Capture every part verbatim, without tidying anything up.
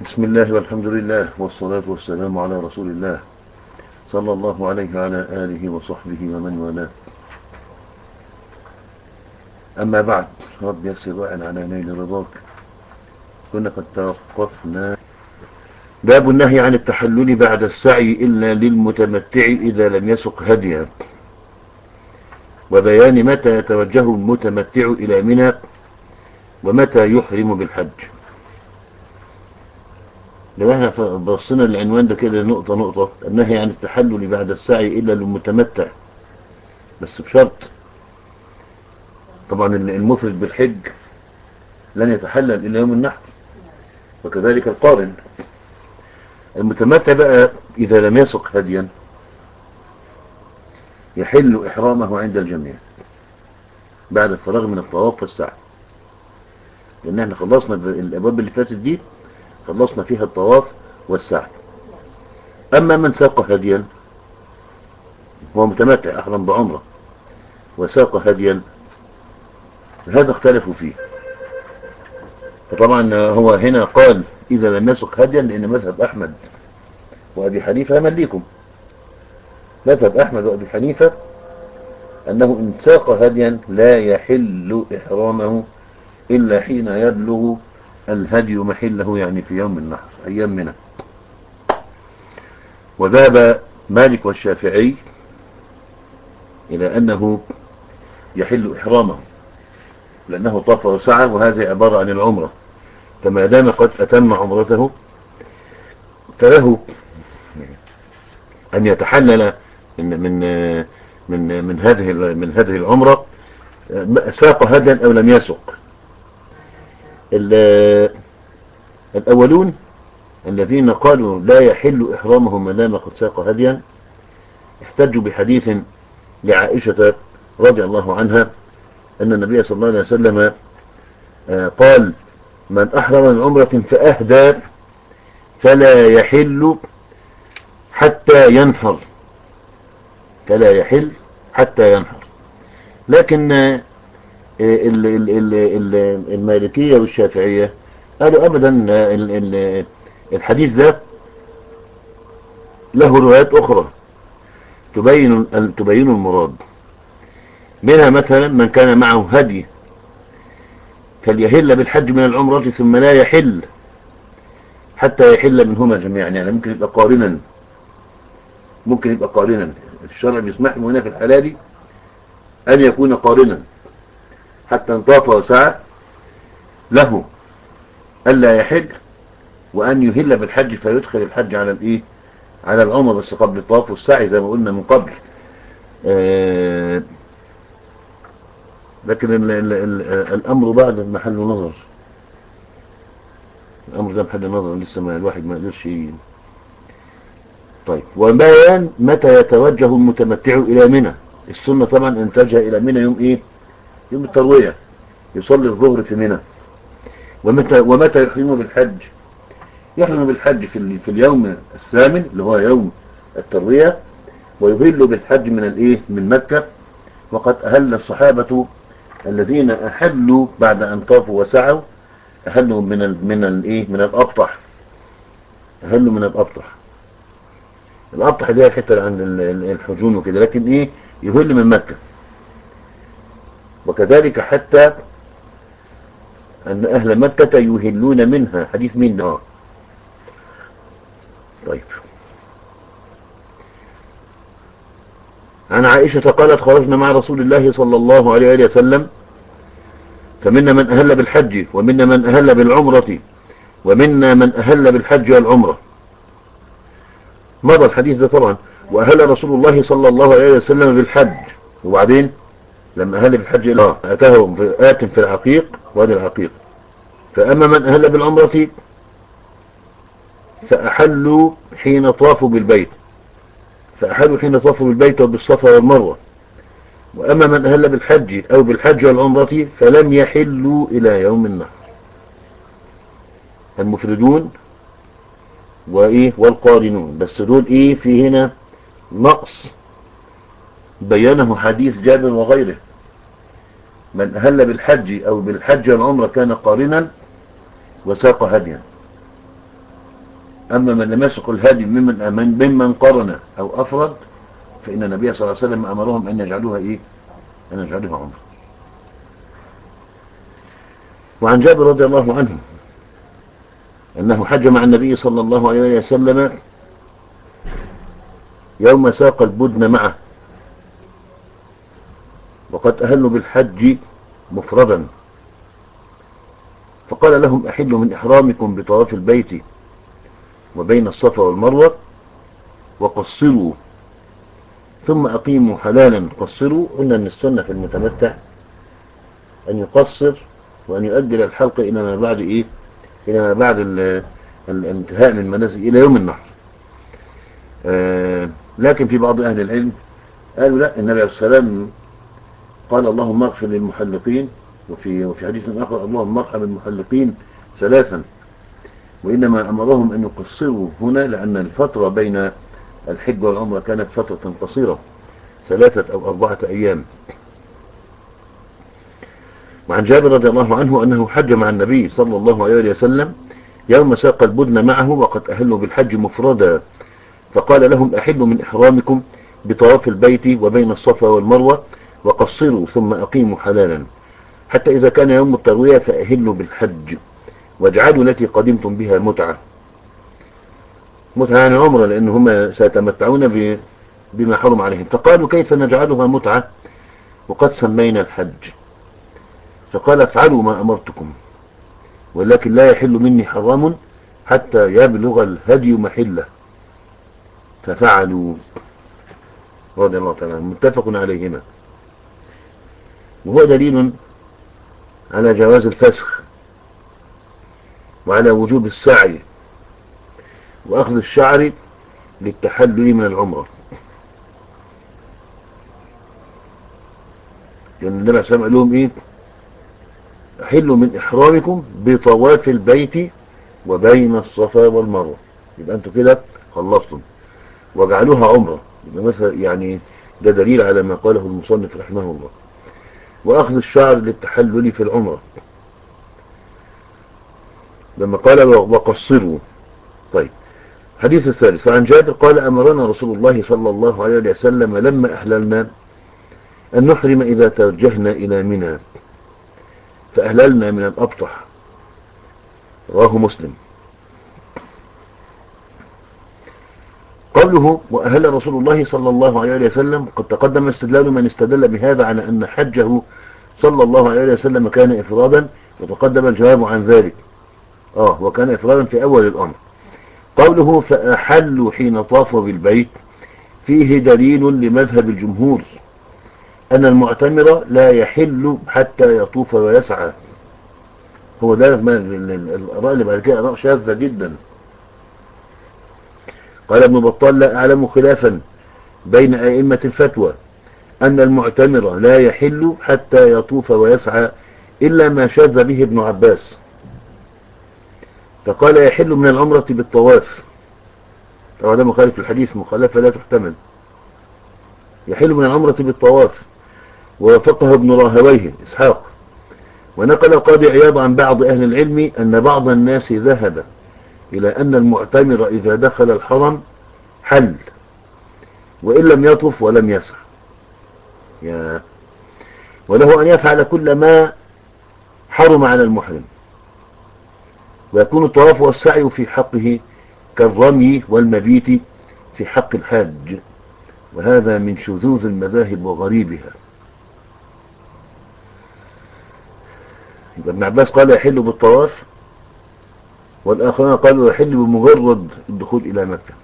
بسم الله والحمد لله والصلاة والسلام على رسول الله صلى الله عليه وعلى آله وصحبه ومن والاه. أما بعد، رب يسر واعن على نيل رضاك. كنا قد توقفنا باب النهي عن التحلل بعد السعي إلا للمتمتع إذا لم يسق هديا، وبيان متى يتوجه المتمتع إلى منى ومتى يحرم بالحج. لو احنا بصينا العنوان ده كده نقطة نقطة، النهي عن التحلل بعد السعي إلا للمتمتع، بس بشرط طبعا المفرد بالحج لن يتحلل إلا يوم النحر، وكذلك القارن. المتمتع بقى إذا لم يسق هديا يحل إحرامه عند الجميع بعد الفراغ من الطواف والسعي، لأن احنا خلصنا الأبواب اللي فاتت دي، خلصنا فيها الطواف والسعي. أما من ساق هديا هو متمتع أحرم بعمره وساق هديا، هذا اختلفوا فيه. فطبعا هو هنا قال إذا لم يسق هديا لأن مذهب أحمد وأبي حنيفة مليكم. مذهب أحمد وأبي حنيفة أنه إن ساق هديا لا يحل إحرامه إلا حين يبلغ الهدي محله، يعني في يوم النحر أيام منى. وذهب مالك والشافعي إلى أنه يحل إحرامه لأنه طاف وسعى، وهذه عبارة عن العمرة، فما دام قد أتم عمرته فله أن يتحلل من من من من هذه من هذه العمرة، ساق هديا أو لم يسق. الأولون الذين قالوا لا يحل إحرامهم ما دام قد ساق هديا احتجوا بحديث لعائشة رضي الله عنها أن النبي صلى الله عليه وسلم قال: من أحرم من عمرة فأهدى فلا يحل حتى ينحر، فلا يحل حتى ينحر. لكن المالكية والشافعية قالوا أبدا الحديث ده له روايات أخرى تبين تبين المراد، منها مثلا من كان معه هدي فليحل بالحج من العمرة ثم لا يحل حتى يحل منهما جميعا، يعني ممكن يبقى قارنا، ممكن يبقى قارنا. الشرع بيسمح له هنا في الحلال أن يكون قارنا حتى انطاف وسعى، له ألا يحج وأن يهل بالحج فيدخل الحج على الإيه على العمرة، بس قبل الطواف والسعي زي ما قلنا من قبل. آه لكن ال ال ال الأمر بعد محل نظر، الأمر ده محل نظر، لسه ما الواحد ما قدرش. طيب، وبيان متى يتوجه المتمتع إلى منى. السنة طبعا ان اتجه إلى منى يوم إيه يوم التروية، يصلي الظهر في منى. ومتى ومتى يحرم بالحج؟ يحرم بالحج في في اليوم الثامن اللي هو يوم التروية، ويهل بالحج من الايه من مكة. وقد أهل الصحابة الذين أحلوا بعد أن طافوا وسعوا أهلوا من ال من الايه من الأبطح، أهلوا من الأبطح. الأبطح دي حتة عند الحجون وكده، لكن ايه يهل من مكة. وكذلك حتى أن أهل مكة يهلون منها، حديث مين ده؟ طيب، عن عائشة قالت: خرجنا مع رسول الله صلى الله عليه وسلم فمنا من أهل بالحج ومنا من أهل بالعمرة ومنا من أهل بالحج والعمرة. مضى الحديث ده طبعا. وأهل رسول الله صلى الله عليه وسلم بالحج، وبعدين لما أهل بالحج لا أتاهم في آت في العقيق وادي العقيق. فأما من أهل بالعمرة فأحلوا حين طافوا بالبيت، فأحلوا حين طافوا بالبيت وبالصفا والمروة. وأما من أهل بالحج أو بالحج والعمرة فلم يحلوا إلى يوم النحر. المفردون وإيه والقارنون، بس دول إيه في هنا نقص بيانه حديث جابر وغيره. من أهل بالحج أو بالحج والعمرة كان قارنا وساق هديا، أما من لم يسق الهدي ممن ممن قرن أو أفرد فإن النبي صلى الله عليه وسلم أمرهم أن يجعلوها إيه؟ أن يجعلوها عمره. وعن جابر رضي الله عنه أنه حج مع النبي صلى الله عليه وسلم يوم ساق البدن معه، وقد أهلوا بالحج مفردا، فقال لهم أحلوا من إحرامكم بطواف البيت وبين الصفا والمروة وقصروا ثم أقيموا حلالا. قصروا، قلنا أن السنة في المتمتع أن يقصر وأن يؤجل الحلق إلى ما بعد إيه؟ إلى ما بعد الانتهاء من منازل إلى يوم النحر. آه لكن في بعض أهل العلم قالوا لا، النبي عليه السلام قال اللهم اغفر للمحلقين، وفي وفي حديث آخر اللهم ارحم المحلقين ثلاثا، وإنما أمرهم أن يقصروا هنا لأن الفترة بين الحج والعمرة كانت فترة قصيرة، ثلاثة أو أربعة أيام. وعن جابر رضي الله عنه أنه حج مع النبي صلى الله عليه وسلم يوم ساق البدن معه، وقد أهلوا بالحج مفردا، فقال لهم أحلوا من إحرامكم بطواف البيت وبين الصفا والمروة وقصروا ثم أقيموا حلالا، حتى إذا كان يوم التروية فأهلوا بالحج واجعلوا التي قدمتم بها متعة. متعة يعني عمرة، لأن هم سيتمتعون بما حرم عليهم. فقالوا كيف نجعلها متعة وقد سمينا الحج؟ فقال افعلوا ما أمرتكم، ولكن لا يحل مني حرام حتى يبلغ الهدي محله. ففعلوا رضي الله تعالى، متفق عليهما. وهو دليل على جواز الفسخ وعلى وجوب السعي وأخذ الشعر للتحلل من العمرة، لأن النبي عليه الصلاة والسلام قال لهم إيه؟ أحلوا من إحرامكم بطواف البيت وبين الصفا والمروة. يبقى أنتوا كده خلصتم وجعلوها عمرة. يبقى مثلا يعني ده دليل على ما قاله المصنف رحمه الله. وأخذ الشعر للتحلل في العمرة لما قال وقصروا. طيب، حديث الثالث. فعن جابر قال أمرنا رسول الله صلى الله عليه وسلم لما أحللنا أن نحرم إذا توجهنا إلى منى فأهللنا من الأبطح. رواه مسلم. قوله وأهل رسول الله صلى الله عليه وسلم، قد تقدم استدلال من استدل بهذا على أن حجه صلى الله عليه وسلم كان إفرادا، وتقدم الجواب عن ذلك. آه وكان إفرادا في أول الأمر. قوله فأحلوا حين طافوا بالبيت فيه دليل لمذهب الجمهور أن المعتمر لا يحل حتى يطوف ويسعى. هو ده الآراء اللي بعد كده آراء شاذة جدا. قال ابن بطال لا أعلم خلافا بين أئمة الفتوى أن المعتمر لا يحل حتى يطوف ويسعى إلا ما شاذ به ابن عباس، فقال يحل من العمرة بالطواف. طبعا ده مخالف الحديث، مخالفة لا تحتمل. يحل من العمرة بالطواف. ووافقه ابن راهويه إسحاق. ونقل قاضي عياض عن بعض أهل العلم أن بعض الناس ذهب إلى أن المعتمر إذا دخل الحرم حل وإن لم يطف ولم يسع، يا وله أن يفعل كل ما حرم على المحرم، ويكون الطواف والسعي في حقه كالرمي والمبيت في حق الحاج، وهذا من شذوذ المذاهب وغريبها. ابن عباس قال يحل بالطواف، والآخرين قالوا يحل بمجرد الدخول إلى مكة.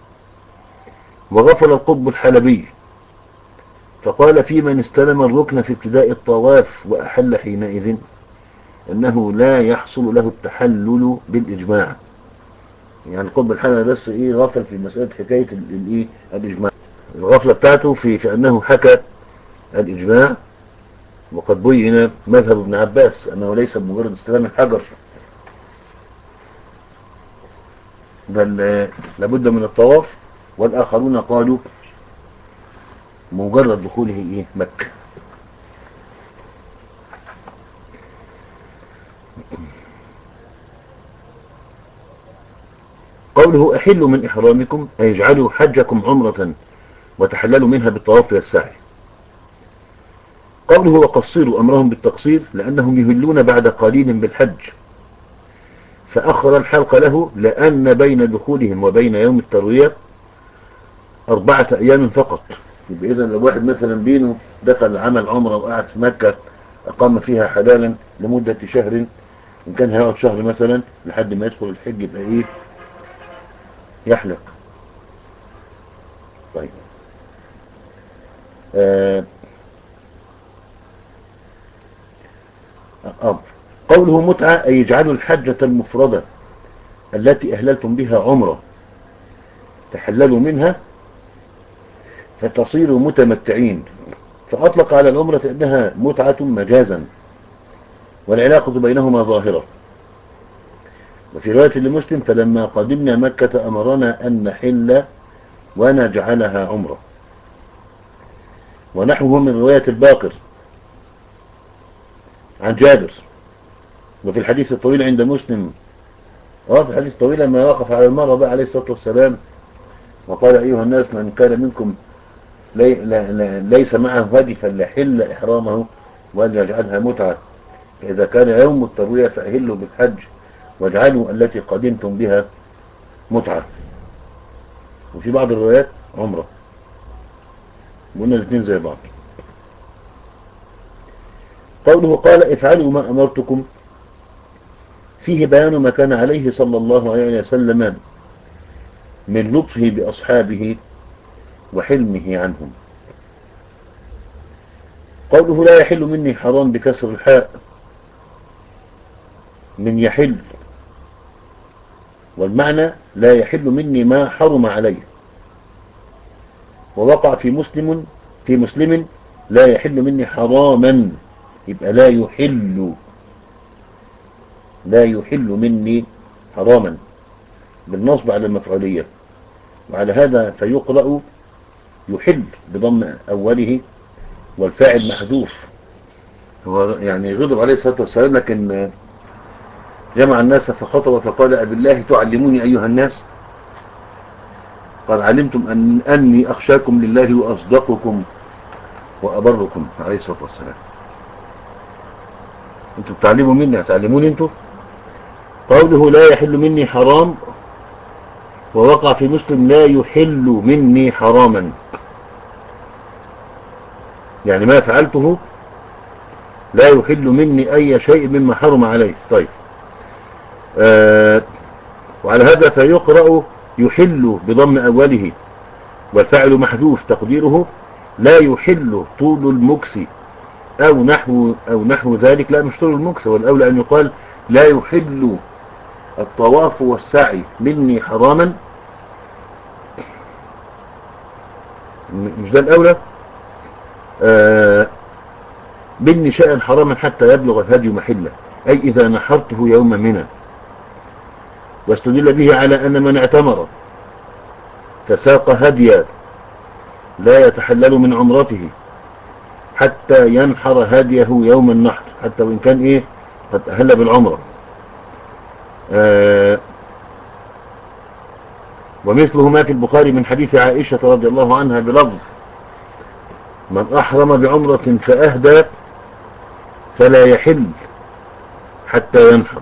وغفل القطب الحلبي فقال في من استلم الركن في ابتداء الطواف وأحل حينئذ أنه لا يحصل له التحلل بالإجماع. يعني القطب الحلبي بس إيه غفل في مسألة حكاية الإيه الإجماع. الغفلة بتاعته في, في أنه حكى الإجماع، وقد بين مذهب ابن عباس أنه ليس بمجرد استلام الحجر، بل لابد من الطواف. والآخرون قالوا مجرد دخوله إيه مكة. قوله أحلوا من إحرامكم أي اجعلوا حجكم عمرة وتحللوا منها بالطواف والسعي. قوله وقصروا أمرهم بالتقصير لأنهم يهلون بعد قليل بالحج فأخر الحلق له لأن بين دخولهم وبين يوم التروية أربعة أيام فقط. يبقى إذن لو واحد مثلا بينه دخل عمل عمره وقعد في مكة أقام فيها حلالا لمدة شهر، إن كان هيقعد شهر مثلا لحد ما يدخل الحج يبقى إيه يحلق. طيب آه آه. قوله متعة أي يجعلوا الحجة المفردة التي أهللتم بها عمره تحللوا منها فتصيروا متمتعين، فأطلق على العمرة أنها متعة مجازا والعلاقة بينهما ظاهرة. وفي رواية لمسلم فلما قدمنا مكة أمرنا أن نحل ونجعلها عمرة، ونحوه من رواية الباقر عن جابر. وفي الحديث الطويل عند مسلم اه في الحديث الطويل لما وقف على المرأة بقى عليه الصلاة والسلام وقال أيها الناس من كان منكم لي لي ليس معه هدي فليحل إحرامه وليجعلها متعة، فإذا كان يوم التروية فأهلوا بالحج واجعلوا التي قدمتم بها متعة. وفي بعض الروايات عمرة. قلنا الاثنين زي بعض. قوله قال افعلوا ما أمرتكم فيه بيان ما كان عليه صلى الله عليه وسلم من لطفه بأصحابه وحلمه عنهم. قوله لا يحل مني حرام بكسر الحاء من يحل، والمعنى لا يحل مني ما حرم عليه. ووقع في مسلم في مسلم لا يحل مني حراما، يبقى لا يحل لا يحل مني حراما بالنصب على المفعولية. وعلى هذا فيقرأ يحل بضم أوله والفاعل محذوف. هو يعني غضب عليه الصلاة والسلام لكن جمع الناس فخطب فقال أبالله تعلموني أيها الناس، قال علمتم أن أني أخشاكم لله وأصدقكم وأبركم عليه الصلاة والسلام. انتوا بتعلموا مني هتعلموني انتوا. قوله لا يحل مني حرام ووقع في مسلم لا يحل مني حراما، يعني ما فعلته لا يحل مني أي شيء مما حرم عليه. طيب آه وعلى هذا فيقرأ يحل بضم أوله والفاعل محذوف تقديره لا يحل طول المكس أو نحو أو نحو ذلك. لا مش طول المكس، والأولى أن يقال لا يحل الطواف والسعي مني حراما، مش ده الأولى. آه مني شيئا حراما حتى يبلغ الهدي محله، أي إذا نحرته يوم منى. واستدل به على أن من اعتمر فساق هديا لا يتحلل من عمرته حتى ينحر هديه يوم النحر، حتى وإن كان إيه قد أهل بالعمرة. آه ومثله ما في البخاري من حديث عائشة رضي الله عنها بلفظ من أحرم بعمرة فأهدى فلا يحل حتى ينحر.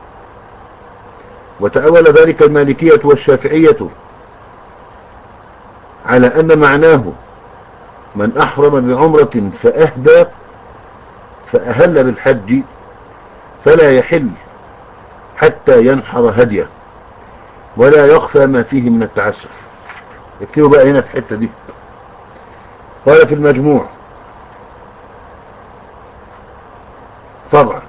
وتأول ذلك المالكية والشافعية على أن معناه من أحرم بعمرة فأهدى فأهل بالحج فلا يحل حتى ينحر هديه، ولا يخفى ما فيه من التعسف. اكتبوا بقى هنا في الحتة دي. قال في المجموع طبعا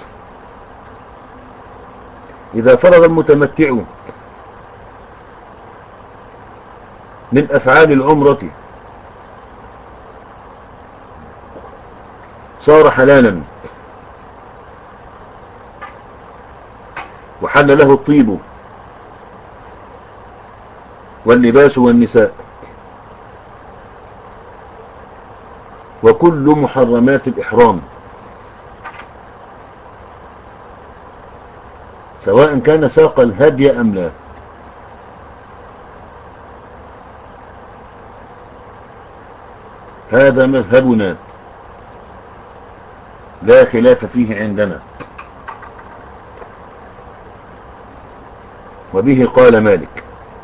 إذا فرغ المتمتع من أفعال العمرة صار حلالا وحل له الطيب واللباس والنساء وكل محرمات الإحرام، سواء كان ساق الهدي أم لا. هذا مذهبنا لا خلاف فيه عندنا، وبه قال مالك.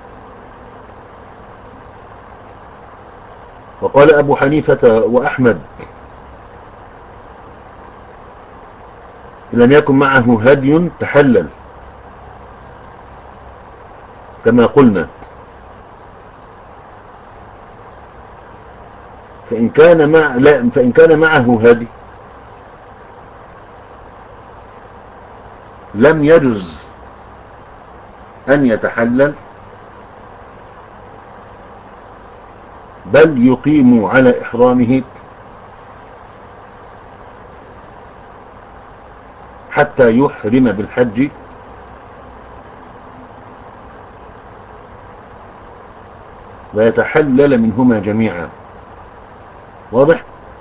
وقال أبو حنيفة وأحمد إن لم يكن معه هدي تحلل كما قلنا، فإن كان مع لا فإن كان معه هدي لم يجز أن يتحلل، بل يقيم على إحرامه حتى يحرم بالحج، ويتحلل منهما جميعا. واضح؟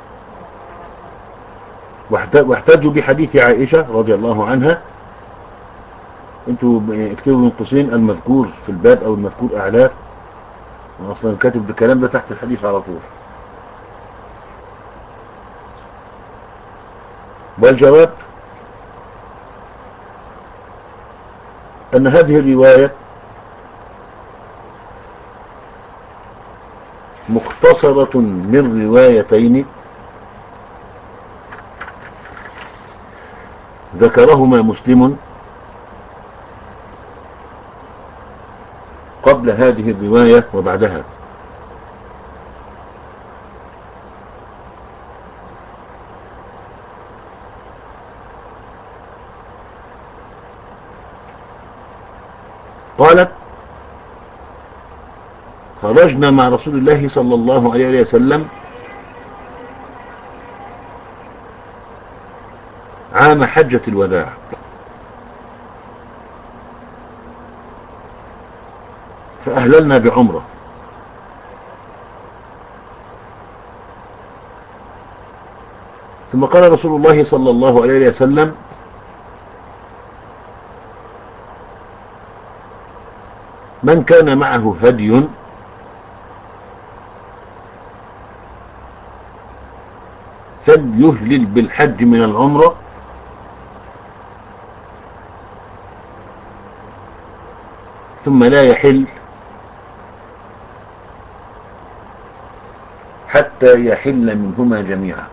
واحتجوا بحديث عائشة رضي الله عنها، انتوا اكتبوا من قوسين المذكور في الباب او المذكور اعلاه، انا اصلا كاتب الكلام ده تحت الحديث على طول. والجواب ان هذه الرواية مختصرة من روايتين ذكرهما مسلم قبل هذه الرواية وبعدها. قالت خرجنا مع رسول الله صلى الله عليه وسلم عام حجة الوداع، فأهللنا بعمرة، ثم قال رسول الله صلى الله عليه وسلم من كان معه هدي فليهلل بالحج من العمرة، ثم لا يحل حتى يحل منهما جميعا.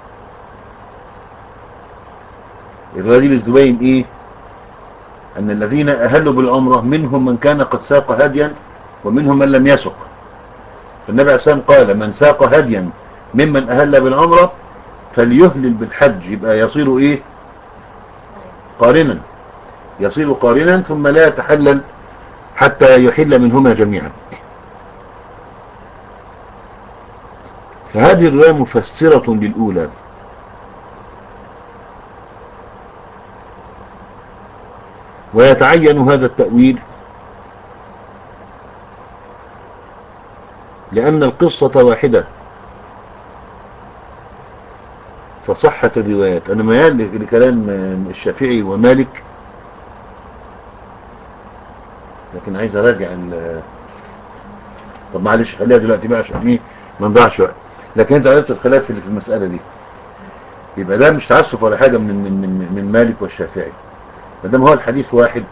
الرجل الزبين ايه؟ ان الذين اهلوا بالعمرة منهم من كان قد ساق هديا ومنهم من لم يسق، فالنبي عليه الصلاة والسلام قال من ساق هديا ممن اهل بالعمرة فليهلل بالحج، يبقى يصير ايه؟ قارنا، يصير قارنا ثم لا يتحلل حتى يحل منهما جميعا. فهذه الرواية مفسرة للأولى، ويتعين هذا التأويل لأن القصة واحدة فصحت الروايات. أنا ميال لكلام الشافعي ومالك، لكن عايز أراجع ال طب معلش خليها دلوقتي بقى عشان ايه ما نضيعش وقت. لكن انت عرفت الخلاف اللي في المسألة دي، يبقى ده مش تعسف ولا حاجة من من من, من مالك والشافعي، ما دام هو الحديث واحد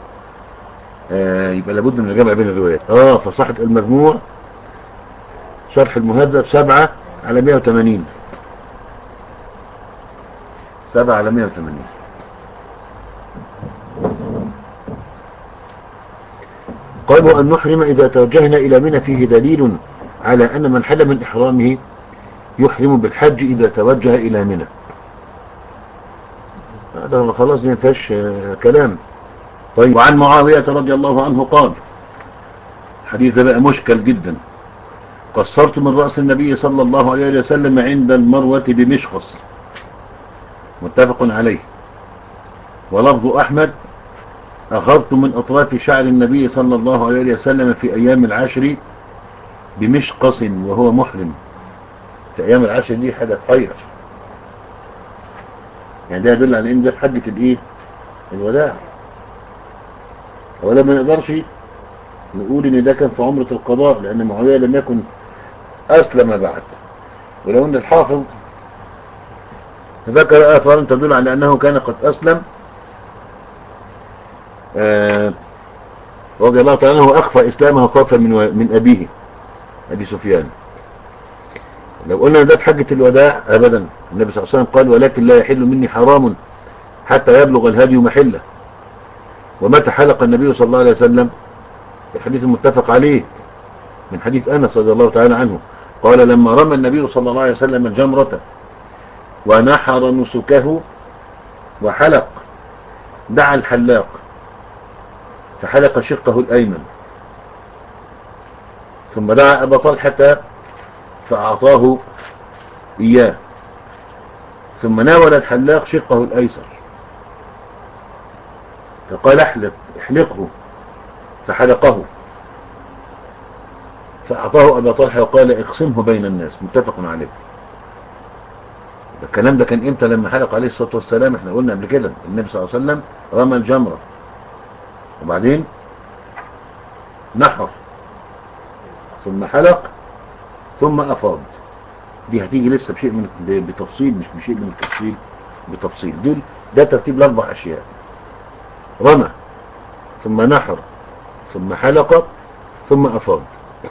آه يبقى لابد من الجمع بين الروايات. اه فصحت المجموع شرح المهذب سبعة على مئة وثمانين، سبعة على مئة وثمانين. قالوا أن نحرم إذا توجهنا إلى منى فيه دليل على أن من حل من إحرامه يحرم بالحج إذا توجه إلى منى. هذا خلاص ما فيهاش كلام. طيب وعن معاوية رضي الله عنه قال، حديث ده بقى مشكل جدا، قصرت من رأس النبي صلى الله عليه وسلم عند المروة بمشخص، متفق عليه. ولفظ أحمد أخذت من أطراف شعر النبي صلى الله عليه وسلم في أيام العشر بمشقص وهو محرم. في أيام العشر دي حاجة تخير، يعني ده يدل على إن ده في حجة الإيه؟ الوداع. ولا ما نقدرش نقول إن ده كان في عمرة القضاء، لأن معاوية لم يكن أسلم بعد، ولو ان الحافظ ذكر آثار تدل على أنه كان قد أسلم آه رضي الله تعالى عنه، وأخفى إسلامه خوفا من, من أبيه أبي سفيان. لو قلنا ده في حجة الوداع أبدا، النبي صلى الله عليه وسلم قال ولكن لا يحل مني حرام حتى يبلغ الهدي محله. ومتى حلق النبي صلى الله عليه وسلم؟ الحديث المتفق عليه من حديث أنس رضي الله تعالى عنه قال لما رمى النبي صلى الله عليه وسلم الجمرة ونحر نسكه وحلق دعا الحلاق فحلق شقه الأيمن، ثم دعا أبا طلحة فأعطاه إياه، ثم ناول الحلاق شقه الأيسر فقال احلق احلقه فحلقه، فأعطاه أبا طلحة وقال اقسمه بين الناس. متفق عليه. الكلام ده كان امتى؟ لما حلق عليه الصلاة والسلام. احنا قلنا قبل كده النبي صلى الله عليه وسلم رمى الجمرة وبعدين نحر ثم حلق ثم أفاض. دي هتيجي لسه بشيء من بتفصيل، مش بشيء من التفصيل، بتفصيل. دول ده ترتيب الأربع أشياء: رمى ثم نحر ثم حلق ثم أفاض.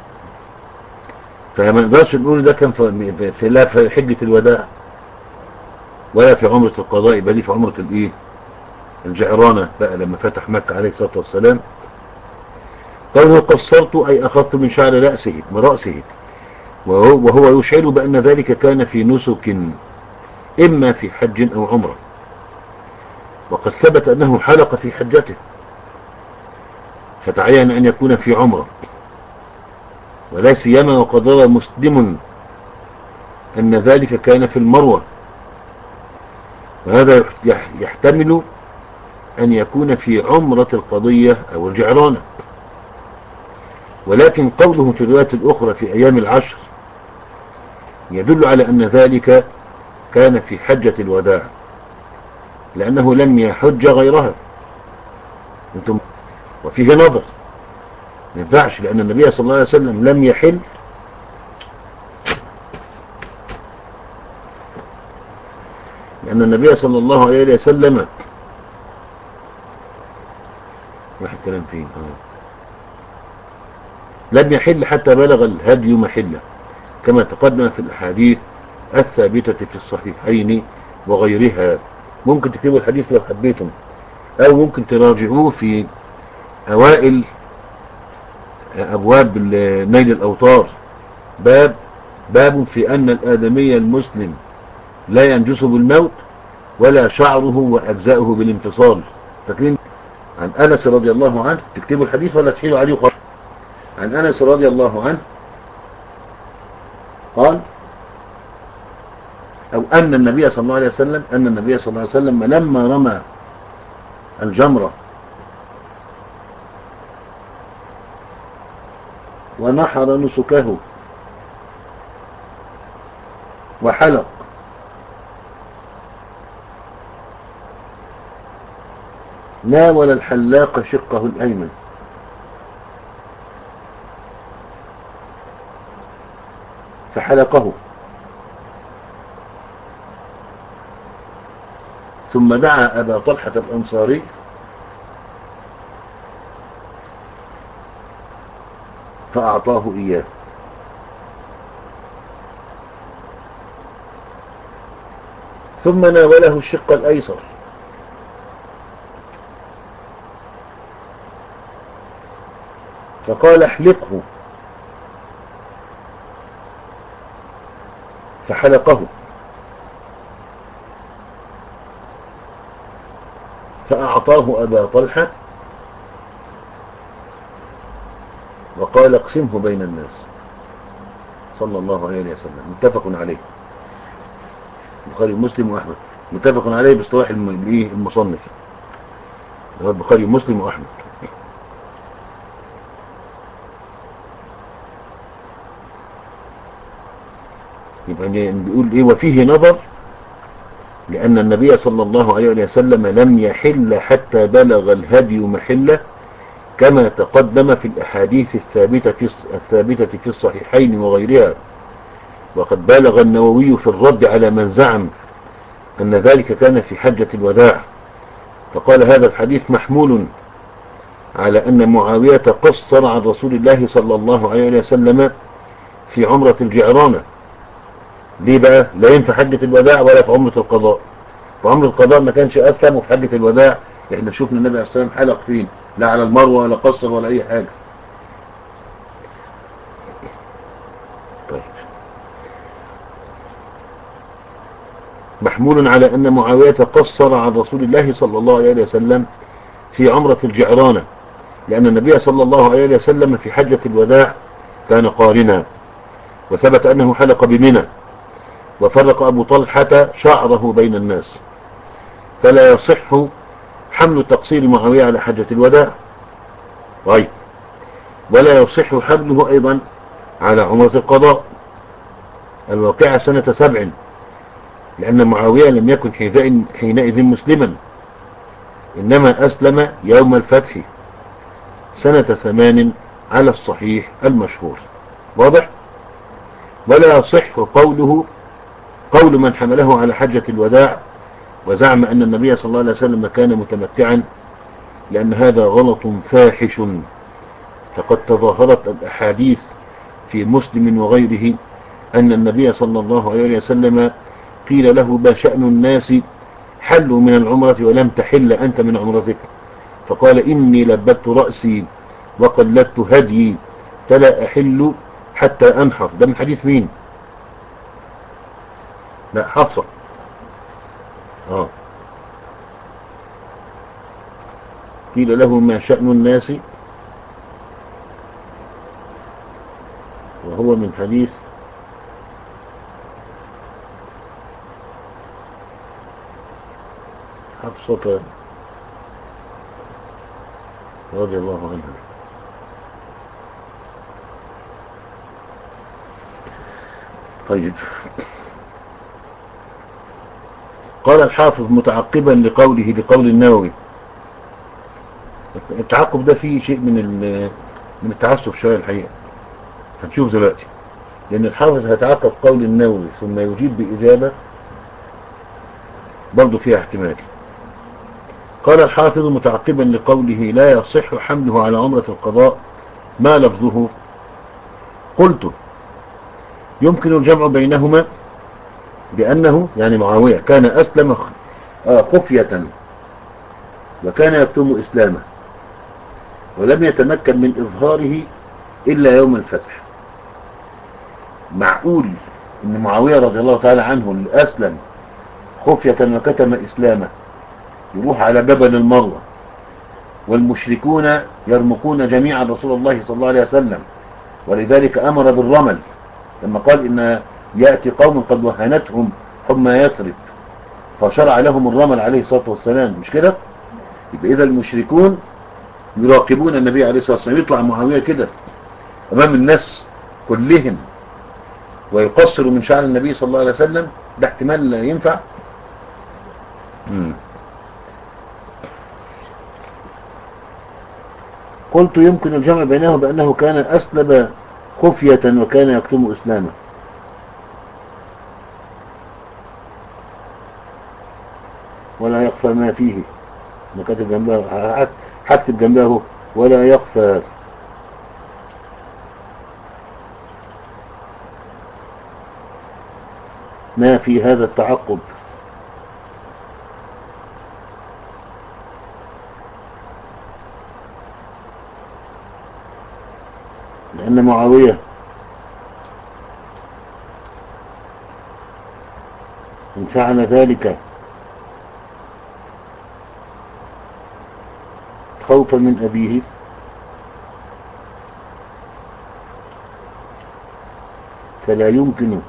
فما نقدرش نقول ده كان في, في لا في حجة الوداع ولا في عمرة القضاء، بل في عمرة الايه الجعرانة بقى لما فتح مكة عليه الصلاة والسلام. قوله قصرت أي أخذت من شعر رأسه من رأسه، وهو, وهو يشعر بأن ذلك كان في نسك إما في حج أو عمرة، وقد ثبت أنه حلق في حجته فتعين أن يكون في عمرة، ولا سيما وقد روى مسلم أن ذلك كان في المروة، وهذا يحتمل أن يكون في عمرة القضية أو الجعرانة. ولكن قوله في الرواية الأخرى في أيام العشر يدل على أن ذلك كان في حجة الوداع، لأنه لم يحج غيرها. انتم وفيه نظر، ما ينفعش، لأن النبي صلى الله عليه وسلم لم يحل لأن النبي صلى الله عليه وسلم واحد كلام فيه آه. لم يحل حتى بلغ الهدي محله، كما تقدم في الأحاديث الثابتة في الصحيحين وغيرها. ممكن تكتبوا الحديث لو حبيتم، أو ممكن تراجعوه في أوائل أبواب نيل الأوطار، باب باب في أن الآدمي المسلم لا ينجس بالموت ولا شعره وأجزاؤه بالانفصال. فاكرين عن أنس رضي الله عنه؟ تكتبوا الحديث ولا تحيلوا عليه وخلاص. عن أنس رضي الله عنه قال أو أن النبي صلى الله عليه وسلم أن النبي صلى الله عليه وسلم لما رمى الجمرة ونحر نسكه وحلق ناول الحلاق شقه الأيمن فحلقه، ثم دعا أبا طلحة الأنصاري فأعطاه إياه، ثم ناوله الشق الأيسر فقال احلقه فحلقه، فأعطاه أبا طلحة وقال اقسمه بين الناس صلى الله عليه وسلم. متفق عليه، البخاري ومسلم وأحمد. متفق عليه باصطلاح المصنف البخاري ومسلم وأحمد. يبقى بيقول ايه؟ وفيه نظر، لأن النبي صلى الله عليه وسلم لم يحل حتى بلغ الهدي محله، كما تقدم في الأحاديث الثابتة في الثابتة في الصحيحين وغيرها. وقد بالغ النووي في الرد على من زعم أن ذلك كان في حجة الوداع، فقال هذا الحديث محمول على أن معاوية قصر عن رسول الله صلى الله عليه وسلم في عمرة الجعرانة. ليه بقى؟ لا ينفع حجة الوداع ولا في عمرة القضاء. في عمرة القضاء ما كانش أسلم، وفي حجة الوداع احنا شفنا النبي عليه الصلاة والسلام حلق فين، لا على المروة ولا قصر ولا أي حاجة. طيب. محمول على أن معاوية قصر عن رسول الله صلى الله عليه وسلم في عمرة الجعرانة، لأن النبي صلى الله عليه وسلم في حجة الوداع كان قارنا، وثبت أنه حلق بمنى، وفرق أبو طلحة شعره بين الناس، فلا يصح حمل تقصير معاوية على حجة الوداع. طيب. ولا يصح حمله أيضا على عمرة القضاء الواقعة سنة سبع، لأن معاوية لم يكن حينئذ مسلما، إنما أسلم يوم الفتح سنة ثمان على الصحيح المشهور. واضح؟ ولا يصح قوله قول من حمله على حجة الوداع وزعم أن النبي صلى الله عليه وسلم كان متمتعا، لأن هذا غلط فاحش، فقد تظاهرت الأحاديث في مسلم وغيره أن النبي صلى الله عليه وسلم قيل له ما شأن الناس حلوا من العمرة ولم تحل أنت من عمرتك، فقال إني لبت رأسي وقلدت هديي فلا أحل حتى أنحر. ده من حديث مين؟ لا، حفصة. آه. قيل له ما شأن الناس، وهو من حديث حفصة رضي الله عنها. طيب. قال الحافظ متعقبا لقوله لقول النووي، التعقب ده فيه شيء من من التعسف شوية الحقيقة، هنشوف دلوقتي، لأن الحافظ هيتعقب قول النووي ثم يجيب بإجابة برضو فيها احتمال. قال الحافظ متعقبا لقوله لا يصح حمله على عمرة القضاء ما لفظه؟ قلت يمكن الجمع بينهما بأنه يعني معاوية كان أسلم خفية وكان يكتم إسلامه ولم يتمكن من إظهاره إلا يوم الفتح. معقول إن معاوية رضي الله تعالى عنه اللي أسلم خفية وكتم إسلامه يروح على جبل المروة والمشركون يرمقون جميعا رسول الله صلى الله عليه وسلم، ولذلك أمر بالرمل لما قال إن يأتي قوم قد وهنتهم حمى يثرب فشرع لهم الرمل عليه الصلاة والسلام، مش كده؟ يبقى إذا المشركون يراقبون النبي عليه الصلاة والسلام، يطلع معاوية كده أمام الناس كلهم ويقصر من شعر النبي صلى الله عليه وسلم، ده احتمال ينفع؟ مم. قلت يمكن الجمع بينه بأنه كان أسلم خفية وكان يكتم إسلامه. ولا يخفى ما فيه، نكتب جنبه، حكتب جنبه ولا يخفى ما في هذا التعقب، لأن معاوية إن فعل ذلك خوفا من أبيه فلا يمكن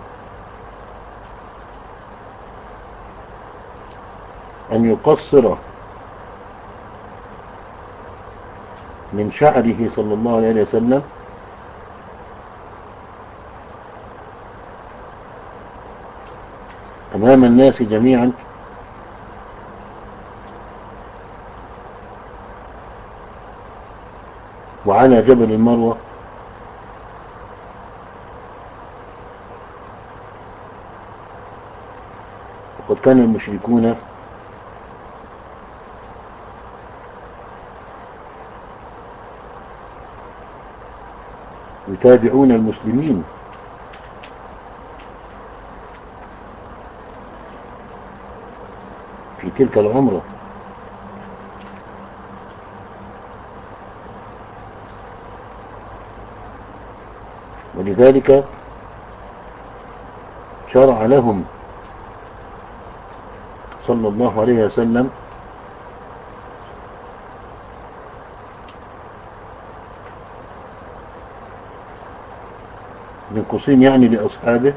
أن يقصر من شعره صلى الله عليه وسلم أمام الناس جميعا وعلى جبل المروة قد كان المشركون يتابعون المسلمين في تلك العمرة، ولذلك شرع لهم صلى الله عليه وسلم من قوسين يعني لأصحابه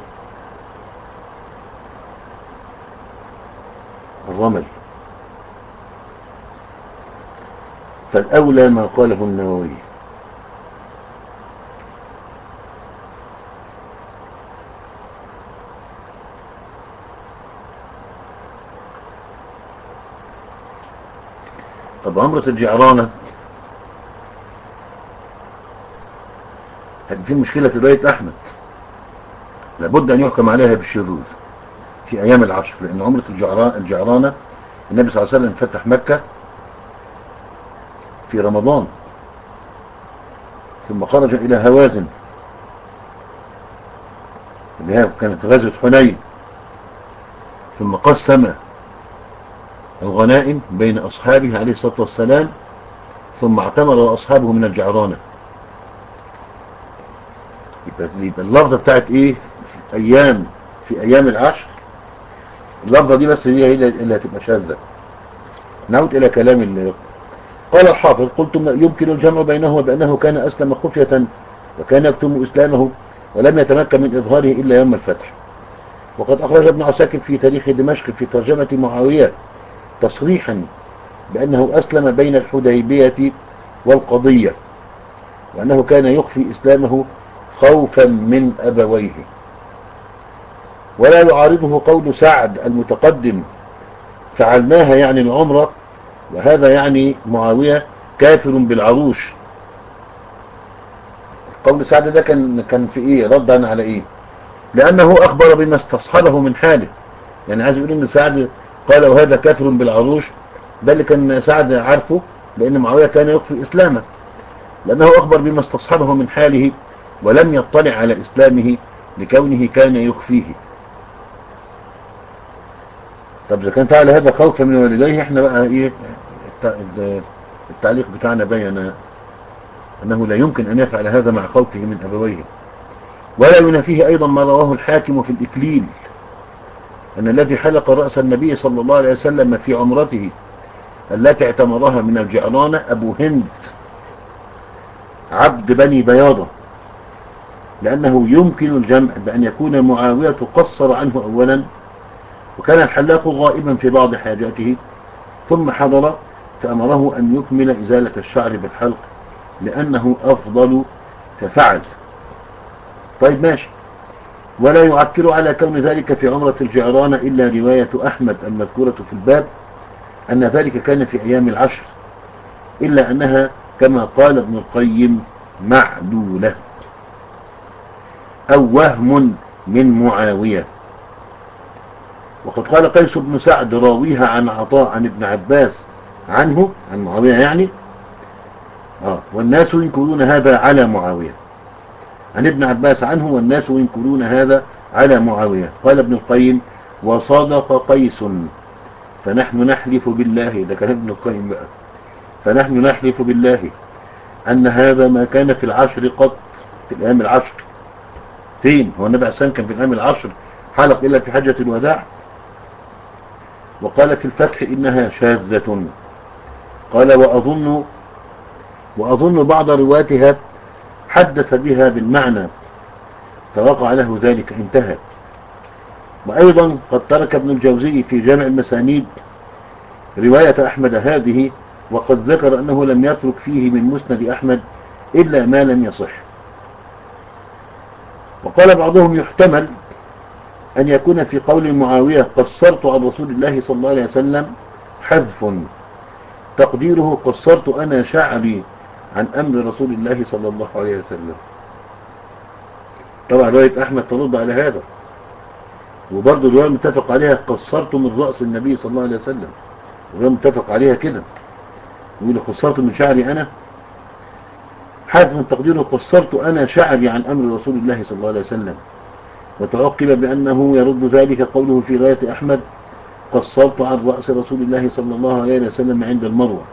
الرمل. فالأولى ما قاله النووي، طب عمرة الجعرانة هذه في مشكلة في رواية أحمد، لابد أن يحكم عليها بالشذوذ في أيام العشر، لأن عمرة الجعرانة النبي صلى الله عليه وسلم فتح مكة في رمضان، ثم خرج إلى هوازن اللي هي كانت غزوة حنين، ثم قسم الغنائم بين أصحابه عليه الصلاة والسلام، ثم اعتمر أصحابه من الجعرانة. يبقى اللفظة بتاعت ايه في ايام في ايام العشر، اللفظة دي بس هي اللي هتبقى شاذة. نعود الى كلام اللي قال الحافظ: قلت يمكن الجمع بينه وبأنه كان اسلم خفية وكان يكتم اسلامه ولم يتمكن من اظهاره الا يوم الفتح. وقد اخرج ابن عساكر في تاريخ دمشق في ترجمة معاوية تصريحا بانه اسلم بين الحديبية والقضية، وانه كان يخفي اسلامه خوفا من أبويه. ولا يعارضه قول سعد المتقدم: فعلناها يعني العمرة، وهذا يعني معاوية كافر بالعروش. قول سعد ده كان كان في ايه؟ ردا على ايه؟ لأنه أخبر بما استصحبه من حاله. يعني عايز يقول ان سعد قال وهذا كافر بالعروش، ده اللي كان سعد عارفه، لأن معاوية كان يخفي إسلامه، لأنه أخبر بما استصحبه من حاله ولم يطلع على إسلامه لكونه كان يخفيه. طب إذا كان فعل هذا خوفا من والديه، احنا بقى ايه التعليق بتاعنا بينا أنه لا يمكن أن يفعل هذا مع خوفه من أبويه. ولا ينافيه أيضا ما رواه الحاكم في الإكليل أن الذي حلق رأس النبي صلى الله عليه وسلم في عمرته التي اعتمرها من الجعرانة أبو هند عبد بني بياضة، لأنه يمكن الجمع بأن يكون معاوية قصر عنه أولا، وكان الحلاق غائبا في بعض حاجاته، ثم حضر فأمره أن يكمل إزالة الشعر بالحلق لأنه أفضل ففعل. طيب ماشي. ولا يعكر على كون ذلك في عمرة الجعرانة إلا رواية أحمد المذكورة في الباب أن ذلك كان في أيام العشر، إلا أنها كما قال ابن القيم معلولة أو وهم من معاوية. وقد قال قيس بن سعد راويها عن عطاء عن ابن عباس عنه عن معاوية يعني آه والناس ينكرون هذا على معاوية، عن ابن عباس عنه والناس ينكرون هذا على معاوية. قال ابن القيم: وصدق قيس، فنحن نحلف بالله، ده كان ابن القيم بقى، فنحن نحلف بالله أن هذا ما كان في العشر قط، في الأيام العشر. فين هو النبي عسان كان في الأيام العشر حلق إلا في حجة الوداع؟ وقال في الفتح إنها شاذة. قال وأظن وأظن بعض رواتها حدث بها بالمعنى فوقع له ذلك، انتهى. وأيضا قد ترك ابن الجوزي في جامع المسانيد رواية أحمد هذه، وقد ذكر أنه لم يترك فيه من مسند أحمد إلا ما لم يصح. وقال بعضهم يحتمل أن يكون في قول معاوية قصرت عن رسول الله صلى الله عليه وسلم حذف، تقديره قصرت أنا شعري عن أمر رسول الله صلى الله عليه وسلم. طبعا رواية أحمد ترد على هذا، وبرضه الرواية متفق عليها قصرت من رأس النبي صلى الله عليه وسلم، الرواية متفق عليها كده، يقول قصرت من شعري أنا، حاف من تقديره قصرت أنا شعري عن أمر رسول الله صلى الله عليه وسلم. وتعقب بأنه يرد ذلك قوله في رواية أحمد قصرت عن رأس رسول الله صلى الله عليه وسلم عند المروة.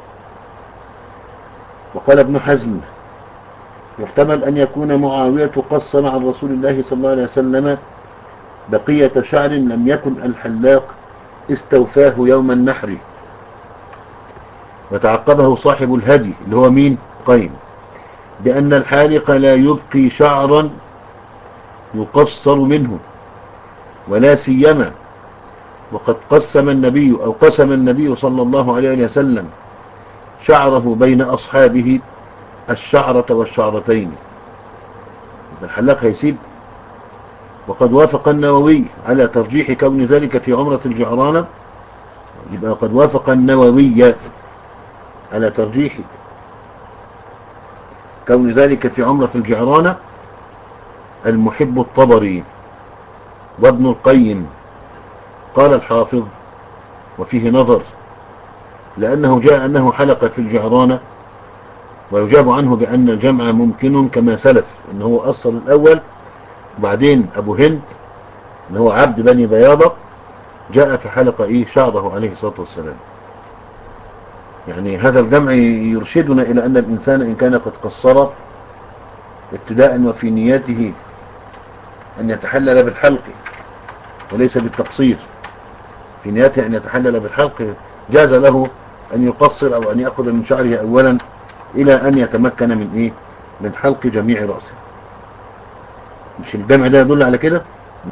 وقال ابن حزم يحتمل أن يكون معاوية قصر عن رسول الله صلى الله عليه وسلم بقية شعر لم يكن الحلاق استوفاه يوم النحر. وتعقبه صاحب الهدي اللي هو مين؟ قيم، بأن الحالق لا يبقي شعرا يقصر منه، ولا سيما وقد قسم النبي أو قسم النبي صلى الله عليه وسلم شعره بين أصحابه الشعرة والشعرتين. الحلاق هيسيب. وقد وافق النووي على ترجيح كون ذلك في عمرة الجعرانة، يبقى قد وافق النووي على ترجيح كون ذلك في عمرة الجعرانة المحب الطبري وابن القيم. قال الحافظ وفيه نظر، لأنه جاء أنه حلق في الجعرانة، ويجاب عنه بأن الجمع ممكن كما سلف، أنه هو أصل الأول وبعدين أبو هند اللي هو عبد بني بياضة جاء فحلق إيه شعره عليه الصلاة والسلام. يعني هذا الجمع يرشدنا إلى أن الإنسان إن كان قد قصر ابتداء وفي نيته أن يتحلل بالحلق وليس بالتقصير، في نيته أن يتحلل بالحلق جاز له أن يقصر أو أن يأخذ من شعره أولا إلى أن يتمكن من إيه من حلق جميع رأسه. مش الجمع ده يدل على كده؟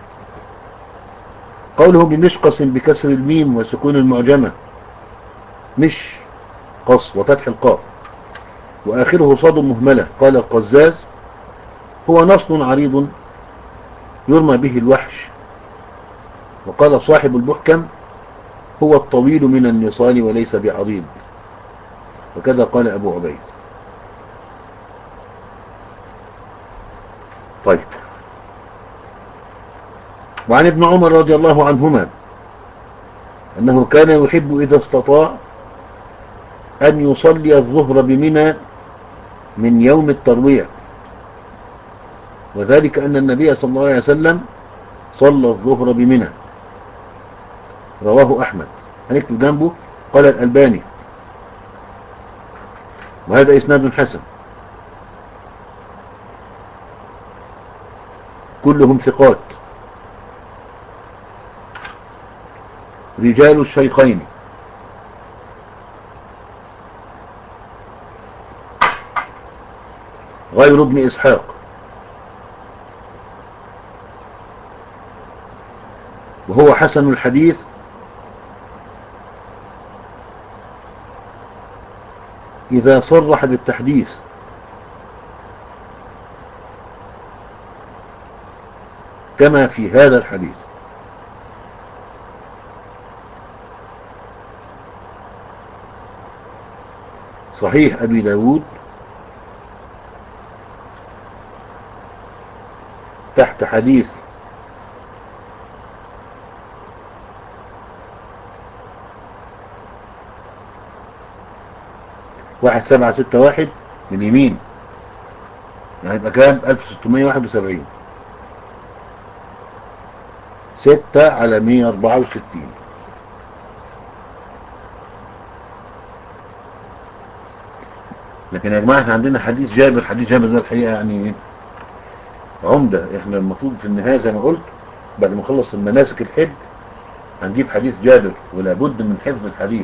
قوله بمشقص بكسر الميم وسكون المعجمة، مش قص وفتح القاف وآخره صاد مهملة. قال القزاز هو نصل عريض يرمى به الوحش. وقال صاحب المحكم هو الطويل من النصال وليس بعريض، وكذا قال أبو عبيد. طيب. وعن ابن عمر رضي الله عنهما أنه كان يحب إذا استطاع أن يصلي الظهر بمنى من يوم التروية، وذلك أن النبي صلى الله عليه وسلم صلى الظهر بمنى. رواه أحمد. هنكتب جنبه قال الألباني، وهذا إسناد حسن، كلهم ثقات رجال الشيخين. غير ابن إسحاق. وهو حسن الحديث إذا صرح بالتحديث، كما في هذا الحديث. صحيح أبي داود تحت حديث واحد سبعة ستة واحد من يمين، يعني يبقى كام؟ ألف وستمائة وواحد وسبعين، ستة على مئة وأربعة وستين. لكن يا جماعة احنا عندنا حديث جابر. حديث جابر ده الحقيقة يعني عمدة. احنا المفروض في النهاية زي ما قلت بعد ما نخلص المناسك الحج هنجيب حديث جابر، ولا بد من حفظ الحديث،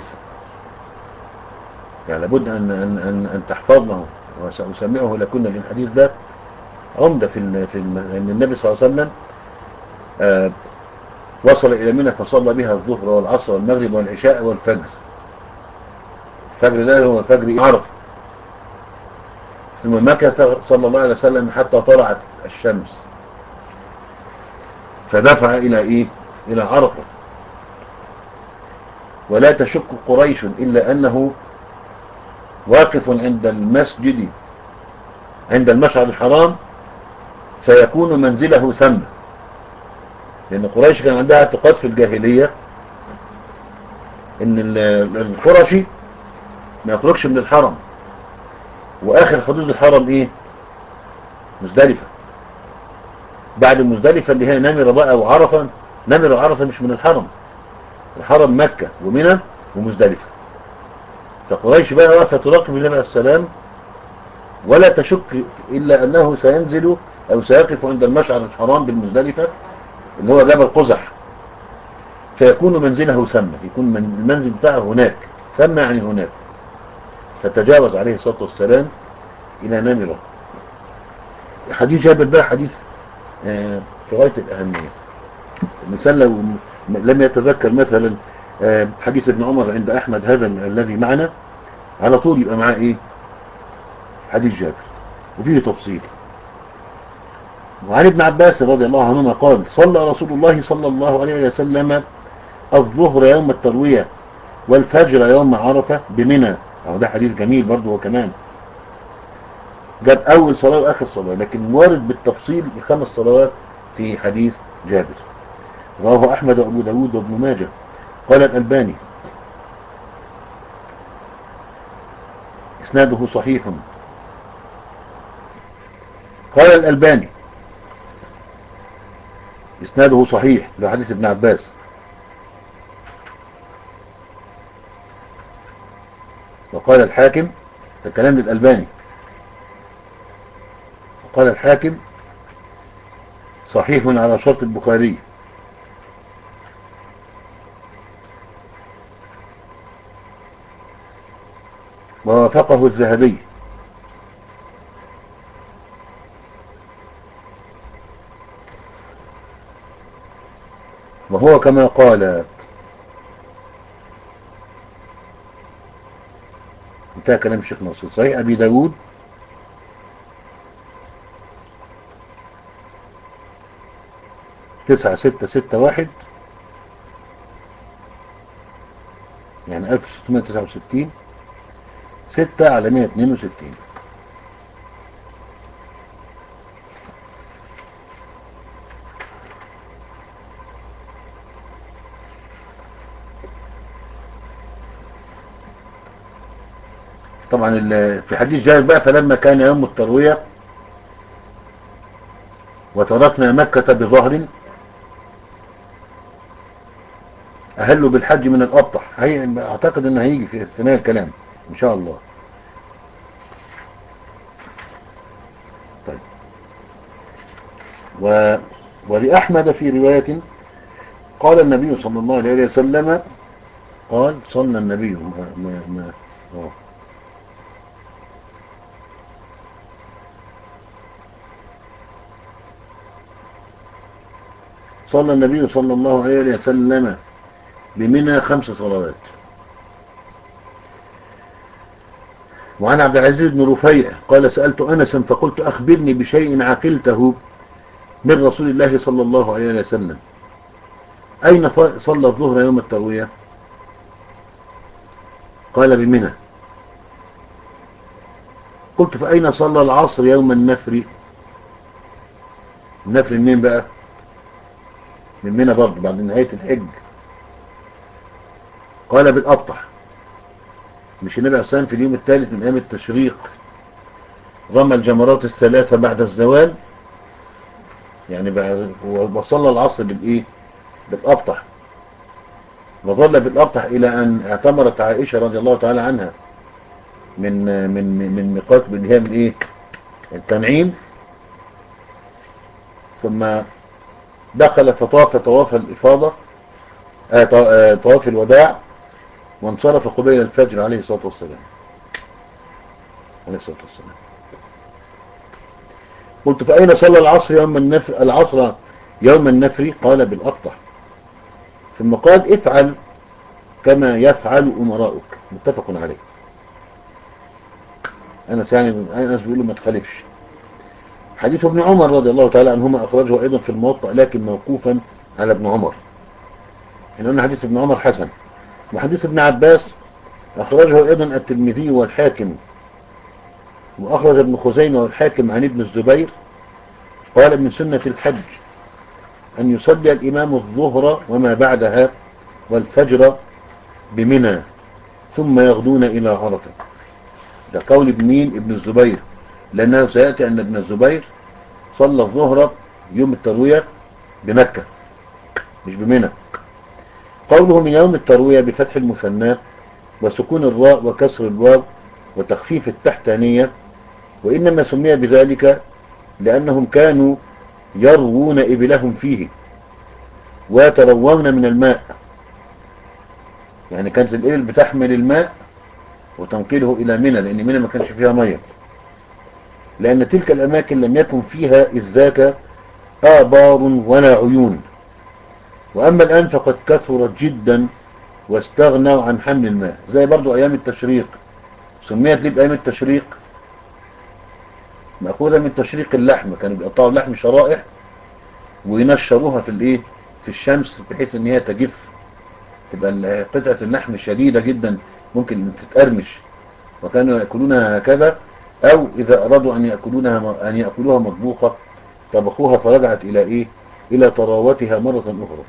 يعني لابد أن, أن, أن, أن تحفظنه. وسمعه لكنا للحديث ده عمدة في, ال في ال أن النبي صلى الله عليه وسلم آه وصل إلى منى فصلى بها الظهر والعصر والمغرب والعشاء والفجر. الفجر ده هو فجر عرفة. ثم مكث صلى الله عليه وسلم حتى طلعت الشمس فدفع إلى إيه؟ إلى عرفة. ولا تشك قريش إلا أنه واقف عند المسجد عند المشعر الحرام فيكون منزله ثم، لأن قريش كان عندها اعتقاد في الجاهلية إن القرشي ما يخرجش من الحرم، وآخر حدود الحرم إيه؟ مزدلفة. بعد مزدلفة اللي هي نمرة بقى وعرفة. نمرة وعرفة مش من الحرم، الحرم مكة ومنى ومزدلفة. فقريش بقى واقفة تراقب النبي عليه السلام، ولا تشك إلا أنه سينزل أو سيقف عند المشعر الحرام بالمزدلفة اللي هو جبل قزح، فيكون منزله ثم، يكون من المنزل بتاعه هناك، ثم يعني هناك. فتجاوز عليه الصلاة والسلام إلى نمرة. حديث جابر بقى حديث آه في غاية الأهمية. الإنسان لو لم يتذكر مثلا آه حديث ابن عمر عند أحمد هذا الذي معنا، على طول يبقى معاه إيه؟ حديث جابر وفيه تفصيل. وعن ابن عباس رضي الله عنهما قال: صلى رسول الله صلى الله عليه وسلم الظهر يوم التروية والفجر يوم عرفة بمنى. أو ده حديث جميل برضه وكمان جاب أول صلاة وآخر صلاة، لكن وارد بالتفصيل بخمس صلوات في حديث جابر. رواه أحمد وأبو داود وابن ماجه. قال الألباني: إسناده صحيح. قال الألباني: إسناده صحيح لحديث ابن عباس. وقال الحاكم، الكلام للألباني، وقال الحاكم: صحيح على شرط البخاري. ووافقه الذهبي. وهو كما قال. انتهى كلام الشيخ ناصر. صحيح أبي داود تسعة ستة ستة واحد، يعني ألف وستمائة وتسعة وستين، ستة على مائة واثنين وستين. طبعا في حديث جابر بقى: فلما كان يوم التروية وتركنا مكة بظهر أهلوا بالحج من الأبطح. أعتقد أنه هيجي في اثناء الكلام إن شاء الله. طيب. و... ولأحمد في رواية قال النبي صلى الله عليه وسلم، قال صلى النبي ما ما ما أوه. صلى النبي صلى الله عليه وسلم بمنى خمس صلوات. وعن عبد العزيز بن رفيع قال: سألت أنسا فقلت: أخبرني بشيء عقلته من رسول الله صلى الله عليه وسلم، أين صلى الظهر يوم التروية؟ قال: بمنى. قلت: فأين صلى العصر يوم النفر؟ النفر منين بقى؟ من منى برضه بعد نهاية الحج. قال: بالأبطح. مش النبي عليه السلام في اليوم الثالث من أيام التشريق رمى الجمرات الثلاثة بعد الزوال، يعني بقى وصلى العصر بالإيه؟ بالأبطح. وظل بالأبطح إلى أن اعتمرت عائشة رضي الله تعالى عنها من من من ميقات اللي هي من إيه؟ التنعيم. ثم دخل فطاف طواف الإفاضة، آه طواف الوداع، وانصرف قبيل الفجر عليه الصلاة والسلام. عليه الصلاة والسلام. قلت: فأين صلى العصر يوم النفر العصر يوم النفر؟ قال: بالأبطح. ثم قال: افعل كما يفعل أمراؤك. متفق عليه. أنس يعني أنس بيقول له ما تخالفش. حديث ابن عمر رضي الله تعالى عنهما أخرجه أيضا في الموطأ لكن موقوفا على ابن عمر. إن أن حديث ابن عمر حسن. وحديث ابن عباس أخرجه أيضا الترمذي والحاكم، وأخرج ابن خزيمة والحاكم عن ابن الزبير قال: من سنة الحج أن يصلي الإمام الظهر وما بعدها والفجر بمنى ثم يغدون إلى عرفة. ده قول ابن مين؟ ابن الزبير، لأنه سيأتي أن ابن الزبير صلى الظهر يوم التروية بمكة مش بمنى. قوله من يوم التروية بفتح المثنى وسكون الراء وكسر الواو وتخفيف التحتانية، وإنما سمي بذلك لأنهم كانوا يروون إبلهم فيه ويتروون من الماء، يعني كانت الإبل بتحمل الماء وتنقله إلى منى، لأن منى ما كانش فيها مية، لأن تلك الأماكن لم يكن فيها إذ ذاك آبار ولا عيون. وأما الآن فقد كثرت جدا واستغنوا عن حمل الماء، زي برضو أيام التشريق. سميت ليه بأيام التشريق؟ مأخوذة من تشريق اللحم، كانوا بيقطعوا اللحم شرائح وينشروها في الايه في الشمس بحيث ان هي تجف، تبقى قطعة اللحم شديدة جدا ممكن تتقرمش، وكانوا يأكلونها هكذا، او اذا ارادوا ان يأكلونها ان يأكلوها مطبوخة طبخوها فرجعت الى ايه الى طراوتها مرة اخرى.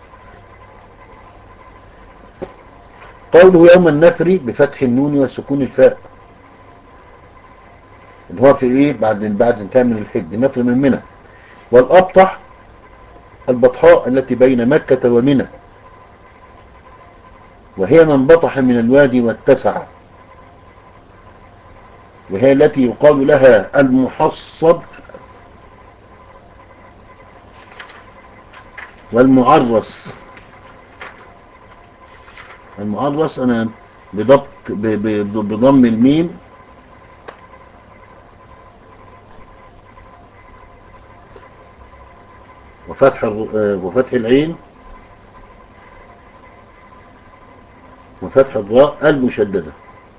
قوله يوم النفر بفتح النون وسكون الفاء، اللي هو في ايه بعد بعد انتهاء من الحج، نفر من منى. والأبطح البطحاء التي بين مكة ومنى، وهي من بطح من الوادي واتسع، وهي التي يقال لها المحصب والمعرس. المعرس أنا بضبط بضم الميم وفتح وفتح العين وفتح الراء المشددة.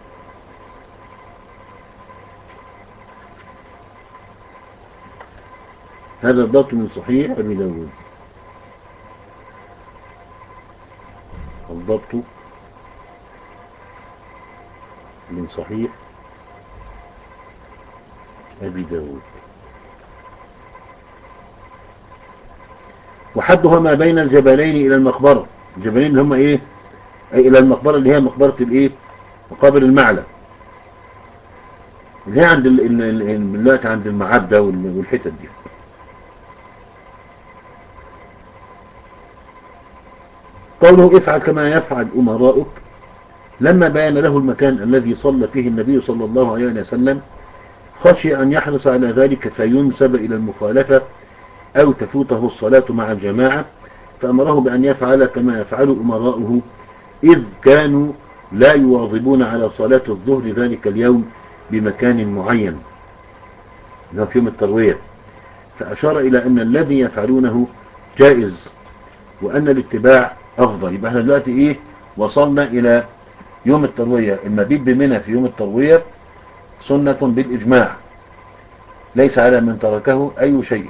هذا الضبط من صحيح أبي داود، الضبط من صحيح أبي داود. وحدها ما بين الجبلين إلى المقبرة، الجبلين اللي هم إيه أي إلى المقبرة اللي هي مقبرة الإيه مقابر المعلى، اللي هي عند دلوقتي عند المعبدة والحتت دي. قوله افعل كما يفعل أمراؤك، لما بين له المكان الذي صلى فيه النبي صلى الله عليه وسلم خشي أن يحرص على ذلك فينسب إلى المخالفة أو تفوته الصلاة مع الجماعة، فأمره بأن يفعل كما يفعل أمراؤه، إذ كانوا لا يواظبون على صلاة الظهر ذلك اليوم بمكان معين اللي هو في يوم التروية، فأشار إلى أن الذي يفعلونه جائز وأن الاتباع أفضل. يبقى احنا دلوقتي إيه وصلنا إلى يوم التروية، المبيت بمنى في يوم التروية سنة بالإجماع ليس على من تركه أي شيء.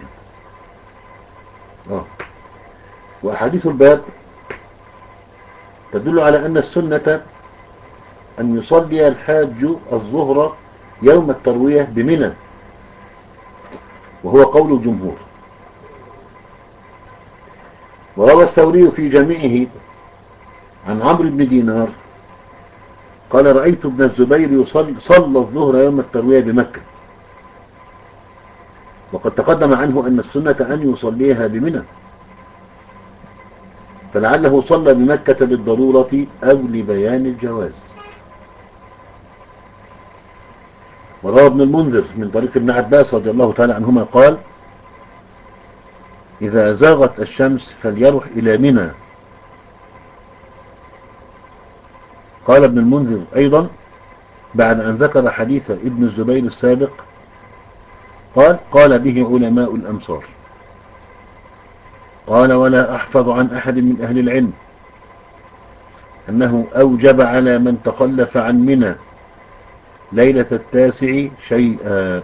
آه. وأحاديث الباب تدل على أن السنة أن يصلي الحاج الظهر يوم التروية بمنى، وهو قول الجمهور. وروى الثوري في جامعه عن عمرو بن دينار قال رأيت ابن الزبير يصلي صلى الظهر يوم التروية بمكة، وقد تقدم عنه أن السنة أن يصليها بمنى، فلعله صلى بمكة للضرورة أو لبيان الجواز. وروى ابن المنذر من طريق ابن عباس رضي الله تعالى عنهما قال إذا زاغت الشمس فليروح إلى منى. قال ابن المنذر أيضا بعد أن ذكر حديث ابن الزبير السابق قال قال به علماء الأمصار. قال ولا أحفظ عن أحد من أهل العلم أنه أوجب على من تخلف عن منى ليلة التاسع شيئا.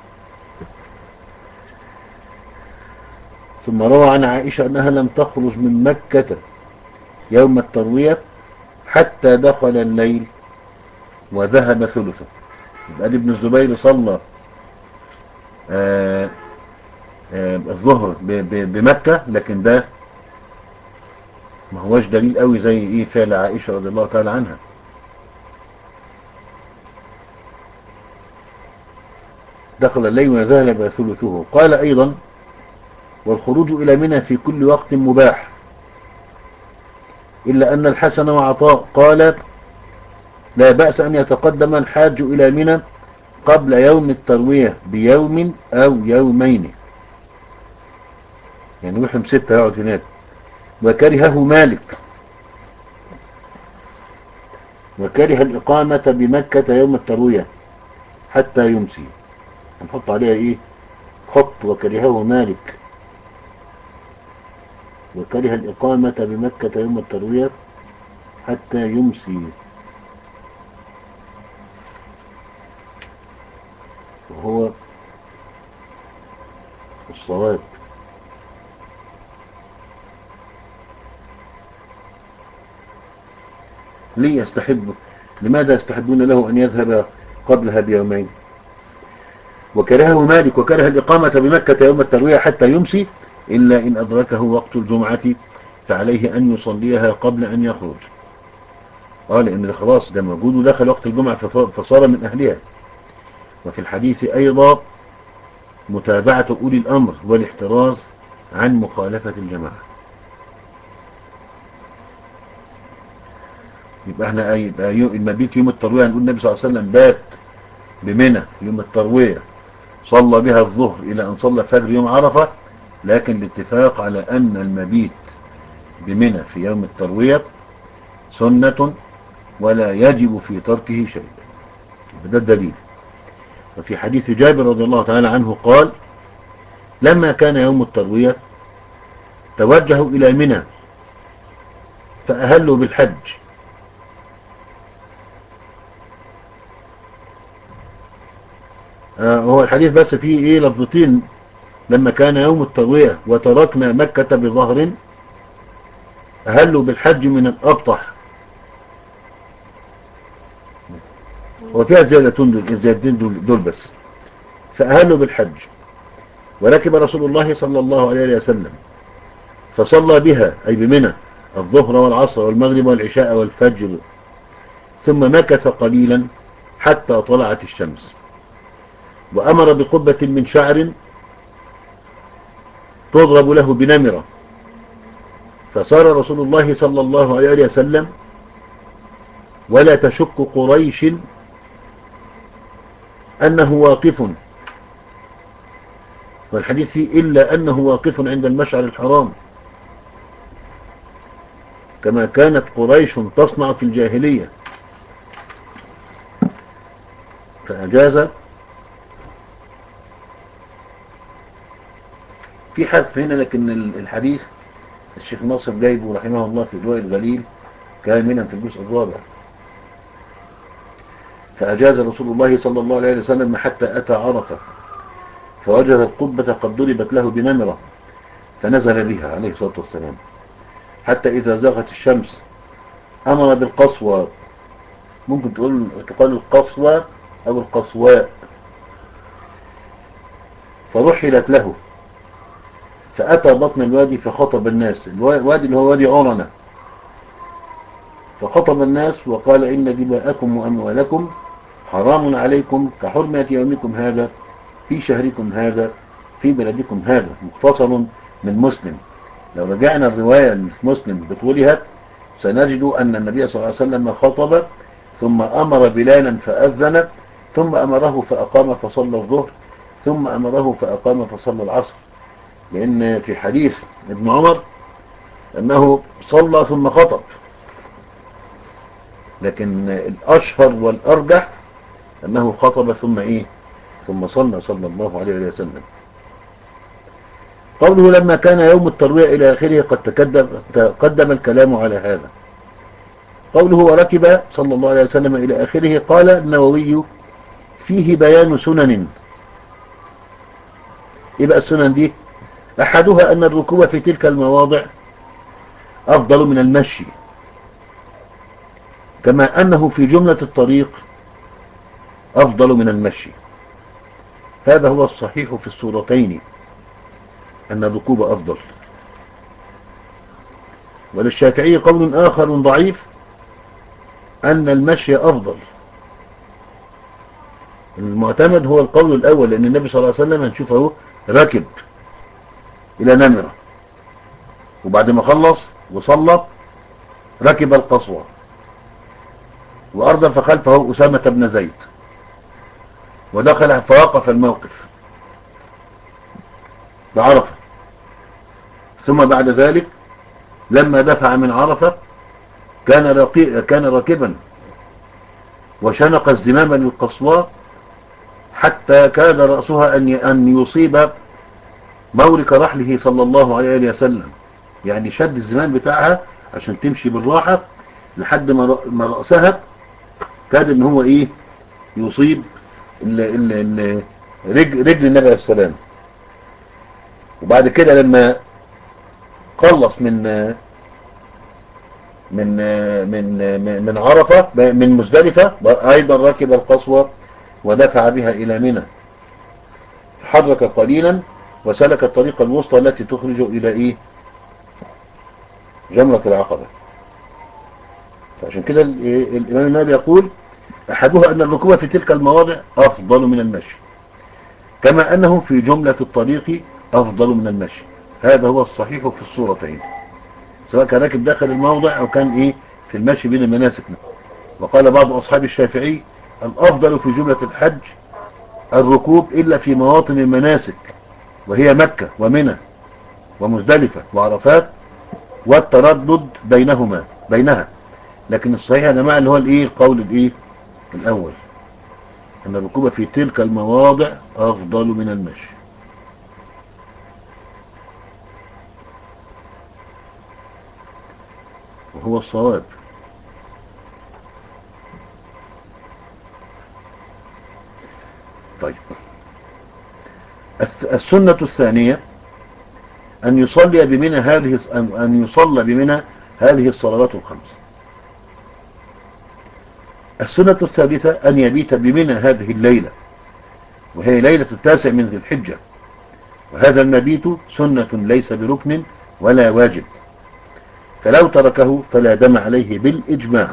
ثم روى عن عائشة أنها لم تخرج من مكة يوم التروية حتى دخل الليل وذهب ثلثه. يبقى ابن الزبير صلى آه آه الظهر بمكة، لكن ده ما هوش دليل قوي زي ايه فعل عائشة رضي الله تعالى عنها. دخل الليل وذهب ثلثه. قال ايضا والخروج الى منى في كل وقت مباح، الا ان الحسن وعطاء قال لا بأس ان يتقدم الحاج الى منى قبل يوم التروية بيوم او يومين، يعني وحم ستة يقعد هناك. وكرهه مالك، وكره الإقامة بمكة يوم التروية حتى يمسي. هنحط عليها ايه خط، وكرهه مالك، وكره الإقامة بمكة يوم التروية حتى يمسي، وهو الصواب. ليه يستحب، لماذا يستحبون له أن يذهب قبلها بيومين؟ وكرهه مالك وكره الإقامة بمكة يوم التروية حتى يمسي إلا إن أدركه وقت الجمعة فعليه أن يصليها قبل أن يخرج. قال لأن خلاص ده موجود ودخل وقت الجمعة فصار من أهلها. وفي الحديث أيضا متابعة أولي الأمر والاحتراز عن مخالفة الجماعة. يبقى احنا يبقى المبيت يوم التروية هنقول النبي صلى الله عليه وسلم بات بمنى يوم التروية، صلى بها الظهر إلى أن صلى فجر يوم عرفة، لكن الاتفاق على أن المبيت بمنى في يوم التروية سنة ولا يجب في تركه شيء. ده الدليل. وفي حديث جابر رضي الله تعالى عنه قال لما كان يوم التروية توجهوا إلى منى فأهلوا بالحج، آه هو الحديث بس فيه ايه لفظتين، لما كان يوم التروية وتركنا مكة بظهر أهلوا بالحج من الأبطح. وفيها زيادتين دول, الزيادتين دول, دول بس. فأهلوا بالحج وركب رسول الله صلى الله عليه وسلم فصلى بها أي بمنى الظهر والعصر والمغرب والعشاء والفجر، ثم مكث قليلا حتى طلعت الشمس، وأمر بقبة من شعر تضرب له بنمرة، فصار رسول الله صلى الله عليه وسلم ولا تشك قريش أنه واقف، والحديث فيه إلا أنه واقف عند المشعر الحرام كما كانت قريش تصنع في الجاهلية. فأجاز في حذف هنا، لكن الحديث الشيخ ناصر جايبه رحمه الله في دواء الغليل كاملا في الجزء الرابع. فأجاز رسول الله صلى الله عليه وسلم حتى أتى عرفة فوجد القبة قد ضربت له بنمرة فنزل بها عليه الصلاة والسلام، حتى إذا زاغت الشمس أمر بالقصوى، ممكن تقول تقال القصوى أو القصواء، فرحلت له فأتى بطن الوادي فخطب الناس، الوادي اللي هو وادي عرنة، فخطب الناس وقال إن دماءكم وأموالكم حرام عليكم كحرمة يومكم هذا في شهركم هذا في بلدكم هذا. مختصر من مسلم. لو رجعنا الرواية في مسلم بطولها سنجد أن النبي صلى الله عليه وسلم خطب ثم أمر بلالا فأذن ثم أمره فأقام فصلى الظهر ثم أمره فأقام فصلى العصر، لأن في حديث ابن عمر أنه صلى ثم خطب، لكن الأشهر والأرجح أنه خطب ثم إيه ثم صلى صلى الله عليه وسلم. قوله لما كان يوم التروية إلى آخره قد تقدم, تقدم الكلام على هذا. قوله وركب صلى الله عليه وسلم إلى آخره قال النووي فيه بيان سنن. يبقى السنن دي أحدها أن الركوب في تلك المواضع أفضل من المشي، كما أنه في جملة الطريق أفضل من المشي. هذا هو الصحيح في الصورتين. أن الركوب أفضل. وللشافعي قول آخر ضعيف أن المشي أفضل. المعتمد هو القول الأول، لأن النبي صلى الله عليه وسلم هنشوفه راكب إلى نمرة، وبعد ما خلص وصلى ركب القصوى، وأرضا فخلفه أسامة بن زيد، ودخل فوقف الموقف بعرفة. ثم بعد ذلك لما دفع من عرفة كان راقي كان راكبا وشنق الزمام للقصوى حتى كاد رأسها أن أن يصيب مورك رحله صلى الله عليه وسلم، يعني شد الزمام بتاعها عشان تمشي بالراحة لحد ما رأسها كاد ان هو ايه يصيب ال ال ال رجل, رجل النبي عليه السلام. وبعد كده لما خلص من من من من عرفة من مزدلفة ايضا ركب القصوى ودفع بها الى منى، حرك قليلا وسلك الطريق الوسطى التي تخرج الى ايه جمرة العقبة. فعشان كده الامام النووي يقول احدها ان الركوب في تلك المواضع افضل من المشي، كما انه في جملة الطريق افضل من المشي. هذا هو الصحيح في الصورتين، سواء كان راكب داخل الموضع او كان ايه في المشي بين المناسك. وقال بعض اصحاب الشافعي الافضل في جملة الحج الركوب الا في مواطن المناسك، وهي مكة ومنى ومزدلفة وعرفات، والتردد بينهما بينها. لكن الصحيح يا جماعه اللي هو الايه القول الايه الاول، ان الركوب في تلك المواضع افضل من المشي. وهو الصواب. طيب السنة الثانية أن يصلي بمنى هذه أن يصلى بمنى هذه الصلوات الخمس. السنة الثالثة أن يبيت بمنى هذه الليلة، وهي ليلة التاسع من ذي الحجة، وهذا المبيت سنة ليس بركن ولا واجب، فلو تركه فلا دم عليه بالإجماع.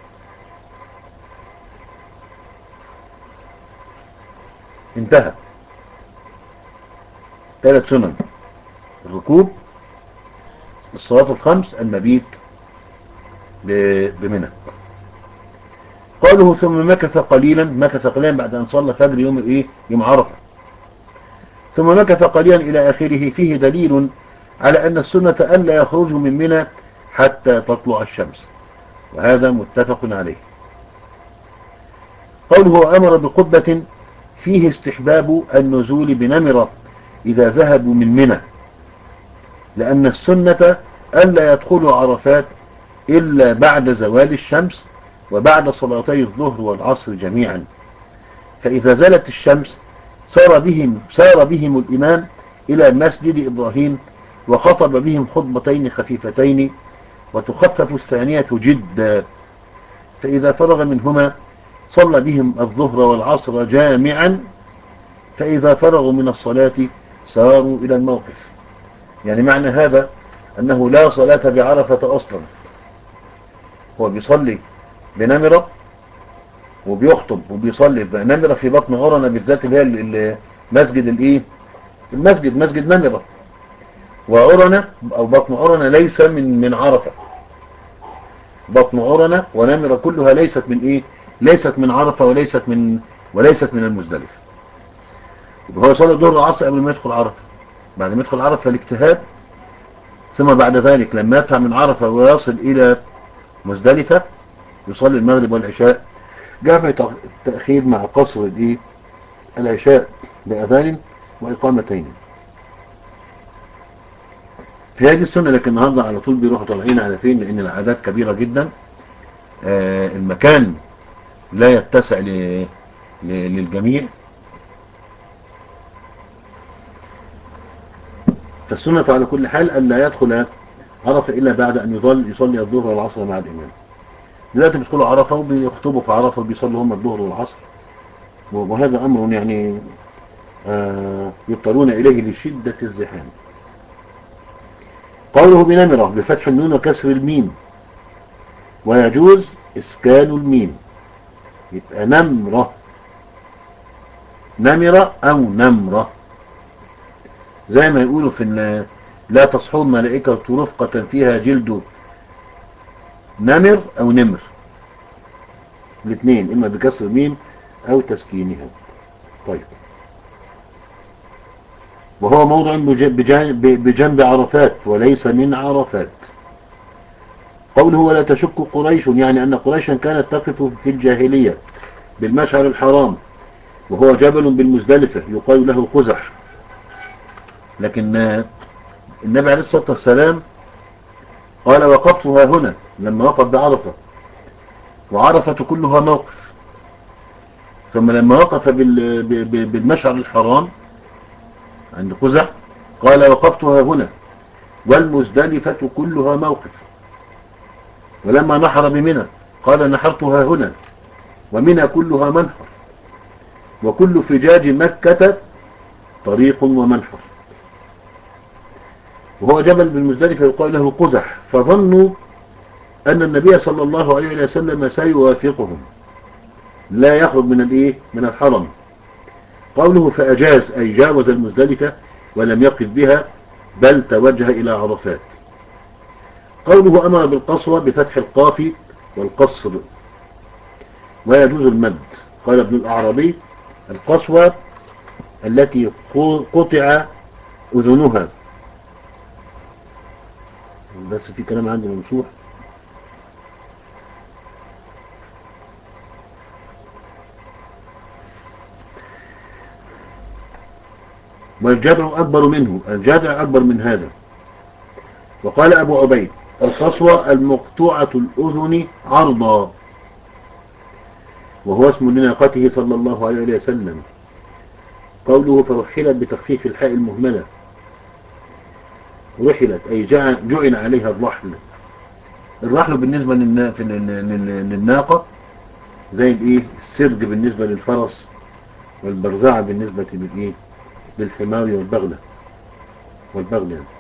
انتهى. ثلاث سنن: الركوب، الصلاة الخمس، المبيت بمنى. قاله ثم مكث قليلا، مكث قليلا بعد أن صلى فجر يوم إيه يوم عرفة، ثم مكث قليلا إلى آخره، فيه دليل على أن السنة ألا يخرجوا من منى حتى تطلع الشمس، وهذا متفق عليه. قوله أمر بقبة، فيه استحباب النزول بنمرة إذا ذهبوا من منى، لأن السنة ألا يدخلوا عرفات إلا بعد زوال الشمس وبعد صلاتي الظهر والعصر جميعا، فإذا زالت الشمس سار بهم, سار بهم الإمام إلى مسجد إبراهيم وخطب بهم خطبتين خفيفتين، وتخفف الثانية جدا، فإذا فرغ منهما صلى بهم الظهر والعصر جامعا، فإذا فرغوا من الصلاة ساروا إلى الموقف. يعني معنى هذا أنه لا صلاة بعرفة أصلا، هو بيصلي بنمرة وبيخطب وبيصلي بنمرة في بطن عرنة بالذات، اللي هي المسجد الايه المسجد مسجد نمرة، وعرنة او بطن عرنة ليس من من عرفة. بطن عرنة ونمرة كلها ليست من ايه ليست من عرفة وليست من وليست من المزدلفة. يبقى هو صلى الظهر والعصر قبل ما يدخل عرفة، بعد ما يدخل عرفة الاجتهاد، ثم بعد ذلك لما يدفع من عرفة ويصل الى مزدلفة يصلي المغرب والعشاء جمع التأخير مع قصر الايه العشاء بأذان وإقامتين. في هذه السنة. لكن النهاردة على طول بيروحوا طالعين على فين؟ لأن الأعداد كبيرة جدا، آه المكان لا يتسع ل... ل... للجميع. فالسنة على كل حال أن لا يدخل عرفة إلا بعد أن يظل يصلي الظهر والعصر مع الإمام. دلوقتي بيدخلوا عرفة وبيخطبوا في عرفة وبيصلوا هم الظهر والعصر، وهذا أمر يعني آه يضطرون إليه لشدة الزحام. قوله بنمرة بفتح النون وكسر الميم، ويجوز إسكان الميم، يبقى نمرة، نمرة أو نمرة، زي ما يقولوا في إن لا تصحون ملائكة رفقة فيها جلد نمر أو نمر، الاثنين إما بكسر الميم أو تسكينها. طيب، وهو موضع بجانب, بجنب عرفات وليس من عرفات. قوله ولا تشك قريش، يعني أن قريشا كانت تقف في الجاهلية بالمشعر الحرام، وهو جبل بالمزدلفة يقال له قزح، لكن النبي عليه الصلاة والسلام قال وقفتها هنا لما وقف بعرفة، وعرفة كلها موقف، ثم لما وقف بالمشعر الحرام عند قزح قال وقفتها هنا، والمزدلفة كلها موقف، ولما نحر بمنى قال نحرتها هنا، ومنى كلها منحر، وكل فجاج مكة طريق ومنحر. وهو جبل بالمزدلفة يقال له قزح، فظنوا أن النبي صلى الله عليه وسلم سيوافقهم لا يخرج من الايه من الحرم. قوله فأجاز أي جاوز المزدلفة ولم يقف بها بل توجه إلى عرفات. قوله أمر بالقصوى بفتح القاف والقصر ويجوز المد. قال ابن الأعرابي القصوى التي قطع أذنها، بس في كلام عندي ممسوح، والجدع أكبر منه، الجدع أكبر من هذا. وقال أبو عبيد القصوى المقطوعة الأذن عرضا، وهو اسم لناقته صلى الله عليه وسلم. قوله فرحلت بتخفيف الحاء المهملة، رحلت أي جعل عليها الرحل. الرحل بالنسبة للناقة زي الايه السرج بالنسبة للفرس، والبرزعة بالنسبة للايه للحمار والبغلة والبغل يعني.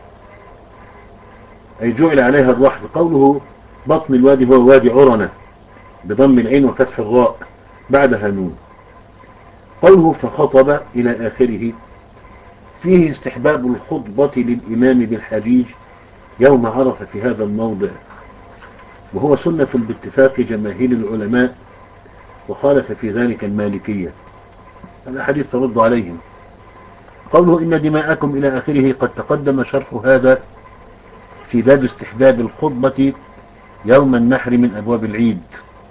أي جعل عليها الرحل. قوله بطن الوادي هو وادي عرنة بضم العين وفتح الراء بعدها نون. قوله فخطب إلى آخره فيه استحباب الخطبة للإمام بالحجيج يوم عرفة في هذا الموضع، وهو سنة باتفاق جماهير العلماء، وخالف في ذلك المالكية. الأحاديث ترد عليهم. قوله إن دماءكم إلى آخره قد تقدم شرح هذا في باب استحباب الخطبة يوم النحر من أبواب العيد.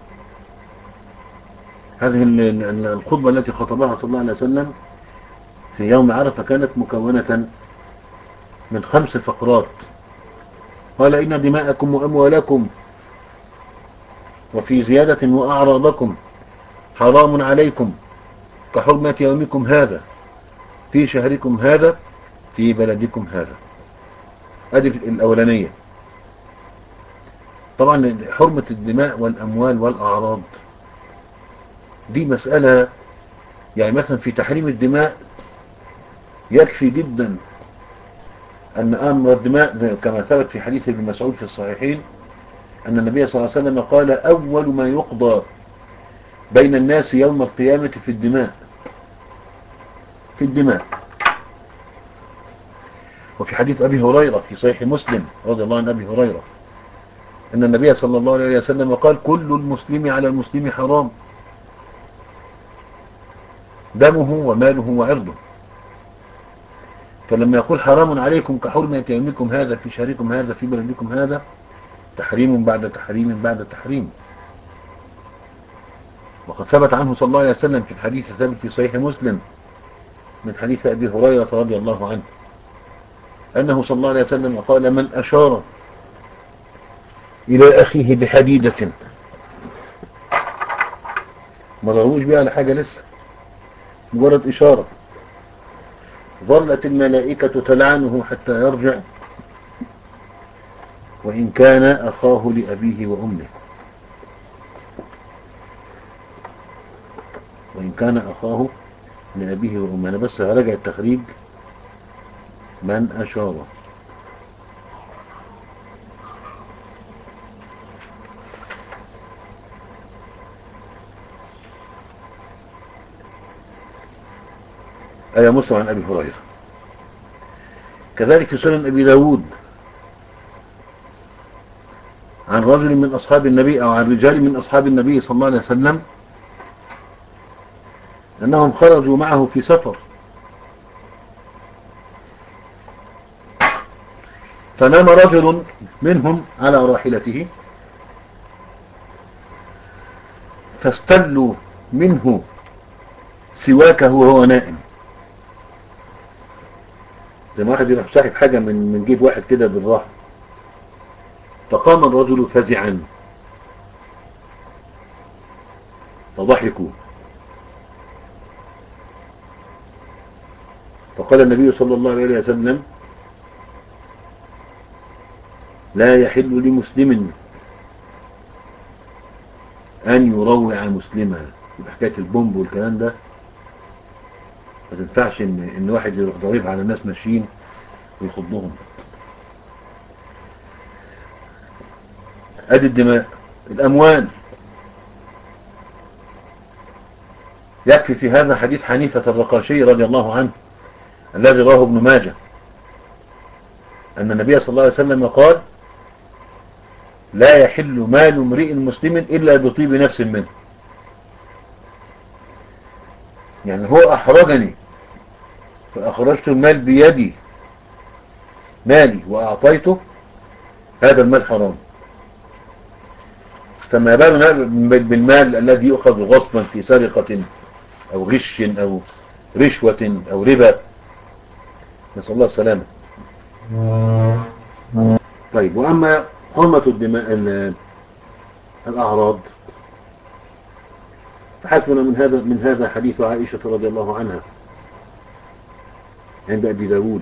هذه الخطبة التي خطبها صلى الله عليه وسلم في يوم عرفة كانت مكونة من خمس فقرات. قال إن دماءكم وأموالكم، وفي زيادة وأعراضكم حرام عليكم كحرمة يومكم هذا في شهركم هذا في بلدكم هذا. هذه الأولانية. طبعا حرمة الدماء والأموال والأعراض دي مسألة، يعني مثلا في تحريم الدماء يكفي جدا أن أمر الدماء كما ثبت في حديث ابن مسعود في الصحيحين أن النبي صلى الله عليه وسلم قال أول ما يقضى بين الناس يوم القيامة في الدماء في الدماء. وفي حديث أبي هريرة في صحيح مسلم رضي الله عن أبي هريرة أن النبي صلى الله عليه وسلم قال كل المسلم على المسلم حرام دمه وماله وعرضه. فلما يقول حرام عليكم كحرمة يومكم هذا في شهركم هذا في بلدكم هذا، تحريم بعد تحريم بعد تحريم. وقد ثبت عنه صلى الله عليه وسلم في الحديث الثابت في صحيح مسلم من حديث أبي هريرة رضي الله عنه أنه صلى الله عليه وسلم قال من أشار إلى أخيه بحديدة، ما ضروش بها على حاجة لسه، مجرد إشارة، ظلت الملائكة تلعنه حتى يرجع وإن كان أخاه لأبيه وأمه، وإن كان أخاه لأبيه وأمه. أنا بس هرجع التخريج من أشار. أي مسلم عن أبي هريرة. كذلك في سنن أبي داود عن رجل من أصحاب النبي أو عن رجال من أصحاب النبي صلى الله عليه وسلم أنهم خرجوا معه في سفر، فنام رجل منهم على راحلته فاستلوا منه سواكه وهو نائم، زي ما واحد يروح ساحب حاجة من من جيب واحد كده بالراحة. فقام الرجل فزعا فضحكوا، فقال النبي صلى الله عليه وسلم: لا يحل لمسلم أن يروع مسلما. حكاية البومب والكلام ده ما تنفعش إن, إن واحد يروح ضريب على الناس ماشيين ويخضهم. أدي الدماء، الأموال. يكفي في هذا حديث حنيفة الرقاشي رضي الله عنه الذي رواه ابن ماجه أن النبي صلى الله عليه وسلم قال: لا يحل مال امرئ مسلم إلا بطيب نفس منه. يعني هو أحرجني فأخرجت المال بيدي، مالي، وأعطيته، هذا المال حرام. فما بالنا بالمال الذي يؤخذ غصبا في سرقة أو غش أو رشوة أو ربا، نسأل الله السلامة. طيب، وأما حرمة الدماء الأعراض فحسبنا من هذا من هذا حديث عائشة رضي الله عنها عند أبي داود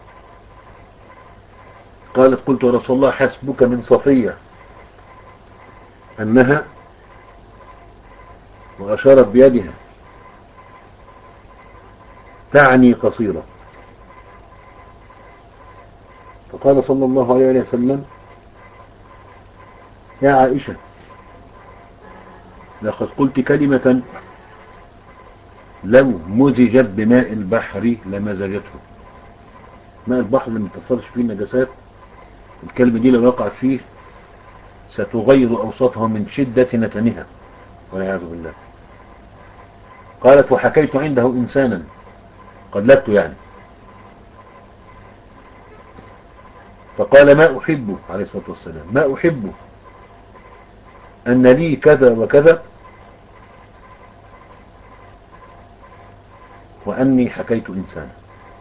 قالت: قلت يا رسول الله حسبك من صفية أنها، وأشارت بيدها تعني قصيرة. فقال صلى الله عليه وسلم: يا عائشة لقد قلت كلمة لو مزجت بماء البحر لمزجته. ماء البحر اللي ما تصلش فيه النجاسات، الكلمة دي لو وقعت فيه ستغير أوساطها من شدة نتنها والعياذ بالله. قالت: وحكيت عنده إنسانا، قلدت يعني، فقال: ما أحب، عليه الصلاة والسلام، ما أحب أن لي كذا وكذا وأني حكيت إنسانا.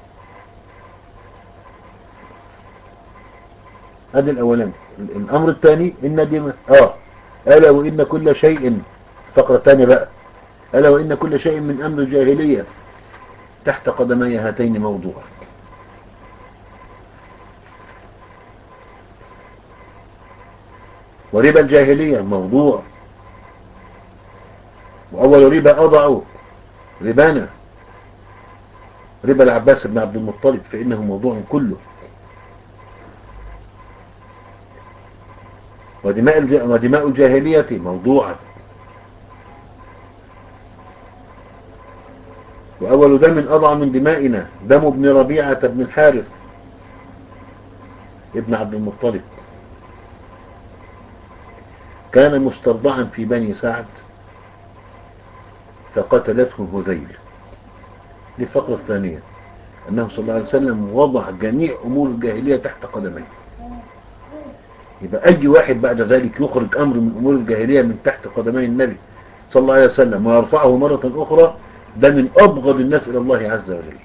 هذا الأولاني. الأمر الثاني: إن دم آه ألا وإن كل شيء، فقرة الثانية بقى: ألا وإن كل شيء من أمر الجاهلية تحت قدمي هاتين موضوع. وربا الجاهلية موضوع، وأول ربا أضعوا ربانا ربا العباس بن عبد المطلب، فإنه موضوع كله. ودماء الج... ودماء الجاهلية موضوعة. وأول دم أضع من دمائنا دم ابن ربيعة بن الحارث ابن عبد المطلب، كان مسترضعا في بني سعد فقتلته هذيل. دي الفقرة الثانية، أنه صلى الله عليه وسلم وضع جميع أمور الجاهلية تحت قدميه. يبقى أي واحد بعد ذلك يخرج أمر من أمور الجاهلية من تحت قدمي النبي صلى الله عليه وسلم ويرفعه مرة أخرى، ده من أبغض الناس إلى الله عز وجل.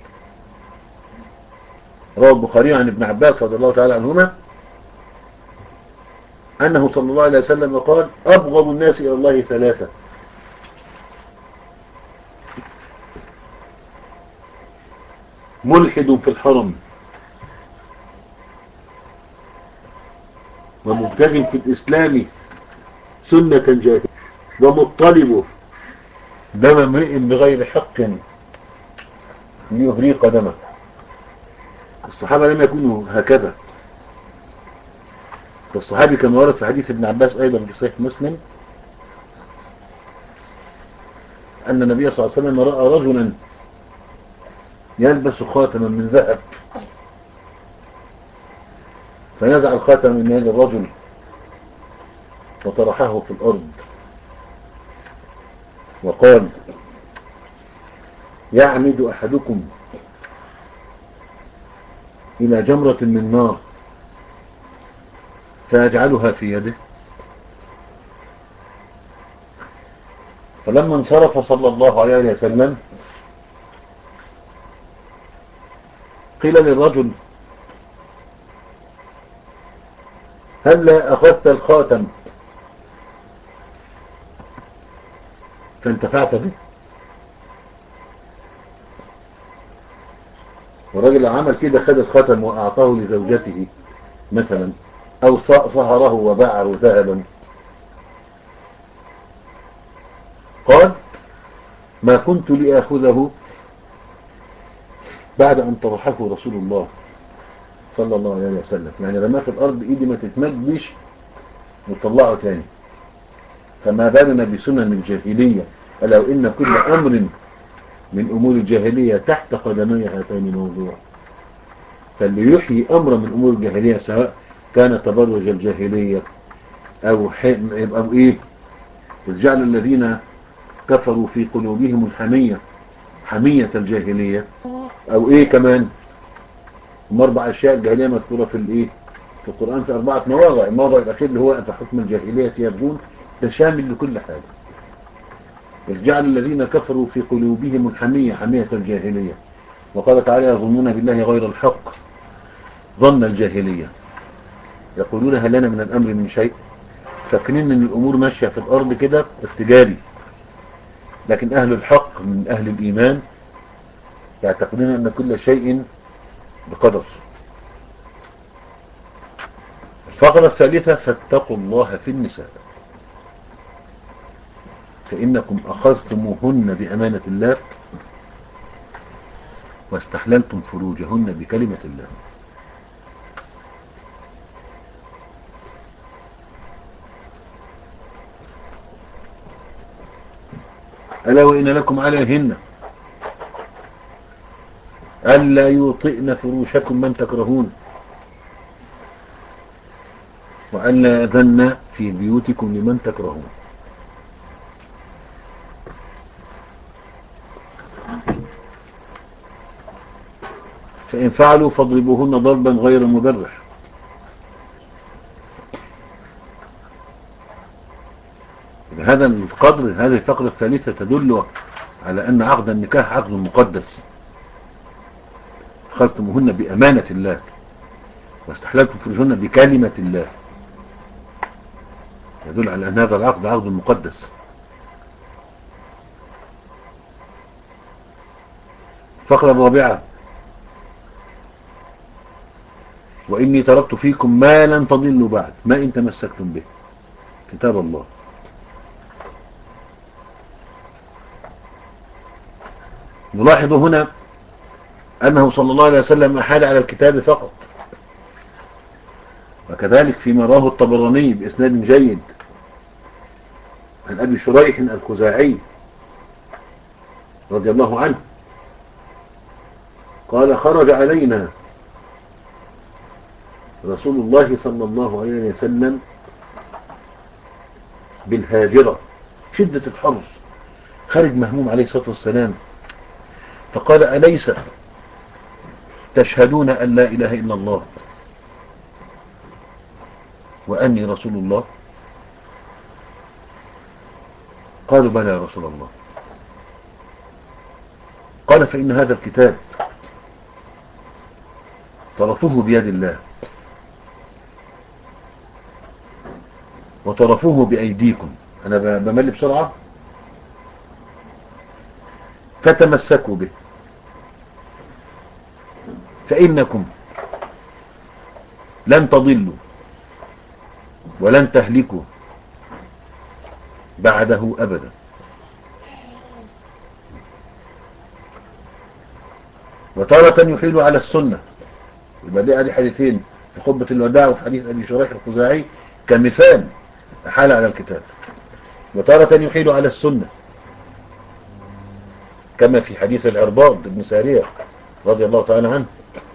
رواه البخاري عن ابن عباس رضي الله تعالى عنهما أنه صلى الله عليه وسلم قال: أبغض الناس إلى الله ثلاثة: ملحد في الحرم، ومبتغ في الإسلام سنة جاهلية، ومطلب دم امرئ بغير حق ليهريق دمه. الصحابة لم يكونوا هكذا. والصحابي كان ورد في حديث ابن عباس أيضا في صحيح مسلم أن النبي صلى الله عليه وسلم رأى رجلا يلبس خاتما من ذهب، فنزع الخاتم من يد الرجل وطرحه في الأرض وقال: يعمد أحدكم إلى جمرة من نار فيجعلها في يده؟ فلما انصرف صلى الله عليه وسلم قيل للرجل: هل لا أخذت الخاتم فانتفعت به؟ والرجل عمل كده، خد الخاتم وأعطاه لزوجته مثلا، أو صهره وباعه ذهبا. قال: ما كنت لآخذه بعد أن طرحه رسول الله صلى الله عليه وسلم. يعني لما في الأرض إيدي ما تتمدش وطلعه تاني. فما بالنا بسنن الجاهلية، ألا وإن كل أمر من أمور الجاهلية تحت قدمي هاتين موضوع. فاللي يحيي أمر من أمور الجاهلية سواء كان تبرج الجاهلية أو, أو إيه، إذ جعل الذين كفروا في قلوبهم الحمية حمية الجاهلية، أو إيه كمان، هم أربع أشياء الجاهلية مذكورة في الإيه في القرآن في أربعة مواضع. الموضع الأخير اللي هو أنت حكم الجاهلية يبغون، ده شامل لكل حاجة. إذ جعل الذين كفروا في قلوبهم الحمية حمية الجاهلية، وقال تعالى: يظنون بالله غير الحق ظن الجاهلية، يقولون هل لنا من الأمر من شيء. فاكرين ان الأمور ماشية في الأرض كده استجاري، لكن أهل الحق من أهل الإيمان يعتقدون أن كل شيء بقدر. الفقرة الثالثة: فاتقوا الله في النساء فإنكم أخذتموهن بأمانة الله واستحللتم فروجهن بكلمة الله. ألا وإن لكم عليهن ألا يوطئن فروشكم من تكرهون وألا يأذن في بيوتكم لمن تكرهون. فإن فعلوا فاضربوهن ضربا غير مبرح. هذا القدر، هذه الفقرة الثالثة تدل على أن عقد النكاح عقد مقدس. أخذتموهن بأمانة الله واستحللتم فروجهن بكلمة الله، يدل على أن هذا العقد عقد مقدس. الفقرة الرابعة: وإني تركت فيكم ما لن تضلوا بعد ما إن تمسكتم به، كتاب الله. نلاحظ هنا أنه صلى الله عليه وسلم أحال على الكتاب فقط، وكذلك فيما رواه الطبراني بإسناد جيد عن أبي شريح الخزاعي رضي الله عنه قال: خرج علينا رسول الله صلى الله عليه وسلم بالهاجرة، شدة الحر، خرج مهموم عليه الصلاة والسلام، فقال: أليس تشهدون أن لا إله إلا الله وأني رسول الله؟ قالوا: بلى يا رسول الله. قال: فإن هذا الكتاب طرفه بيد الله وطرفوه بأيديكم. أنا بمل بسرعة. فتمسكوا به فإنكم لن تضلوا ولن تهلكوا بعده أبدا. وتارة يحيل على السنة، يبقى دي ادي حديثين في خطبة الوداع وفي حديث أبي شريح الخزاعي كمثال أحال على الكتاب. وتارة يحيل على السنة كما في حديث العرباض بن سارية رضي الله تعالى عنه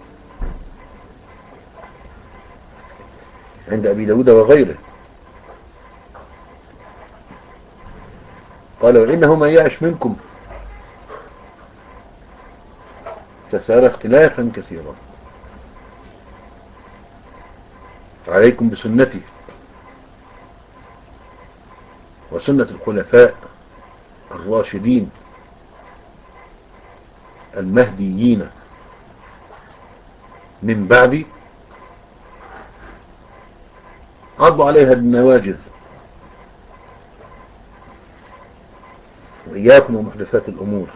عند أبي داود وغيره قال وإنه من يعش منكم فسيرى اختلافا كثيرا عليكم بسنتي وسنة الخلفاء الراشدين المهديين من بعد عضوا عليها بالنواجذ وإياكم ومحدثات الأمور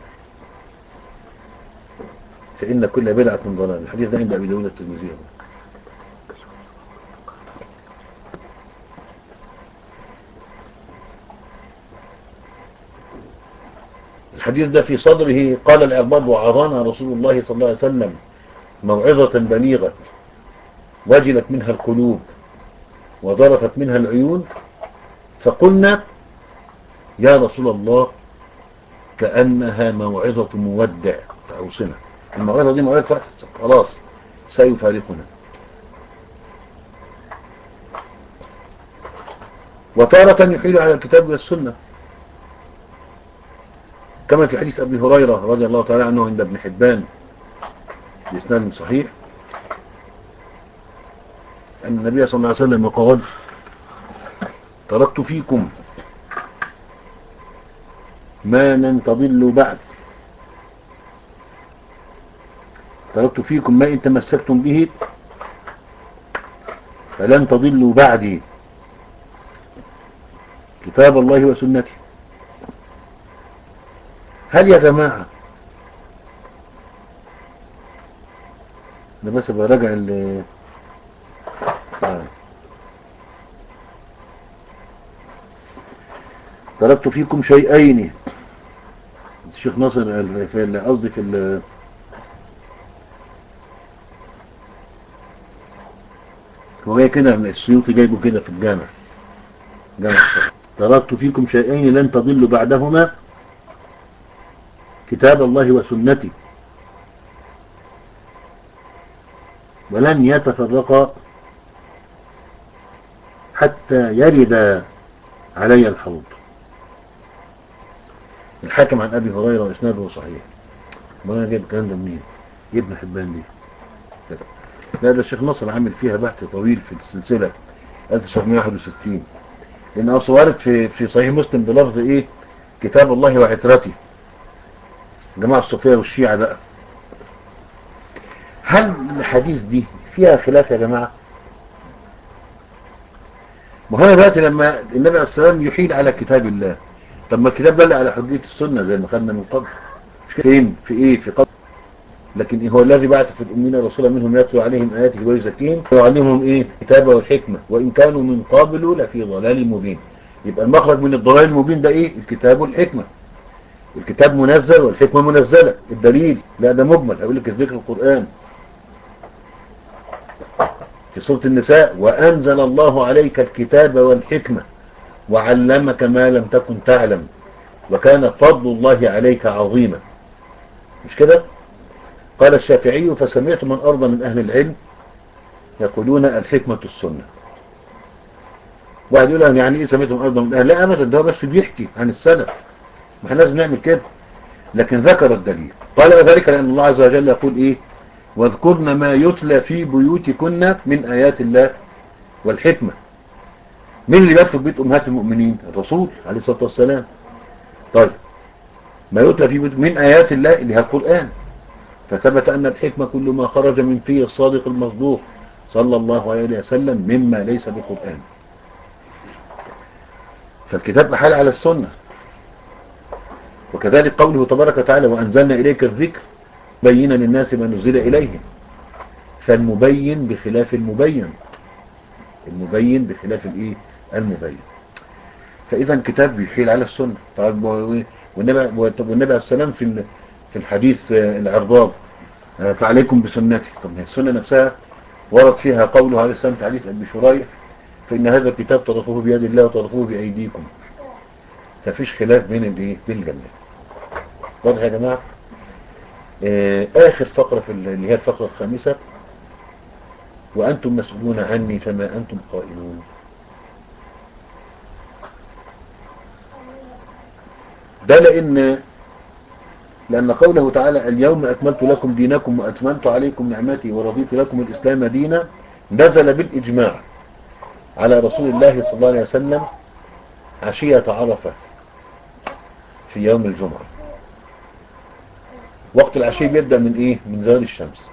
فإن كل بدعة ضلال. الحديث ده عند أبي داود الترمذي. الحديث ده في صدره قال العرباض وعظنا رسول الله صلى الله عليه وسلم موعظة بليغة وجلت منها القلوب وضرفت منها العيون فقلنا يا رسول الله كأنها موعظة مودع فأوصنا. الموعظة دي موعظة خلاص سيفارقنا. وتارة يحيل على الكتاب والسنة كما في حديث أبي هريرة رضي الله تعالى عنه عند ابن حبان بإسناد صحيح أن النبي صلى الله عليه وسلم قال تركت فيكم ما لن تضلوا بعد تركت فيكم ما إن تمسكتم به فلن تضلوا بعدي كتاب الله وسنتي. هل يا جماعة أنا بس براجع ال آه. تركت فيكم شيئين الشيخ ناصر في قصدي في ال هو جاي كده من السيوطي جايبه كده في الجامع جامع الصلاة. تركت فيكم شيئين لن تضلوا بعدهما كتاب الله وسنتي ولن يتفرقا حتى يرد علي الحوض. الحاكم عن أبي هريرة وإسناده صحيح. ما أنا جايب الكلام ده منين؟ ابن حبان دي. لا ده الشيخ نصر عامل فيها بحث طويل في السلسلة ألف وتسعمائة وواحد وستين لأنها صورت في في صحيح مسلم بلفظ إيه كتاب الله وعترتي. جماعة الصوفية والشيعة بقى هل الحديث دي فيها خلاف يا جماعة؟ مهم دلوقتي لما النبي عليه السلام يحيل على كتاب الله طب ما الكتاب دل على حجية السنة زي ما خدنا من قبل فين في ايه في قبل لكن هو الذي بعث في الأمين رسولا منهم يتلو عليهم آياته ويزكيهم ويعلمهم ايه كتابه والحكمة وإن كانوا من قبل لفي ضلال مبين. يبقى المخرج من الضلال المبين ده ايه الكتاب والحكمة. الكتاب منزل والحكمة منزلة. الدليل لا ده مجمل هقول لك الذكر القرآن في سورة النساء وأنزل الله عليك الكتاب والحكمة وعلمك ما لم تكن تعلم وكان فضل الله عليك عظيما. مش كده؟ قال الشافعي فسمعت من أرض من أهل العلم يقولون الحكمة السنة. واحد يقول يعني ايه سمعت من أرض من أهل لا أبدا ده بس بيحكي عن السلف ما احنا لازم نعمل كده لكن ذكر الدليل. قال وذلك لأن الله عز وجل يقول ايه واذكرن ما يتلى في بيوتكن من آيات الله والحكمة. مين اللي بيكتب بيت أمهات المؤمنين؟ الرسول عليه الصلاة والسلام. طيب ما يتلى في بيوت من آيات الله اللي هي القرآن فثبت أن الحكمة كل ما خرج من فيه الصادق المصدوق صلى الله عليه وسلم مما ليس بقرآن. فالكتاب أحال على السنة. وكذلك قوله تبارك وتعالى وأنزلنا إليك الذكر بينا للناس ما نزل إليهم. فالمبين بخلاف المبين المبين بخلاف الايه المبين. فإذا كتاب بيحيل على السنة. طيب والنبي والنبي عليه السلام في في الحديث العرضاب فعليكم بسنتي. طب هي السنة نفسها ورد فيها قوله عليه السلام في حديث أبي شريح فإن هذا الكتاب طرفوه بيد الله وطرفوه بأيديكم. ففيش خلاف بين الايه بين الجنة. واضح يا جماعة؟ آه آخر فقرة في اللي هي الفقرة الخامسة، وأنتم مسؤولون عني فما أنتم قائلون. ده لأن لأن قوله تعالى اليوم أكملت لكم دينكم وأتممت عليكم نعمتي ورضيت لكم الإسلام دينا، نزل بالإجماع على رسول الله صلى الله عليه وسلم عشية عرفة في يوم الجمعة. وقت العشي بيبدأ من إيه؟ من زوال الشمس.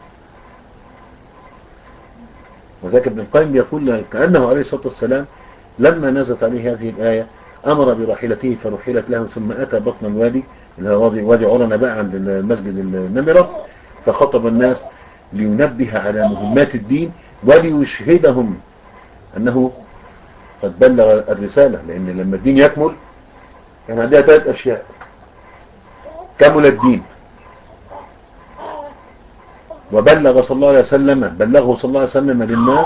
وذلك ابن القيم يقول كأنه عليه الصلاة والسلام لما نزلت عليه هذه الآية أمر براحلته فرحلت له، ثم أتى بطن الوادي اللي هو وادي, وادي عرنة بقى عند المسجد النمرة، فخطب الناس لينبه على مهمات الدين وليشهدهم أنه قد بلغ الرسالة. لأن لما الدين يكمل كان عندها ثلاث أشياء: كمل الدين، وبلغ صلى الله عليه وسلم بلغه صلى الله عليه وسلم للناس،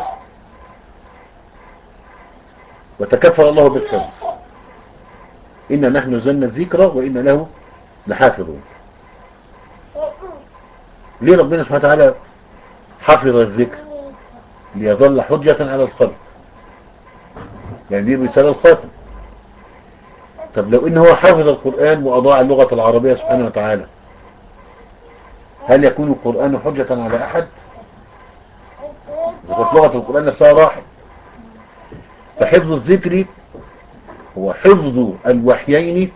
وتكفل الله بالحفظ. إن نحن نزلنا الذكر وإن له لحافظون. ليه ربنا سبحانه وتعالى حفظ الذكر؟ ليظل حجة على الخلق، يعني دي الرسالة الخاتم. طب لو إن هو حفظ القرآن وأضاع اللغة العربية سبحانه وتعالى، هل يكون القرآن حجة على أحد؟ إذا كانت لغة القرآن نفسها راحت. فحفظ الذكر هو حفظ الوحيين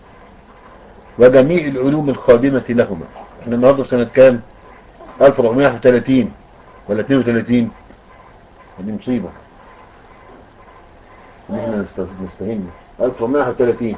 وجميع العلوم الخادمة لهما. احنا النهاردة في سنة كام؟ ألف وأربعمائة وواحد وثلاثين ولا اثنين وثلاثين؟ دي مصيبة ان احنا نستهين. ألف وأربعمائة وواحد وثلاثين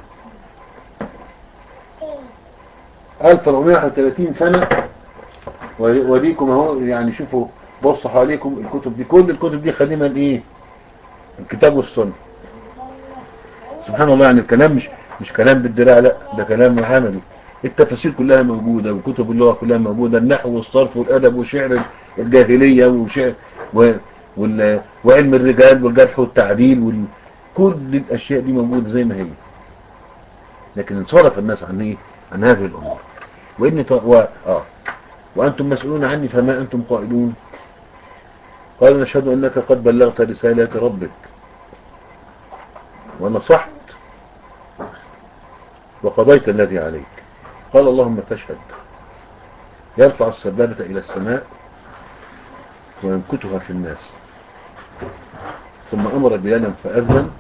ألف وأربعمائة وواحد وثلاثين سنة، وديكم اهو. يعني شوفوا، بصوا حواليكم، الكتب دي كل الكتب دي خادمة لايه؟ الكتاب والسنة. سبحان الله. يعني الكلام مش مش كلام بالدراع، لا، ده كلام عملي. التفاسير كلها موجودة، وكتب اللغة كلها موجودة، النحو والصرف والأدب وشعر الجاهلية وشعر و... وال... وعلم الرجال والجرح والتعديل وال... كل الأشياء دي موجودة زي ما هي. لكن انصرف الناس عن ايه؟ عن هذه الأمور. وإن ط... و... آه. وأنتم مسؤولون عني فما أنتم قائلون. قالوا نشهد أنك قد بلغت رسالات ربك ونصحت وقضيت الذي عليك. قال اللهم فاشهد. يرفع السبابة إلى السماء وينكتها في الناس. ثم أمر بلالا فأذن،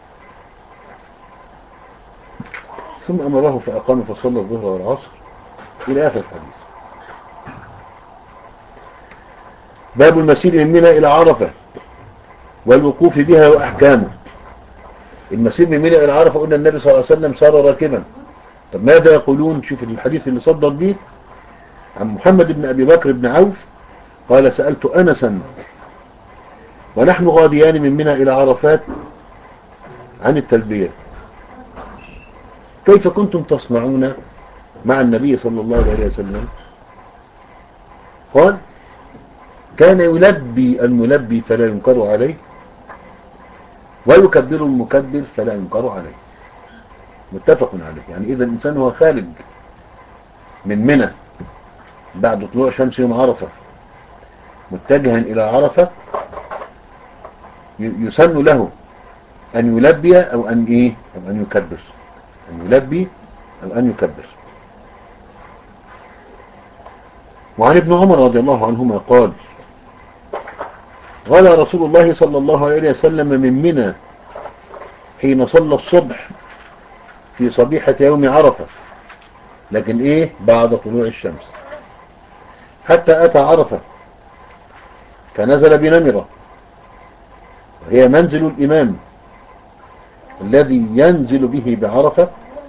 ثم أمره فأقام فصلى الظهر والعصر إلى آخر الحديث. باب المسير من منى إلى عرفة والوقوف بها وأحكامه. المسير من منى إلى عرفة قلنا النبي صلى الله عليه وسلم صار راكبا. طب ماذا يقولون؟ شوف الحديث اللي صدر به عن محمد بن أبي بكر بن عوف قال سألت أنسا ونحن غاديان من منى إلى عرفات عن التلبية كيف كنتم تصنعون مع النبي صلى الله عليه وسلم؟ قال كان يلبي الملبي فلا ينكر عليه ويكبر المكبر فلا ينكر عليه. متفق عليه. يعني إذا الإنسان هو خارج من منى بعد طلوع شمس يوم عرفة متجها إلى عرفة يسن له أن يلبي أو أن إيه أو أن يكبر، أن يلبي أو أن يكبر. وعن ابن عمر رضي الله عنهما قال غدا رسول الله صلى الله عليه وسلم من منى حين صلى الصبح في صبيحة يوم عرفة، لكن إيه بعد طلوع الشمس، حتى أتى عرفة فنزل بنمرة وهي منزل الإمام الذي ينزل به بعرفة،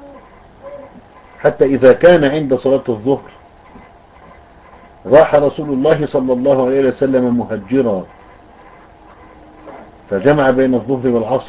حتى إذا كان عند صلاة الظهر راح رسول الله صلى الله عليه وسلم مهجرا فجمع بين الظهر والعصر،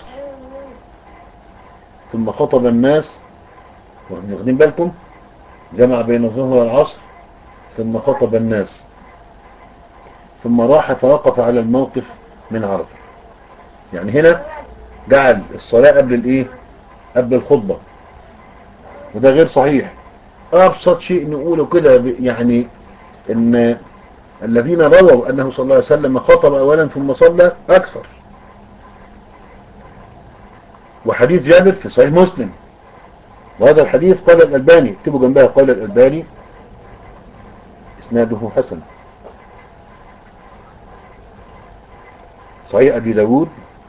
ثم خطب الناس. واخدين بالكم؟ جمع بين الظهر والعصر ثم خطب الناس، ثم راح فوقف على الموقف من عرفة. يعني هنا جعل الصلاة قبل الايه قبل الخطبة، وده غير صحيح. ابسط شيء نقوله كده يعني ان الذين رووا انه صلى الله عليه وسلم خطب اولا ثم صلى اكثر. وحديث جابر في صحيح مسلم، وهذا الحديث قال الألباني، اكتبوا جنبها قال الألباني اسناده حسن. صحيح أبي داود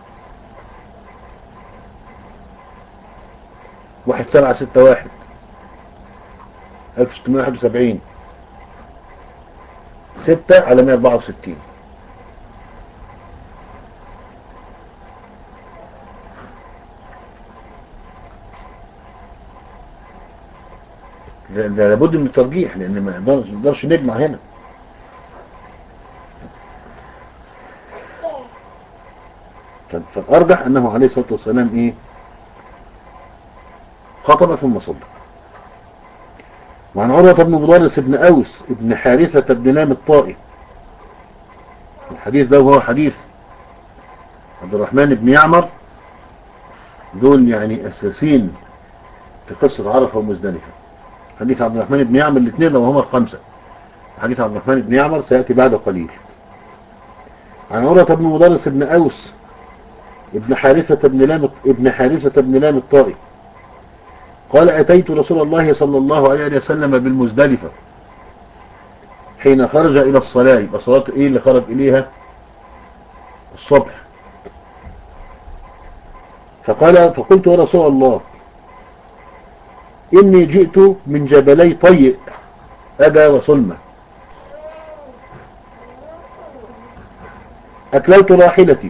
واحد سبعة ستة واحد ألف ستمائة واحد وسبعين ستة على مائة وأربعة وستين. لابد من الترجيح لأن ما نقدرش نجمع هنا. فالأرجح أنه عليه الصلاة والسلام إيه خطب ثم صلى. وعن عروة بن مضارس بن أوس بن حارثة بن لام الطائي، الحديث ده هو حديث عبد الرحمن بن يعمر، دول يعني أساسين في قصة عرفة ومزدلفة. حديث عبد الرحمن بن يعمر الاثنين لو هما الخمسة، حديث عبد الرحمن بن يعمر سيأتي بعد قليل. عن عروة بن مضارس بن أوس ابن حارثة بن لام ابن حارثة بن لام الطائي قال أتيت رسول الله صلى الله عليه وسلم بالمزدلفة حين خرج إلى الصلاة. يبقى صلاة إيه اللي خرج إليها؟ الصبح. فقال فقلت يا رسول الله إني جئت من جبلي طيء أبا وسلمى أكللت راحلتي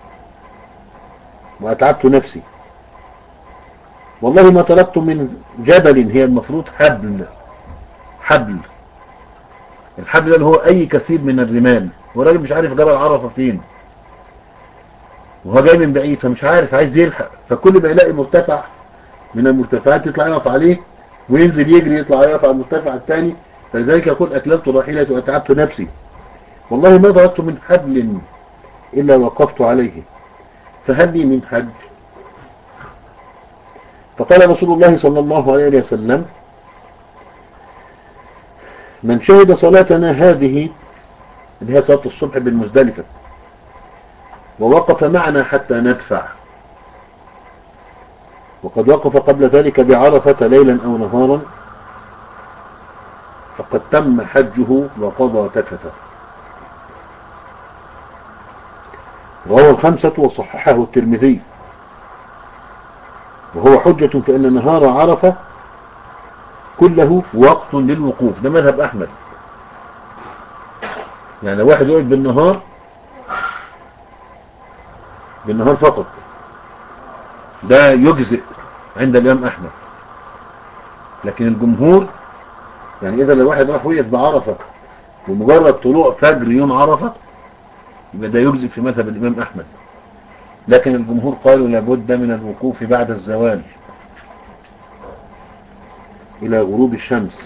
وأتعبت نفسي، والله ما تركت من جبل، هي المفروض حبل، حبل الحبل ده هو أي كثير من الرمال، والراجل مش عارف جبل عرفة فين وهو جاي من بعيد فمش عارف عايز يلحق، فكل ما يلاقي مرتفع من المرتفعات يطلع يقف عليه وينزل يجري يطلع يقف على المرتفع الثاني. فلذلك يقول أكللت راحلتي وأتعبت نفسي، والله ما تركت من حبل إلا وقفت عليه، فهل لي من حج؟ فقال رسول الله صلى الله عليه وسلم من شهد صلاتنا هذه اللي هي صلاة الصبح بالمزدلفة ووقف معنا حتى ندفع، وقد وقف قبل ذلك بعرفة ليلا أو نهارا، فقد تم حجه وقضى تفته. رواه الخمسة وصححه الترمذي، وهو حجة في أن نهار عرفة كله وقت للوقوف. ده مذهب أحمد، يعني لو واحد يقعد بالنهار بالنهار فقط ده يجزئ عند الإمام أحمد، لكن الجمهور يعني إذا لو واحد راح وقف بعرفة ومجرد طلوع فجر يوم عرفة يبقى ده يجزئ في مذهب الإمام أحمد، لكن الجمهور قالوا لابد من الوقوف بعد الزوال إلى غروب الشمس.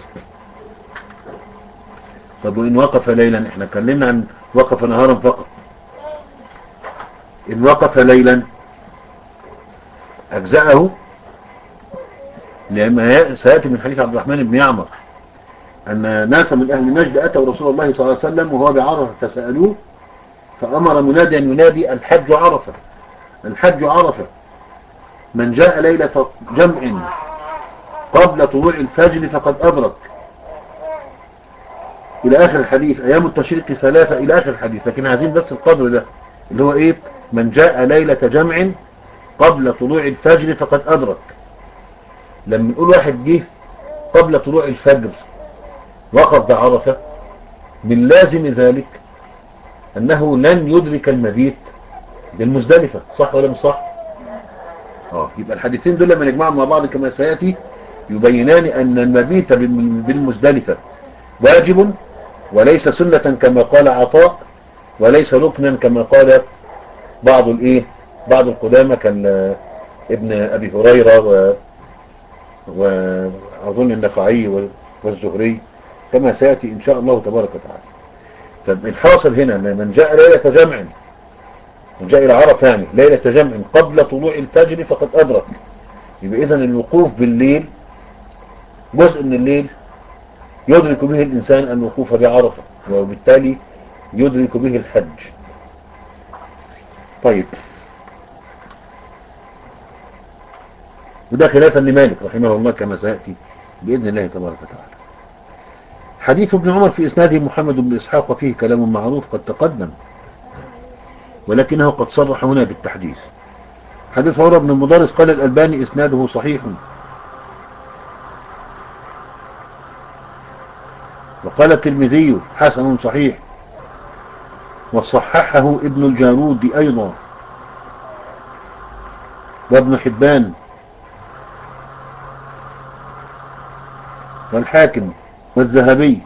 طب وإن وقف ليلا؟ احنا اتكلمنا عن وقف نهارا فقط. إن وقف ليلا أجزأه، لما سيأتي من حديث عبد الرحمن بن يعمر أن ناس من أهل نجد أتوا رسول الله صلى الله عليه وسلم وهو بعرفة فسألوه فأمر مناديا ينادي الحج عرفة، الحج عرفة، من جاء ليلة جمع قبل طلوع الفجر فقد أدرك، إلى آخر الحديث، أيام التشريق ثلاثة إلى آخر الحديث. لكن عايزين بس القدر ده اللي هو إيه؟ من جاء ليلة جمع قبل طلوع الفجر فقد أدرك. لما نقول واحد جه قبل طلوع الفجر وقف بعرفة، من لازم ذلك أنه لن يدرك المبيت بالمزدلفة، صح ولا مش صح؟ آه يبقى الحديثين دول لما نجمعهم مع بعض كما سيأتي يبينان أن المبيت بالمزدلفة واجب وليس سنة كما قال عطاء، وليس ركنا كما قال بعض الايه بعض القدامى كان ابن ابي هريرة و واظن النخعي والزهري كما سيأتي ان شاء الله تبارك وتعالى. فالحاصل هنا ان من جاء ليلة جمع، من جاء الى عرفة يعني ليلة جمع قبل طلوع الفجر فقد ادرك. يبقى اذا الوقوف بالليل جزء من الليل يدرك به الإنسان الوقوف بعرفة، وبالتالي يدرك به الحج. طيب، وده خلافا لمالك رحمه الله كما سيأتي بإذن الله تبارك وتعالى. حديث ابن عمر في إسناده محمد بن إسحاق وفيه كلام معروف قد تقدم، ولكنه قد صرح هنا بالتحديث. حديث عمر بن المدرس قال الألباني إسناده صحيح، وقال الترمذي حسن صحيح، وصححه ابن الجارود أيضا، وابن حبان، والحاكم، والذهبي،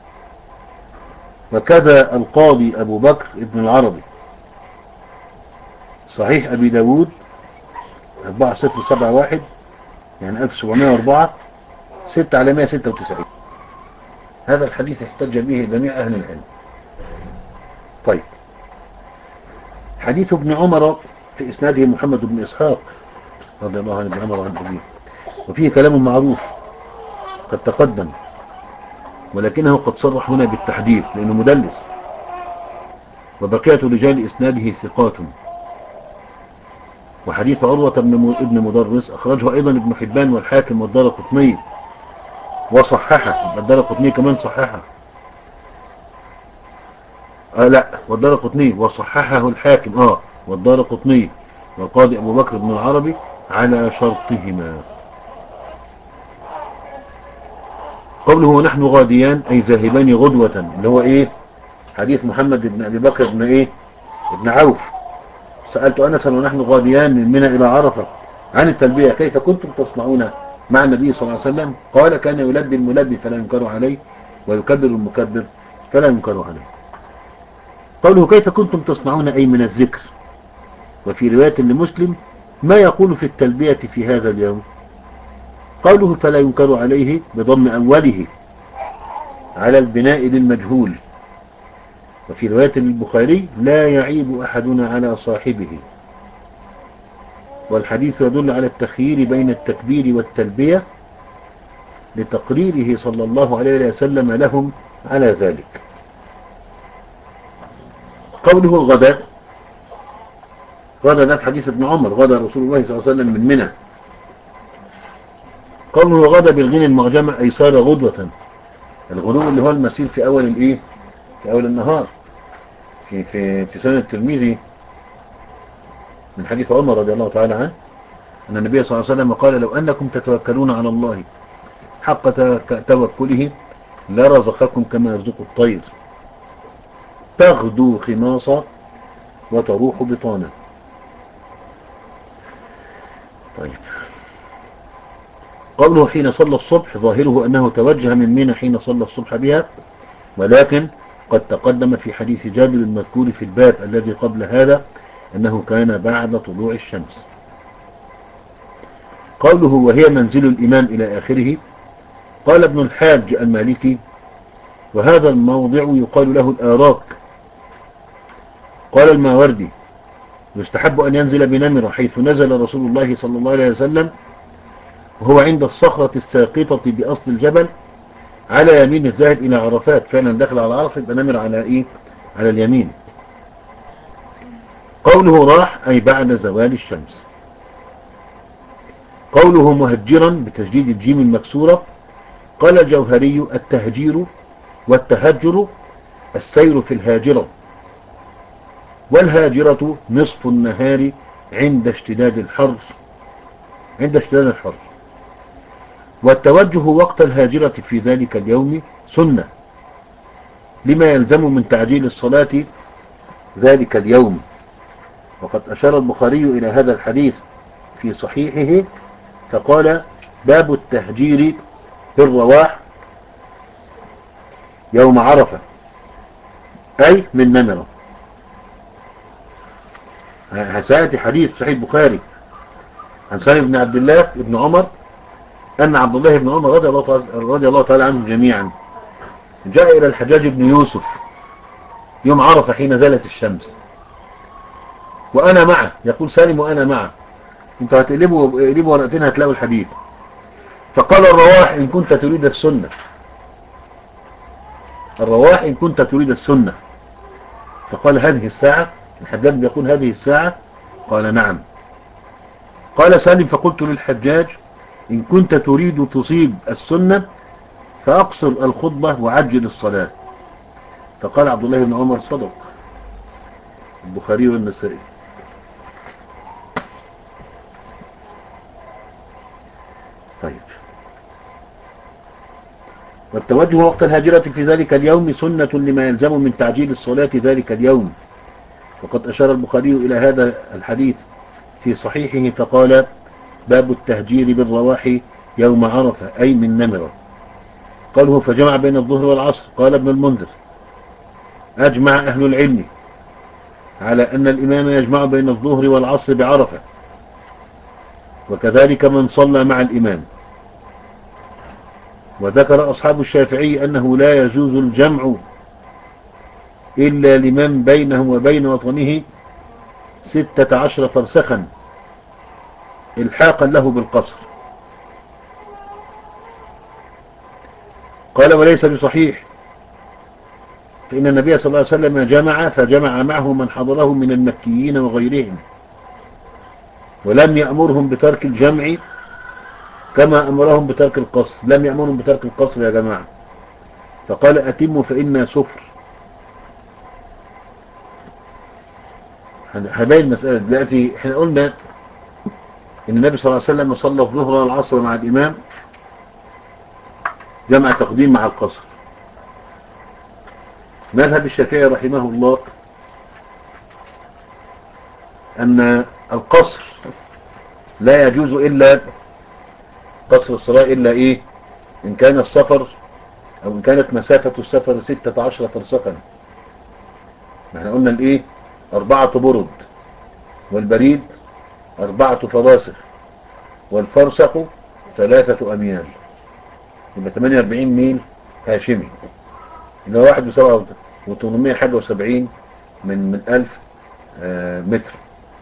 وكذا القاضي أبو بكر ابن العربي. صحيح أبي داود أربعة صفر سبعة واحد، يعني ألف وسبعمائة وأربعة، ستة على مائة وستة وتسعين. هذا الحديث احتج به جميع أهل العلم. طيب، حديث ابن عمر في إسناده محمد بن إسحاق رضي الله عنه ابن عمر وعن أبيه، وفيه كلام معروف قد تقدم، ولكنه قد صرح هنا بالتحديث لأنه مدلس، وبقية رجال إسناده ثقات. وحديث عروة ابن مدرس أخرجه أيضا ابن حبان والحاكم والدارقطني وصححه. الدارقطني كمان صححه، آه لا والدارقطني وصححه الحاكم اه والدارقطني والقاضي أبو بكر بن العربي على شرطهما. قوله ونحن غاديان أي ذاهبان غدوة، اللي هو إيه؟ حديث محمد بن أبي بكر بن إيه؟ ابن عوف. سألت أنسا ونحن غاديان من منى إلى عرفة عن التلبية كيف كنتم تصنعون مع النبي صلى الله عليه وسلم؟ قال كان يلبي الملبي فلا ينكر عليه، ويكبر المكبر فلا ينكر عليه. قوله كيف كنتم تصنعون أي من الذكر. وفي رواية لمسلم ما يقول في التلبية في هذا اليوم. قوله فلا ينكر عليه بضم أوله على البناء للمجهول. وفي رواية البخاري لا يعيب أحدنا على صاحبه. والحديث يدل على التخيير بين التكبير والتلبية لتقريره صلى الله عليه وسلم لهم على ذلك. قوله الغداء، غدا ده حديث ابن عمر، غدا رسول الله صلى الله عليه وسلم من منى. قوله غدا بالغين المعجمة أي صار غدوة. الغدو اللي هو المسير في أول الإيه؟ في أول النهار. في في في سنة الترمذي من حديث عمر رضي الله تعالى عنه أن النبي صلى الله عليه وسلم قال لو أنكم تتوكلون على الله حق توكله لرزقكم كما يرزق الطير تغدو خماصا وتروح بطانا. طيب، قوله حين صلى الصبح ظاهره أنه توجه من منى حين صلى الصبح بها، ولكن قد تقدم في حديث جابر المذكور في الباب الذي قبل هذا أنه كان بعد طلوع الشمس. قوله وهي منزل الإمام إلى آخره. قال ابن الحاج المالكي وهذا الموضع يقال له الآراك. قال الماوردي يستحب أن ينزل بنمرة حيث نزل رسول الله صلى الله عليه وسلم وهو عند الصخرة الساقطة بأصل الجبل على يمين الذاهب إلى عرفات. فعلا دخل على عرفة يبقى نمر على إيه؟ على اليمين. قوله راح أي بعد زوال الشمس. قوله مهجرا بتشديد الجيم المكسورة. قال الجوهري التهجير والتهجر السير في الهاجرة، والهاجرة نصف النهار عند اشتداد الحر عند اشتداد الحر والتوجه وقت الهاجرة في ذلك اليوم سنة لما يلزم من تعجيل الصلاة ذلك اليوم. وقد أشار البخاري إلى هذا الحديث في صحيحه فقال باب التهجير في الرواح يوم عرفة أي من نمرة. سيأتي حديث صحيح البخاري عن سالم بن عبد الله بن عمر أن عبد الله بن عمر رضي الله, رضي الله تعالى عنه جميعا جاء إلى الحجاج بن يوسف يوم عرفة حين زالت الشمس وأنا معه. يقول سالم وأنا معه. انتوا هتقلبوا قلبوا ورقتين هتلاقوا الحديث. فقال الرواح إن كنت تريد السنة الرواح إن كنت تريد السنة. فقال هذه الساعة، الحجاج يقول هذه الساعة، قال نعم. قال سالم فقلت للحجاج إن كنت تريد تصيب السنة فأقصر الخطبة وعجل الصلاة. فقال عبد الله بن عمر صدق. البخاري والنسائي. طيب. والتوجه وقت الهاجرة في ذلك اليوم سنة لما يلزم من تعجيل الصلاة ذلك اليوم. وقد أشار البخاري إلى هذا الحديث في صحيحه فقال باب التهجير بالرواح يوم عرفة أي من نمرة. قاله فجمع بين الظهر والعصر. قال ابن المنذر أجمع أهل العلم على أن الإمام يجمع بين الظهر والعصر بعرفة، وكذلك من صلى مع الإمام. وذكر أصحاب الشافعي أنه لا يجوز الجمع إلا لمن بينه وبين وطنه ستة عشر فرسخا الحاقا له بالقصر. قال وليس بصحيح، فإن النبي صلى الله عليه وسلم جمع فجمع معه من حضره من المكيين وغيرهم، ولم يأمرهم بترك الجمع كما أمرهم بترك القصر. لم يأمرهم بترك القصر يا جماعة، فقال أتموا فإنا سفر. هذه المسألة دلوقتي احنا قلنا إن النبي صلى الله عليه وسلم صلى الظهر والعصر مع الإمام جمع تقديم مع القصر. مذهب الشافعي رحمه الله أن القصر لا يجوز إلا قصر الصلاة إلا إيه إن كان السفر أو إن كانت مسافة السفر ستة عشر فرسخا. احنا قلنا الإيه أربعة برد، والبريد أربعة فراسخ، والفرسخ ثلاثة أميال، يبقى ثمانية وأربعين ميل هاشمي، اللي هو واحد وسبعة وثمانمائة حاجة وسبعين من من ألف آه متر.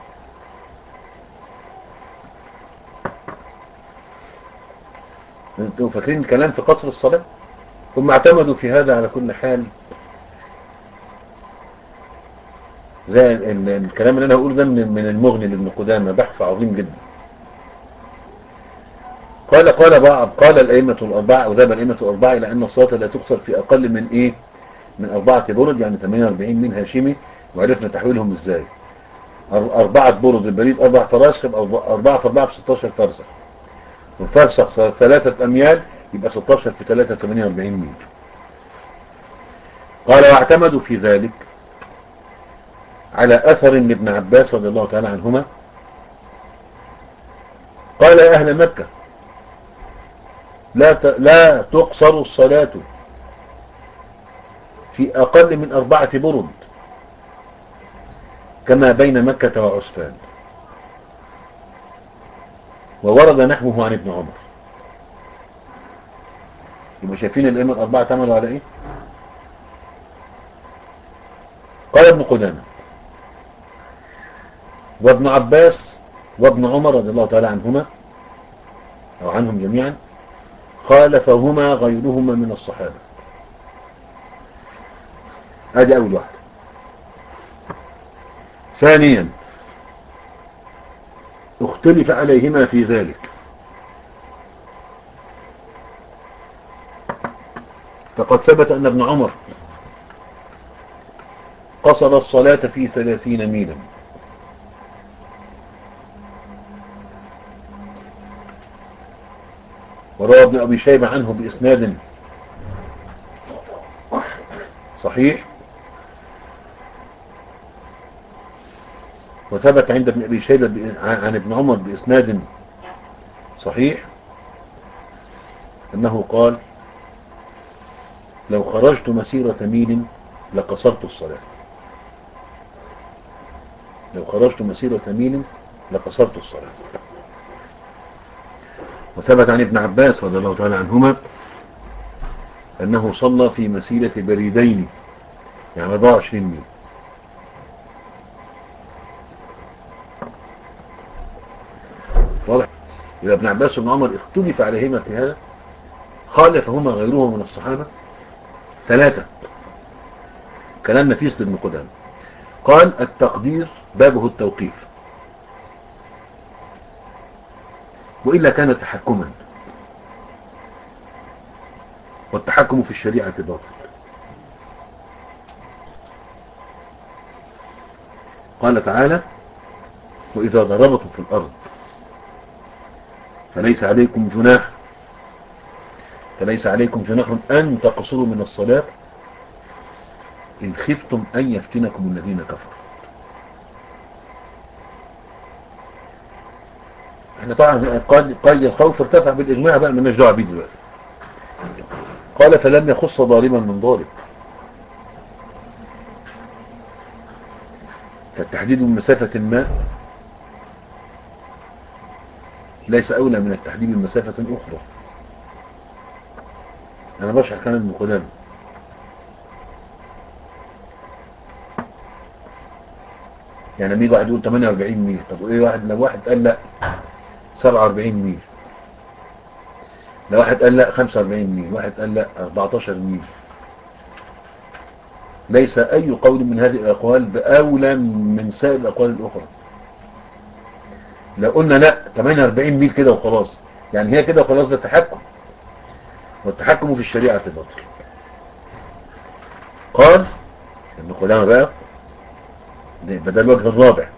انتوا فاكرين الكلام في قصر الصلاة؟ هم اعتمدوا في هذا على كل حال. زي الكلام اللي انا هقوله ده من من المغني لابن قدامة، بحث عظيم جدا. قال قال بعض قال الأئمة الأربعة وذهب الأئمة الأربعة إلى أن الصلاة لا تقصر في أقل من إيه من أربعة برد، يعني ثمانية وأربعين ميل هاشمي. وعرفنا تحويلهم إزاي. أربعة برد البريد أربع فراسخ، أربعة في أربعة في ستاشر فرسخ، والفرسخ ثلاثة أميال، يبقى ستاشر في ثلاثة ثمانية وأربعين ميل. قال واعتمدوا في ذلك على أثر لابن عباس رضي الله تعالى عنهما قال يا أهل مكة لا لا تقصر الصلاة في أقل من أربعة برد كما بين مكة وعسفان. وورد نحوه عن ابن عمر. يبقى شايفين الأئمة الأربعة تعملوا على إيه؟ قال ابن قدامة وابن عباس وابن عمر رضي الله تعالى عنهما أو عنهم جميعا خالفهما غيرهما من الصحابة. هذه أول واحدة. ثانيا اختلف عليهما في ذلك، فقد ثبت أن ابن عمر قصر الصلاة في ثلاثين ميلا، وروى ابن أبي شيبة عنه بإسناد صحيح، وثبت عند ابن أبي شيبة عن ابن عمر بإسناد صحيح أنه قال لو خرجت مسيرة ميل لقصرت الصلاة. لو خرجت مسيرة ميل لقصرت الصلاة. وثبت عن ابن عباس رضي الله تعالى عنهما أنه صلى في مسيرة بريدين، يعني أربعة وعشرين ميل. واضح؟ إذا ابن عباس وابن عمر اختلف عليهما في هذا، خالفهما غيرهما من الصحابة. ثلاثة كلام نفيس لابن قدامة. قال التقدير بابه التوقيف، وإلا كان تحكما، والتحكم في الشريعة باطل. قال تعالى وإذا ضربتم في الأرض فليس عليكم جناح فليس عليكم جناح أن تقصروا من الصلاة إن خفتم أن يفتنكم الذين كفروا. احنا طبعا قيد الخوف ارتفع بالإجماع بقى، مالناش دعوه بيه دلوقتي. قال فلم يخص ضاربا من ضارب، فالتحديد من مسافة ما ليس أولى من التحديد من مسافة أخرى. أنا بشرح كلام ابن قدامة. يعني لما يجي واحد يقول ثمانية وأربعين ميل، طب وإيه واحد لو واحد قال لا سبعة وأربعين ميل، لو واحد قال لا خمسة وأربعين ميل، واحد قال لا أربعة عشر ميل، ليس أي قول من هذه الأقوال بأولى من سائر الأقوال الأخرى. لو قلنا لا ثمانية وأربعين ميل كده وخلاص، يعني هي كده وخلاص، ده تحكم، والتحكم في الشريعة باطل. قال ابن قدامة بقى بدل الوجه الرابع،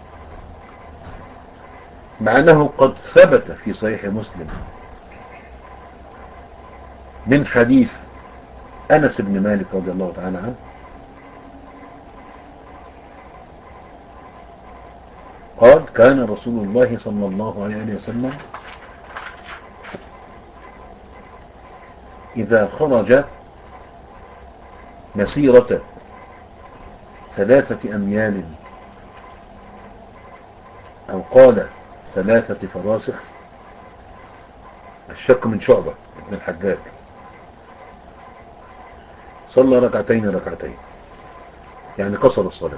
مع أنه قد ثبت في صحيح مسلم من حديث أنس بن مالك رضي الله تعالى عنه قال كان رسول الله صلى الله عليه وسلم إذا خرج مسيرة ثلاثة أميال أو قال ثلاثة فراسخ، الشك من شعبة ابن الحجاج، صلى ركعتين ركعتين، يعني قصر الصلاة.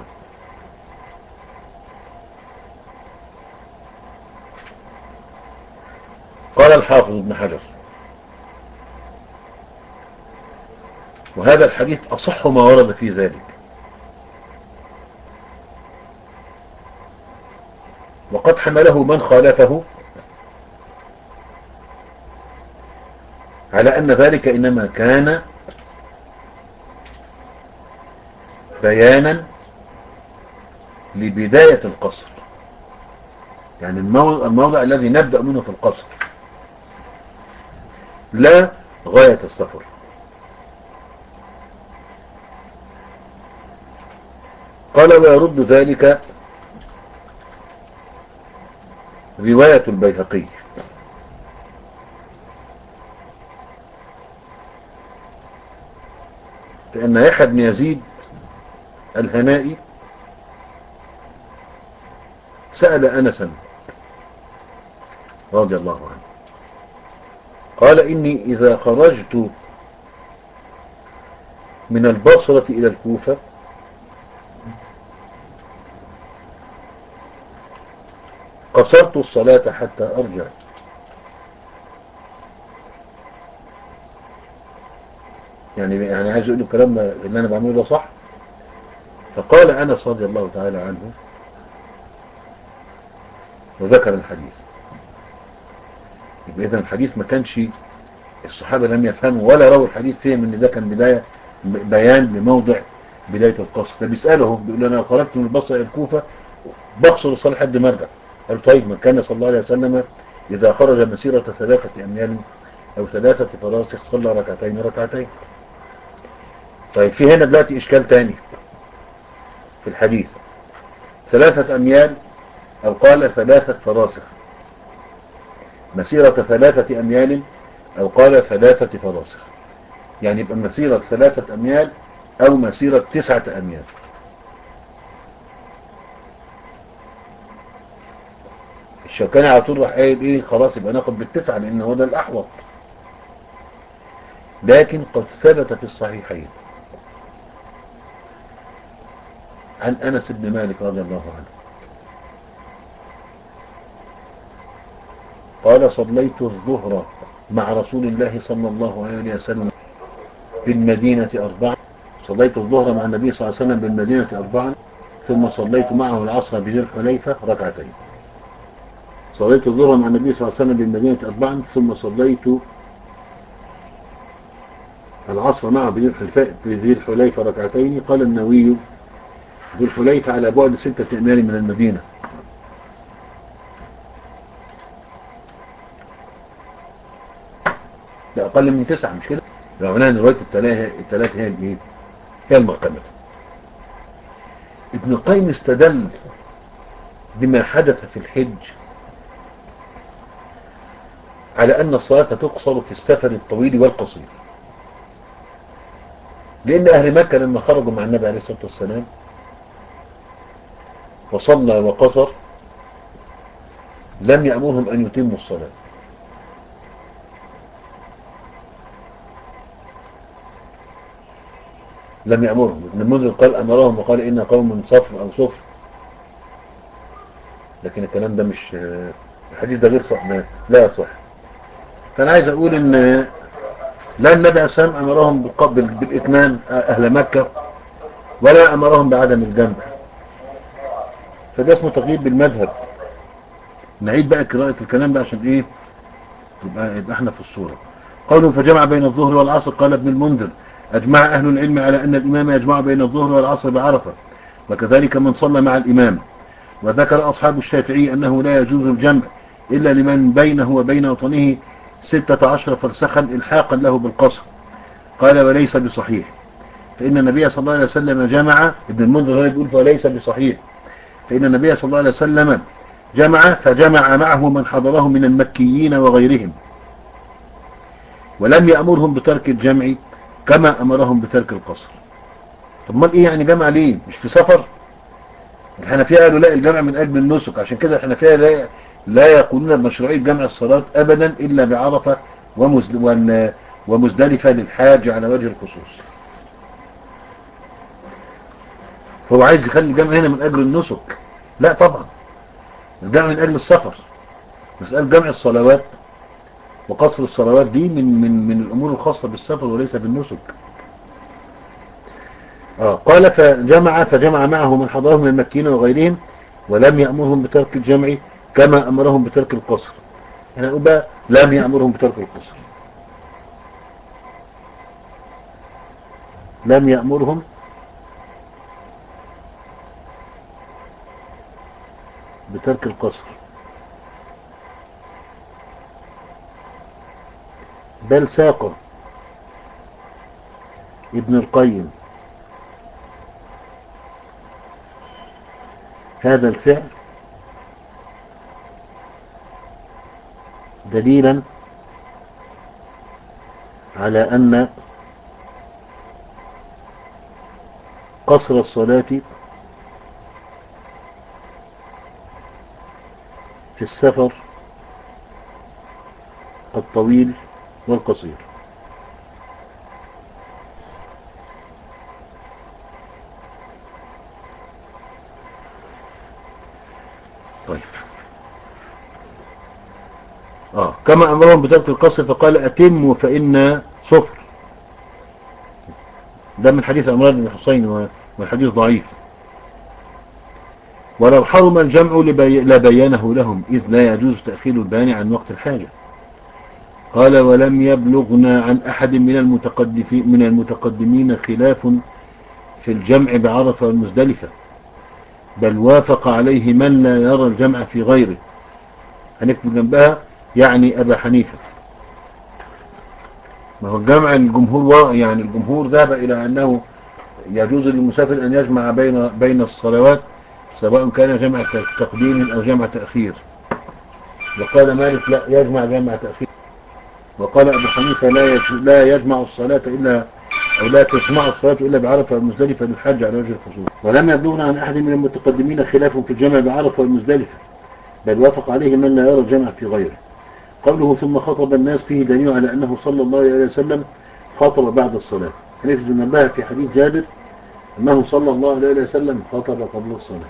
قال الحافظ ابن حجر وهذا الحديث أصح ما ورد في ذلك، وقد حمله من خالفه على أن ذلك إنما كان بيانا لبداية القصر، يعني الموضع, الموضع الذي نبدأ منه في القصر، لا غاية السفر. قال ويرد ذلك رواية البيهقي لأن يحيى بن يزيد الهنائي سأل أنسا رضي الله عنه قال إني إذا خرجت من البصرة إلى الكوفة قصرت الصلاة حتى أرجع، يعني يعني عايز أقول الكلام اللي أنا بعمله ده صح. فقال أنس رضي الله تعالى عنه وذكر الحديث. يبقى إذن الحديث ما كانش الصحابة لم يفهموا ولا رووا الحديث فيهم ان ده كان بداية بيان لموضع بداية القصر. ده بيسأله بيقول له انا خرجت من البصرة الى الكوفة بقصر الصلاة لحد ما ارجع. قال طيب ما كان صلى الله عليه وسلم اذا خرج مسيرة ثلاثة اميال او ثلاثة فراسخ صلى ركعتين ركعتين. طيب في هنا دلوقتي اشكال تاني في الحديث، ثلاثة اميال او قال ثلاثة فراسخ، مسيرة ثلاثة اميال او قال ثلاثة فراسخ، يعني يبقى مسيرة ثلاثة اميال او مسيرة تسعة اميال. الشوكاني على طول راح قايل ايه خلاص يبقى ناخد بالتسعة لان هو ده الاحوط. لكن قد ثبت في الصحيحين عن انس بن مالك رضي الله عنه قال صليت الظهر مع رسول الله صلى الله عليه وسلم في المدينة أربعة صليت الظهر مع النبي صلى الله عليه وسلم بالمدينة أربعا ثم صليت معه العصر بذي الحليفة ركعتين. صليت الظهر مع النبي صلى الله عليه وسلم بالمدينة أربعا ثم صليت العصر معه بذي الحليفة ركعتين. قال النووي ذي الحليفة على بعد ستة أميال من المدينة. لا أقل من تسعة، مش كده؟ معناها ان رواية الثلاثة هي الايه؟ هي المعتمدة. ابن القيم استدل بما حدث في الحج على أن الصلاة تقصر في السفر الطويل والقصير، لأن أهل مكة لما خرجوا مع النبي عليه الصلاة والسلام وصلى وقصر لم يأمرهم أن يتموا الصلاة، لم يأمرهم. ابن المنذر قال أمرهم وقال إن قوم صفر أو صفر، لكن الكلام ده مش، الحديث ده غير صح، لا صح. فأنا عايز أقول إن لا النبي عليه الصلاة والسلام أمرهم بالإتمام أهل مكة ولا أمرهم بعدم الجمع، فده اسمه تقييد بالمذهب. نعيد بقى قراءة الكلام ده عشان إيه يبقى, يبقى احنا في الصورة. قوله فجمع بين الظهر والعصر. قال ابن المنذر أجمع أهل العلم على أن الإمام يجمع بين الظهر والعصر بعرفة، وكذلك من صلى مع الإمام. وذكر أصحاب الشافعي أنه لا يجوز الجمع إلا لمن بينه وبين وطنه ستة عشر فرسخا إلحاقا له بالقصر. قال وليس بصحيح، فإن النبي صلى الله عليه وسلم جمع. ابن المنذر يقول فليس بصحيح، فإن النبي صلى الله عليه وسلم جمع فجمع معه من حضره من المكيين وغيرهم، ولم يأمرهم بترك الجمع كما أمرهم بترك القصر. طب ما إيه يعني جمع ليه؟ مش في سفر؟ الحنفية قالوا لا الجمع من أجل النسك، عشان كده الحنفية لا, لا يقولون بمشروعية جمع الصلاة أبدا إلا بعرفة ومزدلفة للحاج على وجه الخصوص. فهو عايز يخلي الجمع هنا من أجل النسك؟ لا طبعا، الجمع من أجل السفر. مسألة جمع الصلوات وقصر الصلوات دي من من من الأمور الخاصة بالسفر وليس بالنسك. آه قال فجمع فجمع معه من حضرهم من المكيين وغيرهم، ولم يأمرهم بترك الجمع كما أمرهم بترك القصر. هنا نقول بقى لم يأمرهم بترك القصر، لم يأمرهم بترك القصر، بل ساق ابن القيم هذا الفعل دليلا على أن قصر الصلاة في السفر الطويل والقصير. طيب آه كما أمرهم بترك القصر فقال أتموا فإن صفر. ده من حديث عمران بن حسين والحديث ضعيف. ولو حرم الجمع لبينه لهم إذ لا يجوز تأخير البيان عن وقت الحاجة. قال ولم يبلغنا عن أحد من المتقدمين من المتقدمين خلاف في الجمع بعرفة والمزدلفة، بل وافق عليه من لا يرى الجمع في غيره. هنكتب جنبها يعني أبا حنيفة. ما هو الجمع الجمهور يعني الجمهور ذهب إلى أنه يجوز للمسافر أن يجمع بين بين الصلوات سواء كان جمع تقديم أو جمع تأخير. وقال مالك لا يجمع جمع تأخير. وقال أبو حنيفة لا لا يجمع الصلاة إلا أو لا تجمع الصلاة إلا بعرفة والمزدلفة للحج على وجه الخصوص. ولم يبلغنا عن أحد من المتقدمين خلاف في الجمع بعرفة والمزدلفة، بل وافق عليه من لا يرى الجمع في غيره. قوله ثم خطب الناس فيه دليل على أنه صلى الله عليه وسلم خطب بعد الصلاة. هنجد نبه في حديث جابر أنه صلى الله عليه وسلم خطب قبل الصلاة،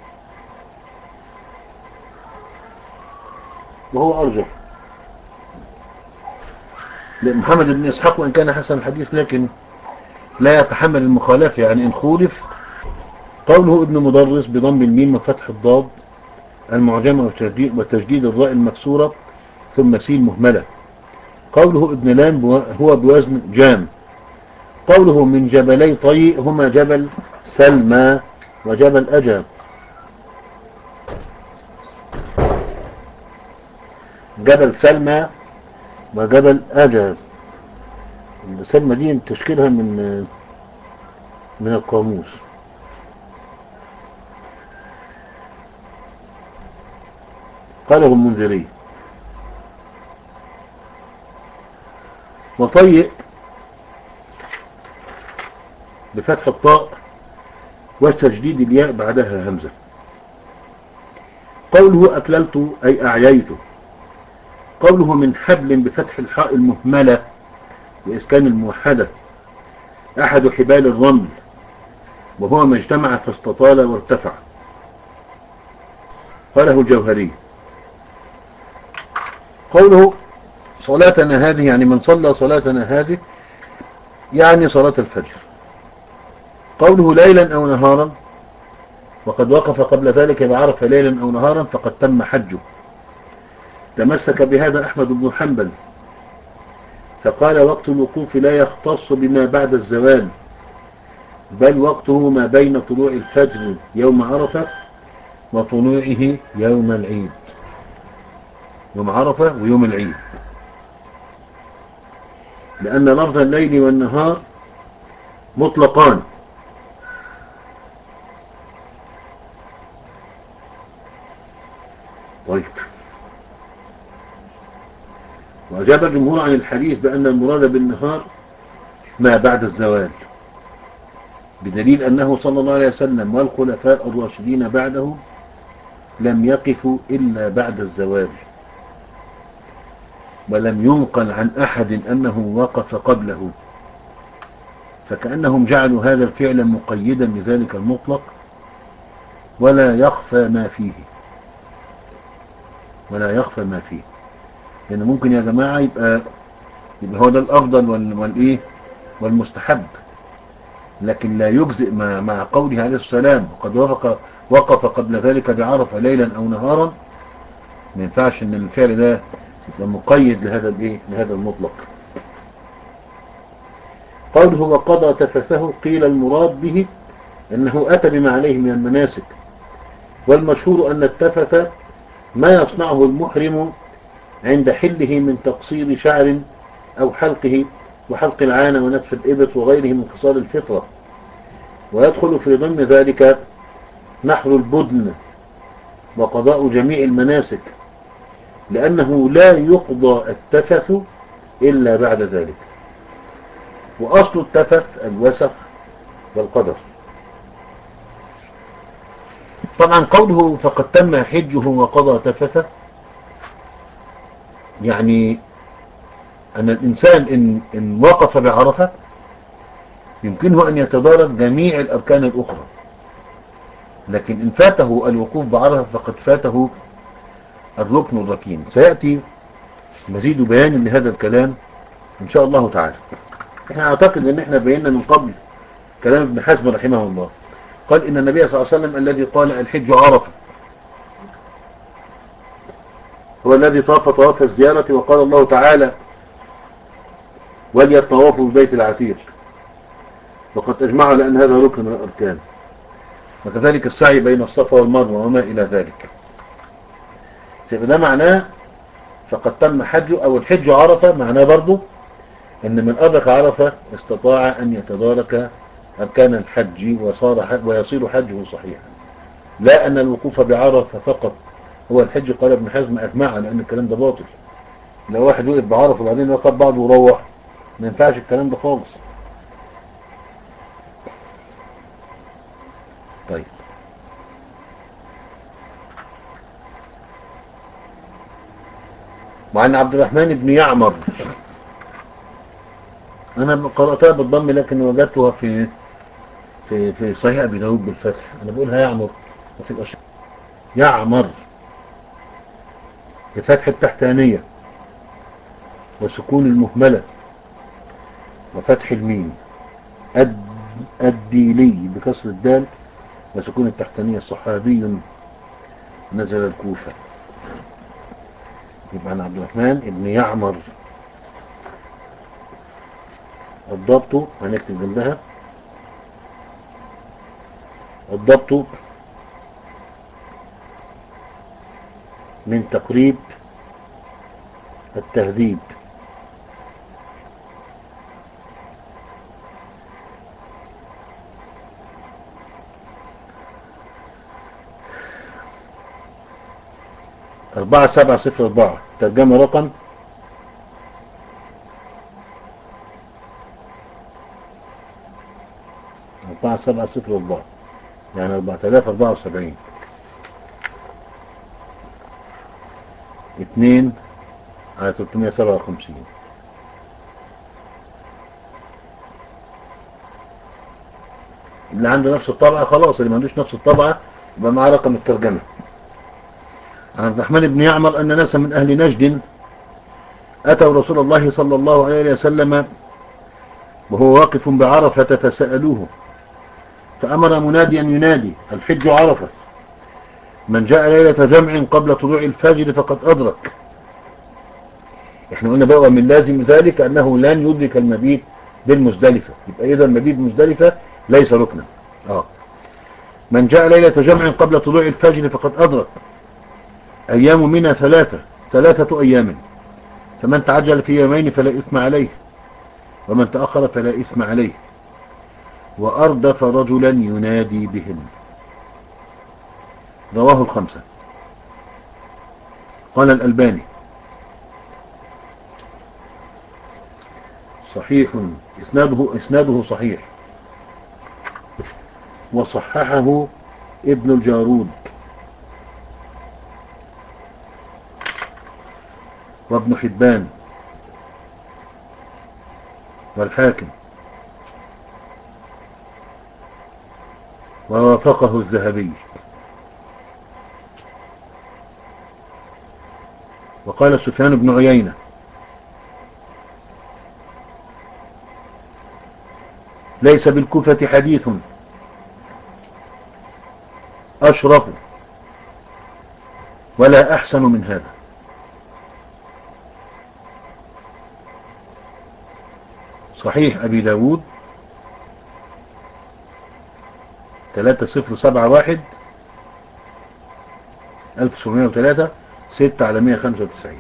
وهو أرجح. محمد بن إسحاق وإن كان حسن الحديث لكن لا يتحمل المخالفة، يعني إن خولف. قوله ابن مدرس بضم الميم وفتح الضاد المعجمة وتجديد, وتجديد الراء المكسورة ثم سين مهملة. قوله ابن لام هو بوزن جام. قوله من جبلي طي هما جبل سلمى وجبل أجاب. جبل سلمى وجبل أجاب. سلمى دي تشكيلها من من القاموس. قاله المنذري. وطيء بفتح الطاء وتجديد الياء بعدها همزة. قوله أكللت أي أعييت. قوله من حبل بفتح الحاء المهملة وإسكان الموحدة أحد حبال الرمل وهو ما اجتمع فاستطال وارتفع. قاله الجوهري. قوله صلاتنا هذه يعني من صلى صلاتنا هذه يعني صلاة الفجر. قوله ليلا أو نهارا وقد وقف قبل ذلك بعرف ليلا أو نهارا فقد تم حجه. تمسك بهذا أحمد بن حنبل فقال وقت الوقوف لا يختص بما بعد الزوال بل وقته ما بين طلوع الفجر يوم عرفة وطلوعه يوم العيد. يوم عرفة ويوم العيد، لأن لفظ الليل والنهار مطلقان. طيب. وأجاب الجمهور عن الحديث بأن المراد بالنهار ما بعد الزوال، بدليل أنه صلى الله عليه وسلم والخلفاء الراشدين بعده لم يقفوا إلا بعد الزوال، ولم ينقل عن أحد أنه وقف قبله، فكأنهم جعلوا هذا الفعل مقيدا بذلك المطلق ولا يخفى ما فيه ولا يخفى ما فيه لأن يعني ممكن يا جماعة يبقى, يبقى هو ده الأفضل والإيه والمستحب، لكن لا يجزئ مع, مع قوله عليه السلام وقد وفق وقف قبل ذلك بعرفة ليلا أو نهارا. ما ينفعش ان الفعل ده يبقى مقيد لهذا الايه لهذا المطلق. قوله وقضى تفثه قيل المراد به انه اتى بما عليه من المناسك، والمشهور ان التفث ما يصنعه المحرم عند حله من تقصير شعر او حلقه وحلق العانة ونتف الإبط وغيره من خصال الفطرة، ويدخل في ضمن ذلك نحر البدن وقضاء جميع المناسك، لأنه لا يقضى التفث إلا بعد ذلك. وأصل التفث الوسخ والقدر. طبعا قوله فقد تم حجه وقضى تفثه يعني أن الإنسان إن, إن وقف بعرفة يمكنه أن يتدارك جميع الأركان الأخرى، لكن إن فاته الوقوف بعرفة فقد فاته الركن الركين. سيأتي مزيد بيان لهذا الكلام إن شاء الله تعالى. احنا اعتقد ان احنا بينا من قبل كلام ابن حزم رحمه الله، قال ان النبي صلى الله عليه وسلم الذي قال الحج عرفة هو الذي طاف طواف الزيارة، وقال الله تعالى وليطوافوا بالبيت العتيق، وقد اجمعوا على ان هذا ركن من الاركان، وكذلك السعي بين الصفا والمروة وما الى ذلك. فده معناه فقد تم حجه او الحج عرفة، معناه برضو ان من أدرك عرفة استطاع ان يتدارك أركان الحج وصار حج ويصير حجه صحيحا، لا أن الوقوف بعرفة فقط هو الحج. قال ابن حزم أجمع لأن الكلام ده باطل. لو واحد وقف بعرفة وبعدين وقف بعضه وروح، ما ينفعش الكلام ده خالص. طيب. وعن عبد الرحمن بن يعمر، أنا قرأتها بالضم لكن وجدتها في في في صحيح أبي داود بالفتح. أنا بقولها يعمر وفي الأشياء يعمر بفتح التحتانية وسكون المهملة وفتح الميم. الد- الديلي بكسر الدال وسكون التحتانية، صحابي نزل الكوفة. يبقى عن عبد الرحمن ابن يعمر. الضبط هنكتب جنبها الضبط من تقريب التهذيب. أربعة سبعة صفر أربعة ترجمة رقم أربعة سبعة صفر أربعة يعني أربعة آلاف وأربعة وسبعين اتنين على ثلاثمائة وسبعة وخمسين. اللي عنده نفس الطبعة خلاص، اللي ما عندوش نفس الطبعة يبقى معاه رقم الترجمة. عن عبد الرحمن بن يعمر أن ناسا من أهل نجد أتوا رسول الله صلى الله عليه وسلم وهو واقف بعرفة فسألوه، فأمر مناديا ينادي: الحج عرفة، من جاء ليلة جمع قبل طلوع الفجر فقد أدرك. احنا قلنا بقى من لازم ذلك أنه لن يدرك المبيت بالمزدلفة، يبقى إذا المبيت بالمزدلفة ليس ركنا. آه. من جاء ليلة جمع قبل طلوع الفجر فقد أدرك. أيام منى ثلاثة ثلاثة أيام، فمن تعجل في يومين فلا إثم عليه، ومن تأخر فلا إثم عليه. وأردف رجلا ينادي بهم. رواه الخمسة. قال الألباني: صحيح، إسناده, إسناده صحيح، وصححه ابن الجارود وابن حبان والحاكم، ووافقه الذهبي. وقال سفيان بن عيينة: ليس بالكوفة حديث أشرف ولا أحسن من هذا. صحيح أبي داود ثلاثة صفر سبعة واحد ألف وسبعمائة وثلاثة ستة على مائة وخمسة وتسعين.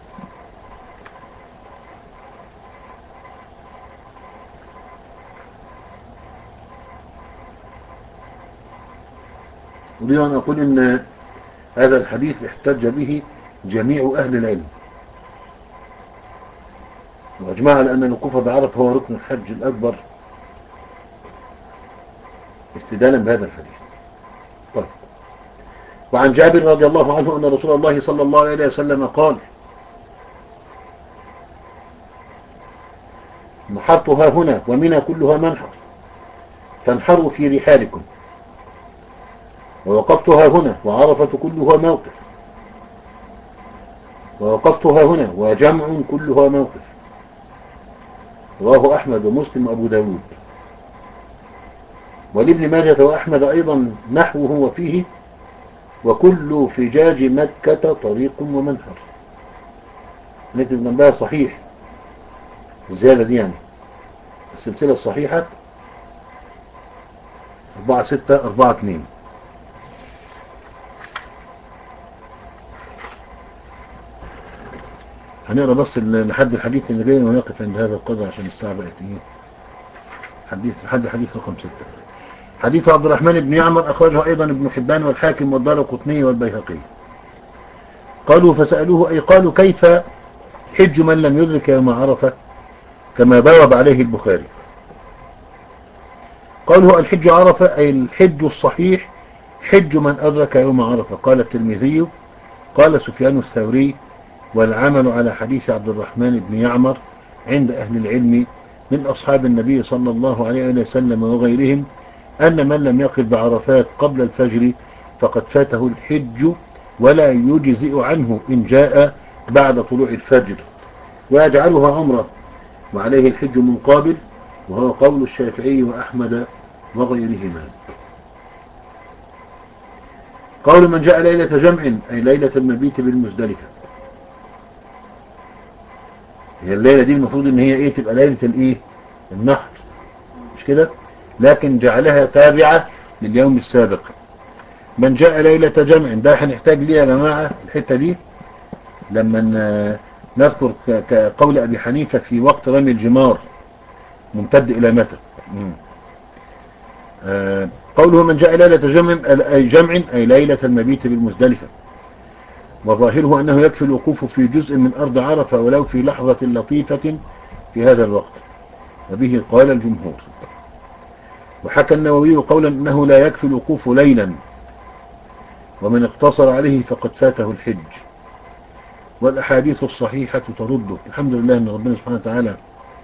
أريد أن أقول أن هذا الحديث احتج به جميع أهل العلم، وأجمع على أن الوقوف بعرفة هو ركن الحج الأكبر استدلالا بهذا الحديث. طيب. وعن جابر رضي الله عنه أن رسول الله صلى الله عليه وسلم قال: محرتها هنا ومنى كلها منحر، فانحروا في رحالكم. ووقفتها هنا وعرفة كلها موقف، ووقفتها هنا وجمع كلها موقف. رواه أحمد ومسلم وأبو داود. ولابن ماجه وأحمد أيضا نحوه وفيه: وكل فجاج مكة طريق ومنحر. نكتب جنبها صحيح، الزيادة دي يعني السلسلة الصحيحة أربعة ستة أربعة اثنين. هنقرأ بس لحد الحديث اللي جاي ونقف عند هذا القدر عشان الساعة بقت ايه. حديث لحد حديث رقم ستة. حديث عبد الرحمن بن يعمر أخرجه أيضا ابن حبان والحاكم والدارقطني والبيهقي. قالوا فسألوه أي قالوا: كيف حج من لم يدرك يوم عرفة كما بوب عليه البخاري؟ قالوا: الحج عرفة أي الحج الصحيح حج من أدرك يوم عرفة. قال الترمذي: قال سفيان الثوري: والعمل على حديث عبد الرحمن بن يعمر عند أهل العلم من أصحاب النبي صلى الله عليه وسلم وغيرهم أن من لم يقف بعرفات قبل الفجر فقد فاته الحج ولا يجزئ عنه إن جاء بعد طلوع الفجر، ويجعلها عمره وعليه الحج من قابل وهو قول الشافعي وأحمد وغيرهما. قول من جاء ليلة جمع أي ليلة المبيت بالمزدلفة. هي الليلة دي المفروض ان هي ايه تبقى ليلة الايه النحر، مش كده؟ لكن جعلها تابعة لليوم السابق. من جاء ليلة جمع ده هنحتاج ليه يا جماعة الحتة دي لما نذكر كقول أبي حنيفة في وقت رمي الجمار ممتد إلى متى. آه قوله من جاء ليلة جمع أي جمع أي ليلة المبيت بالمزدلفة، وظاهره أنه يكفي الوقوف في جزء من أرض عرفة ولو في لحظة لطيفة في هذا الوقت، وبه قال الجمهور. وحكى النووي قولا أنه لا يكفي الوقوف ليلا، ومن اقتصر عليه فقد فاته الحج، والأحاديث الصحيحة ترده. الحمد لله أن ربنا سبحانه وتعالى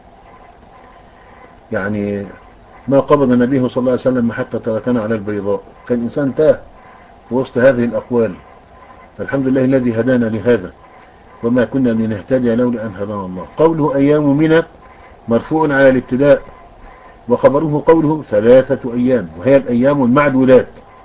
يعني ما قبض النبي صلى الله عليه وسلم حتى تركنا على البيضاء. كان إنسان تاه في وسط هذه الأقوال، فالحمد لله الذي هدانا لهذا، وما كنا لنهتدي لولا أن هدانا الله. قوله أيام منى مرفوع على الابتداء، وخبره قوله ثلاثة أيام، وهي الأيام المعدودات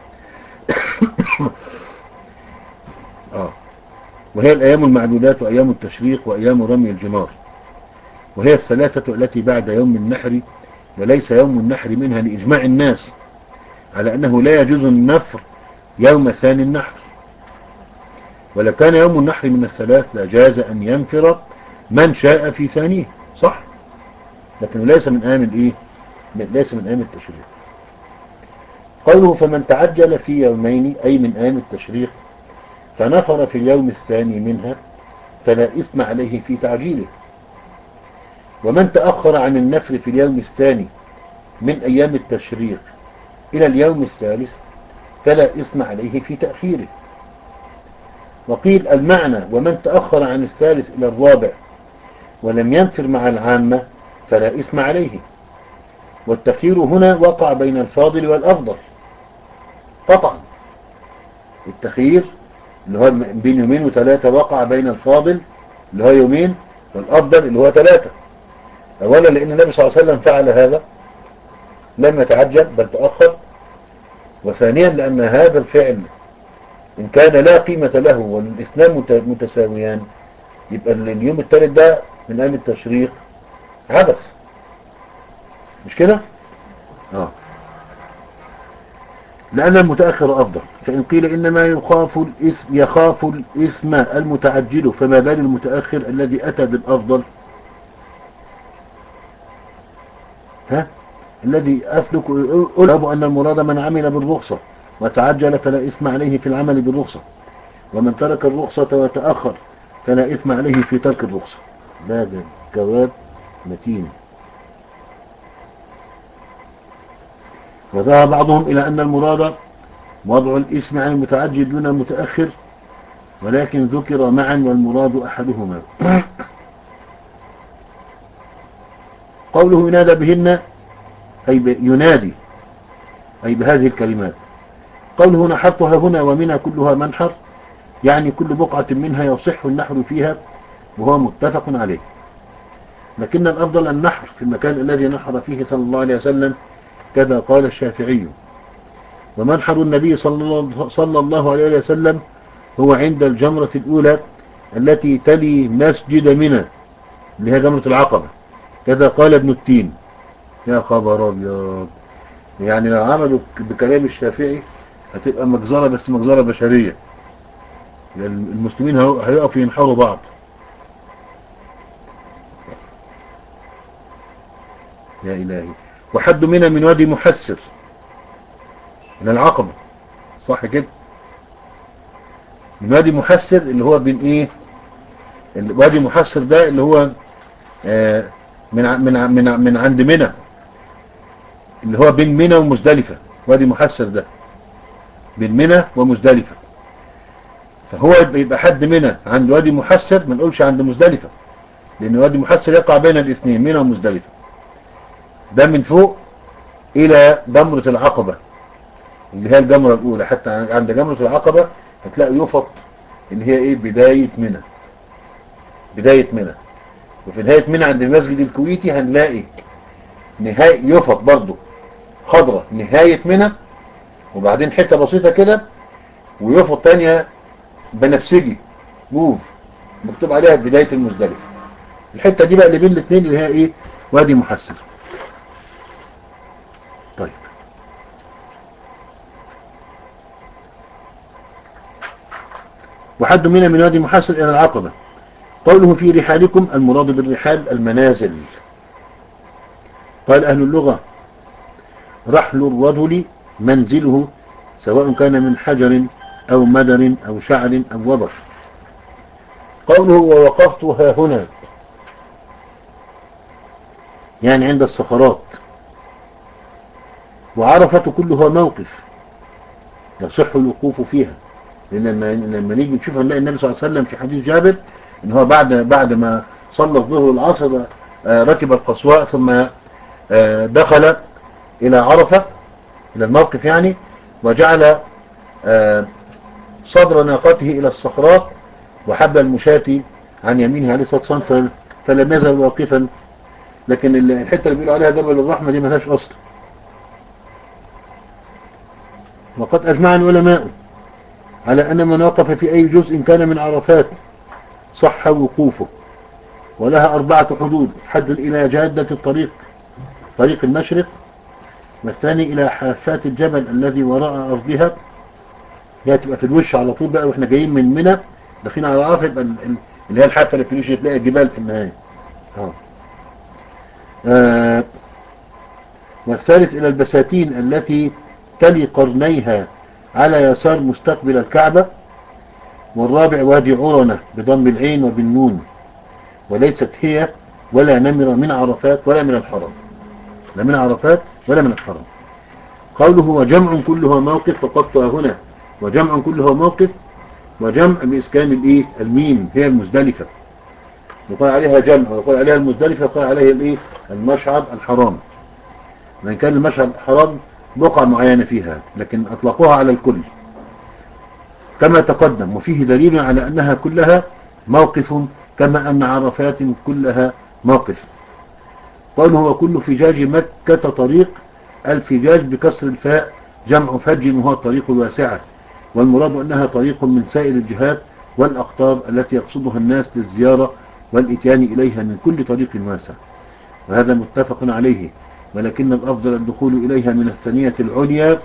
آه. وهي الأيام المعدودات وأيام التشريق وأيام رمي الجمار، وهي الثلاثة التي بعد يوم النحر، وليس يوم النحر منها لإجماع الناس على أنه لا يجوز النفر يوم ثاني النحر، ولو كان يوم النحر من الثلاث لجاز أن ينفر من شاء في ثانيه، صح؟ لكنه ليس من أيام الإيه؟ ليس من أيام التشريق. قوله فمن تعجل في يومين أي من أيام التشريق فنفر في اليوم الثاني منها فلا إثم عليه في تعجيله، ومن تأخر عن النفر في اليوم الثاني من أيام التشريق إلى اليوم الثالث فلا إثم عليه في تأخيره. وقيل المعنى ومن تأخر عن الثالث إلى الرابع ولم ينفر مع العامة فلا إثم عليه، والتخيير هنا وقع بين الفاضل والأفضل قطعا. التخيير اللي هو بين يومين وثلاثة وقع بين الفاضل اللي هو يومين والأفضل اللي هو ثلاثة. أولا لأن النبي صلى الله عليه وسلم فعل هذا لم يتعجل بل تأخر، وثانيا لأن هذا الفعل إن كان لا قيمة له والاثنان متساويان يبقى اليوم الثالث ده من أيام التشريق عبث، مش كده؟ آه. لأن المتأخر أفضل. فإن قيل إنما يخاف الإثم يخاف الإثم المتعجل فما بال المتأخر الذي أتى بالأفضل؟ ها؟ الذي أفلك ألعب أن المراد من عمل بالرخصة وتعجل فلا إثم عليه في العمل بالرخصة، ومن ترك الرخصة وتأخر فلا إثم عليه في ترك الرخصة. لا جواب متين. وذهب بعضهم إلى أن المراد وضع الإثم عن المتعجل دون المتأخر، ولكن ذكر معا والمراد أحدهما. قوله ينادى بهن أي ينادي أي بهذه الكلمات. قوله نحرتها هنا ومنها كلها منحر، يعني كل بقعة منها يصح النحر فيها، وهو متفق عليه. لكن الأفضل النحر في المكان الذي نحر فيه صلى الله عليه وسلم، كذا قال الشافعي. ومنحر النبي صلى الله عليه وسلم هو عند الجمرة الأولى التي تلي مسجد منى اللي هي جمرة العقبة، كذا قال ابن التين. يا خبر أبيض، يعني لو عملوا بكلام الشافعي هتبقى مجزرة، بس مجزرة بشرية، يعني المسلمين هيقفوا ينحروا بعض. يا إلهي. وحد منى من وادي محسر من العقبة، صح كده؟ من وادي محسر اللي هو بين ايه؟ وادي محسر ده اللي هو آه من من من من عند منى، اللي هو بين منى ومزدلفة. وادي محسر ده بين منى ومزدلفة، فهو يبقى حد منى عند وادي محسر، ما نقولش عند مزدلفة، لان وادي محسر يقع بين الاثنين منى ومزدلفة. ده من فوق الى جمرة العقبة اللي هي الجمرة الاولى، حتى عند جمرة العقبة هتلاقي يفط اللي هي ايه بداية منى، بداية منى. وفي نهاية منى عند المسجد الكويتي هنلاقي نهاية يفط برضو خضرة نهاية منى، وبعدين حتة بسيطة كده، ويفط تانية بنفسجي موف مكتوب عليها بداية المزدلفة. الحتة دي بقى اللي بين الاثنين اللي هي ايه؟ وادي محسر. طيب وحد منى من وادي محسر الى العقبة. قوله في رحالكم المراد بالرحال المنازل. قال اهل اللغة رحل الرجل منزله سواء كان من حجر او مدر او شعر او وبر. قوله ووقفت ها هنا يعني عند الصخرات. وعرفة كلها موقف يصح الوقوف فيها، لأن لما نيجي نشوف نلاقي النبي صلى الله عليه وسلم في حديث جابر إن هو بعد بعد ما صلى الظهر والعصر ركب القصواء ثم دخل إلى عرفة إلى الموقف يعني، وجعل صدر ناقته إلى الصخرات وحبل المشاة عن يمينه عليه الصلاة والسلام فلم يزل واقفا. لكن الحتة اللي بيقولوا عليها جبل الرحمة دي ملهاش أصل. وقد أجمع العلماء على أن من وقف في أي جزء كان من عرفات صح وقوفه، ولها أربعة حدود: حد إلى جادة الطريق طريق المشرق، والثاني إلى حافات الجبل الذي وراء أرضها، هي تبقى في الوش على طول بقى، وإحنا جايين من منى داخلين على عرفة يبقى اللي هي الحافة اللي في الوش تلاقي الجبال في النهاية. آه. آه. والثالث إلى البساتين التي تلي قرنيها على يسار مستقبل الكعبة. والرابع وادي عرنة بضم العين وبالنون، وليست هي ولا نمر من عرفات ولا من الحرم، لا من عرفات ولا من الحرم. قوله وجمع كلها موقف فقطع هنا، وجمع كلها موقف وجمع بإسكان الإيه الميم هي المزدلفة، يقال عليها جمع ويقال عليها المزدلفة ويقال عليها الإيه المشعر الحرام، لأن كان المشعر الحرام بقعة معينة فيها لكن أطلقوها على الكل كما تقدم. وفيه دليل على أنها كلها موقف كما أن عرفات كلها موقف. قوله وكل فجاج مكة طريق، الفجاج بكسر الفاء جمع فج وهو الطريق الواسعة، والمراد أنها طريق من سائر الجهات والأقطار التي يقصدها الناس للزيارة والإتيان إليها من كل طريق واسع، وهذا متفق عليه. ولكن الأفضل الدخول إليها من الثانية العليا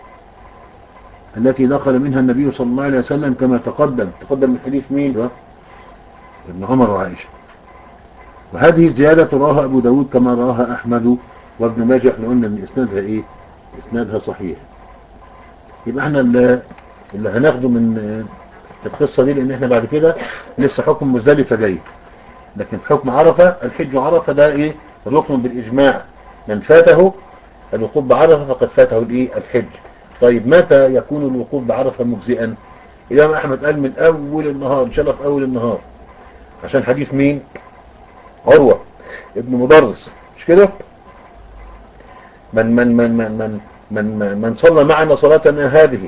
التي دخل منها النبي صلى الله عليه وسلم كما تقدم تقدم من حديث مين؟ ابن عمر وعائشة. وهذه الزيادة رواها أبو داود كما رواها أحمد وابن ماجه. احنا قلنا ان إسنادها إيه؟ إسنادها صحيح. يبقى احنا اللي, اللي هناخده من القصة دي، لأن احنا بعد كده لسه حكم مزدلفة جاي، لكن حكم عرفة الحج عرفة ده إيه؟ ركن بالإجماع، من فاته الوقوف بعرفة فقد فاته الإيه؟ الحج. طيب متى يكون الوقوف بعرفة مجزئا؟ الإمام أحمد قال من أول النهار، إن شاء الله في أول النهار، عشان حديث مين؟ عروة ابن مدرس، مش كده؟ من من من من من من, من, من صلى معنا صلاتنا هذه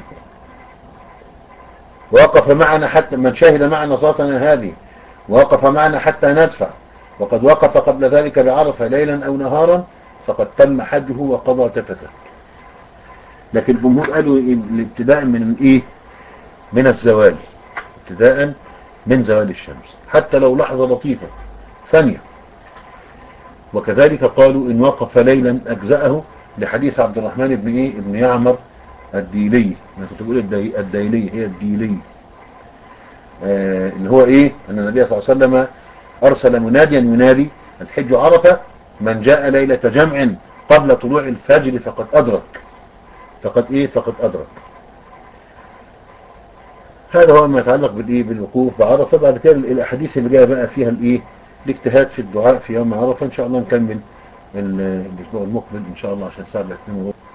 ووقف معنا حتى من شهد معنا صلاتنا هذه ووقف معنا حتى ندفع، وقد وقف قبل ذلك بعرفة ليلا أو نهارا فقد تم حجه وقضى تفته. لكن الجمهور قالوا الابتداء من ايه؟ من الزوال، ابتداء من زوال الشمس حتى لو لحظة لطيفة ثانية. وكذلك قالوا إن وقف ليلا أجزأه لحديث عبد الرحمن بن إيه ابن يعمر الديلي، أنا كنت بقول الدي... الديلي هي الديلي، آه اللي هو إيه أن النبي صلى الله عليه وسلم أرسل مناديا ينادي الحج عرفة من جاء ليلة جمع قبل طلوع الفجر فقد أدرك، فقد إيه فقد أدرك. هذا هو ما يتعلق بالإيه بالوقوف بعرفة. بعد كده الأحاديث اللي جاء بقى فيها الإيه الاجتهاد في الدعاء في يوم عرفة إن شاء الله نكمل الأسبوع المقبل إن شاء الله عشان الساعة الاثنين.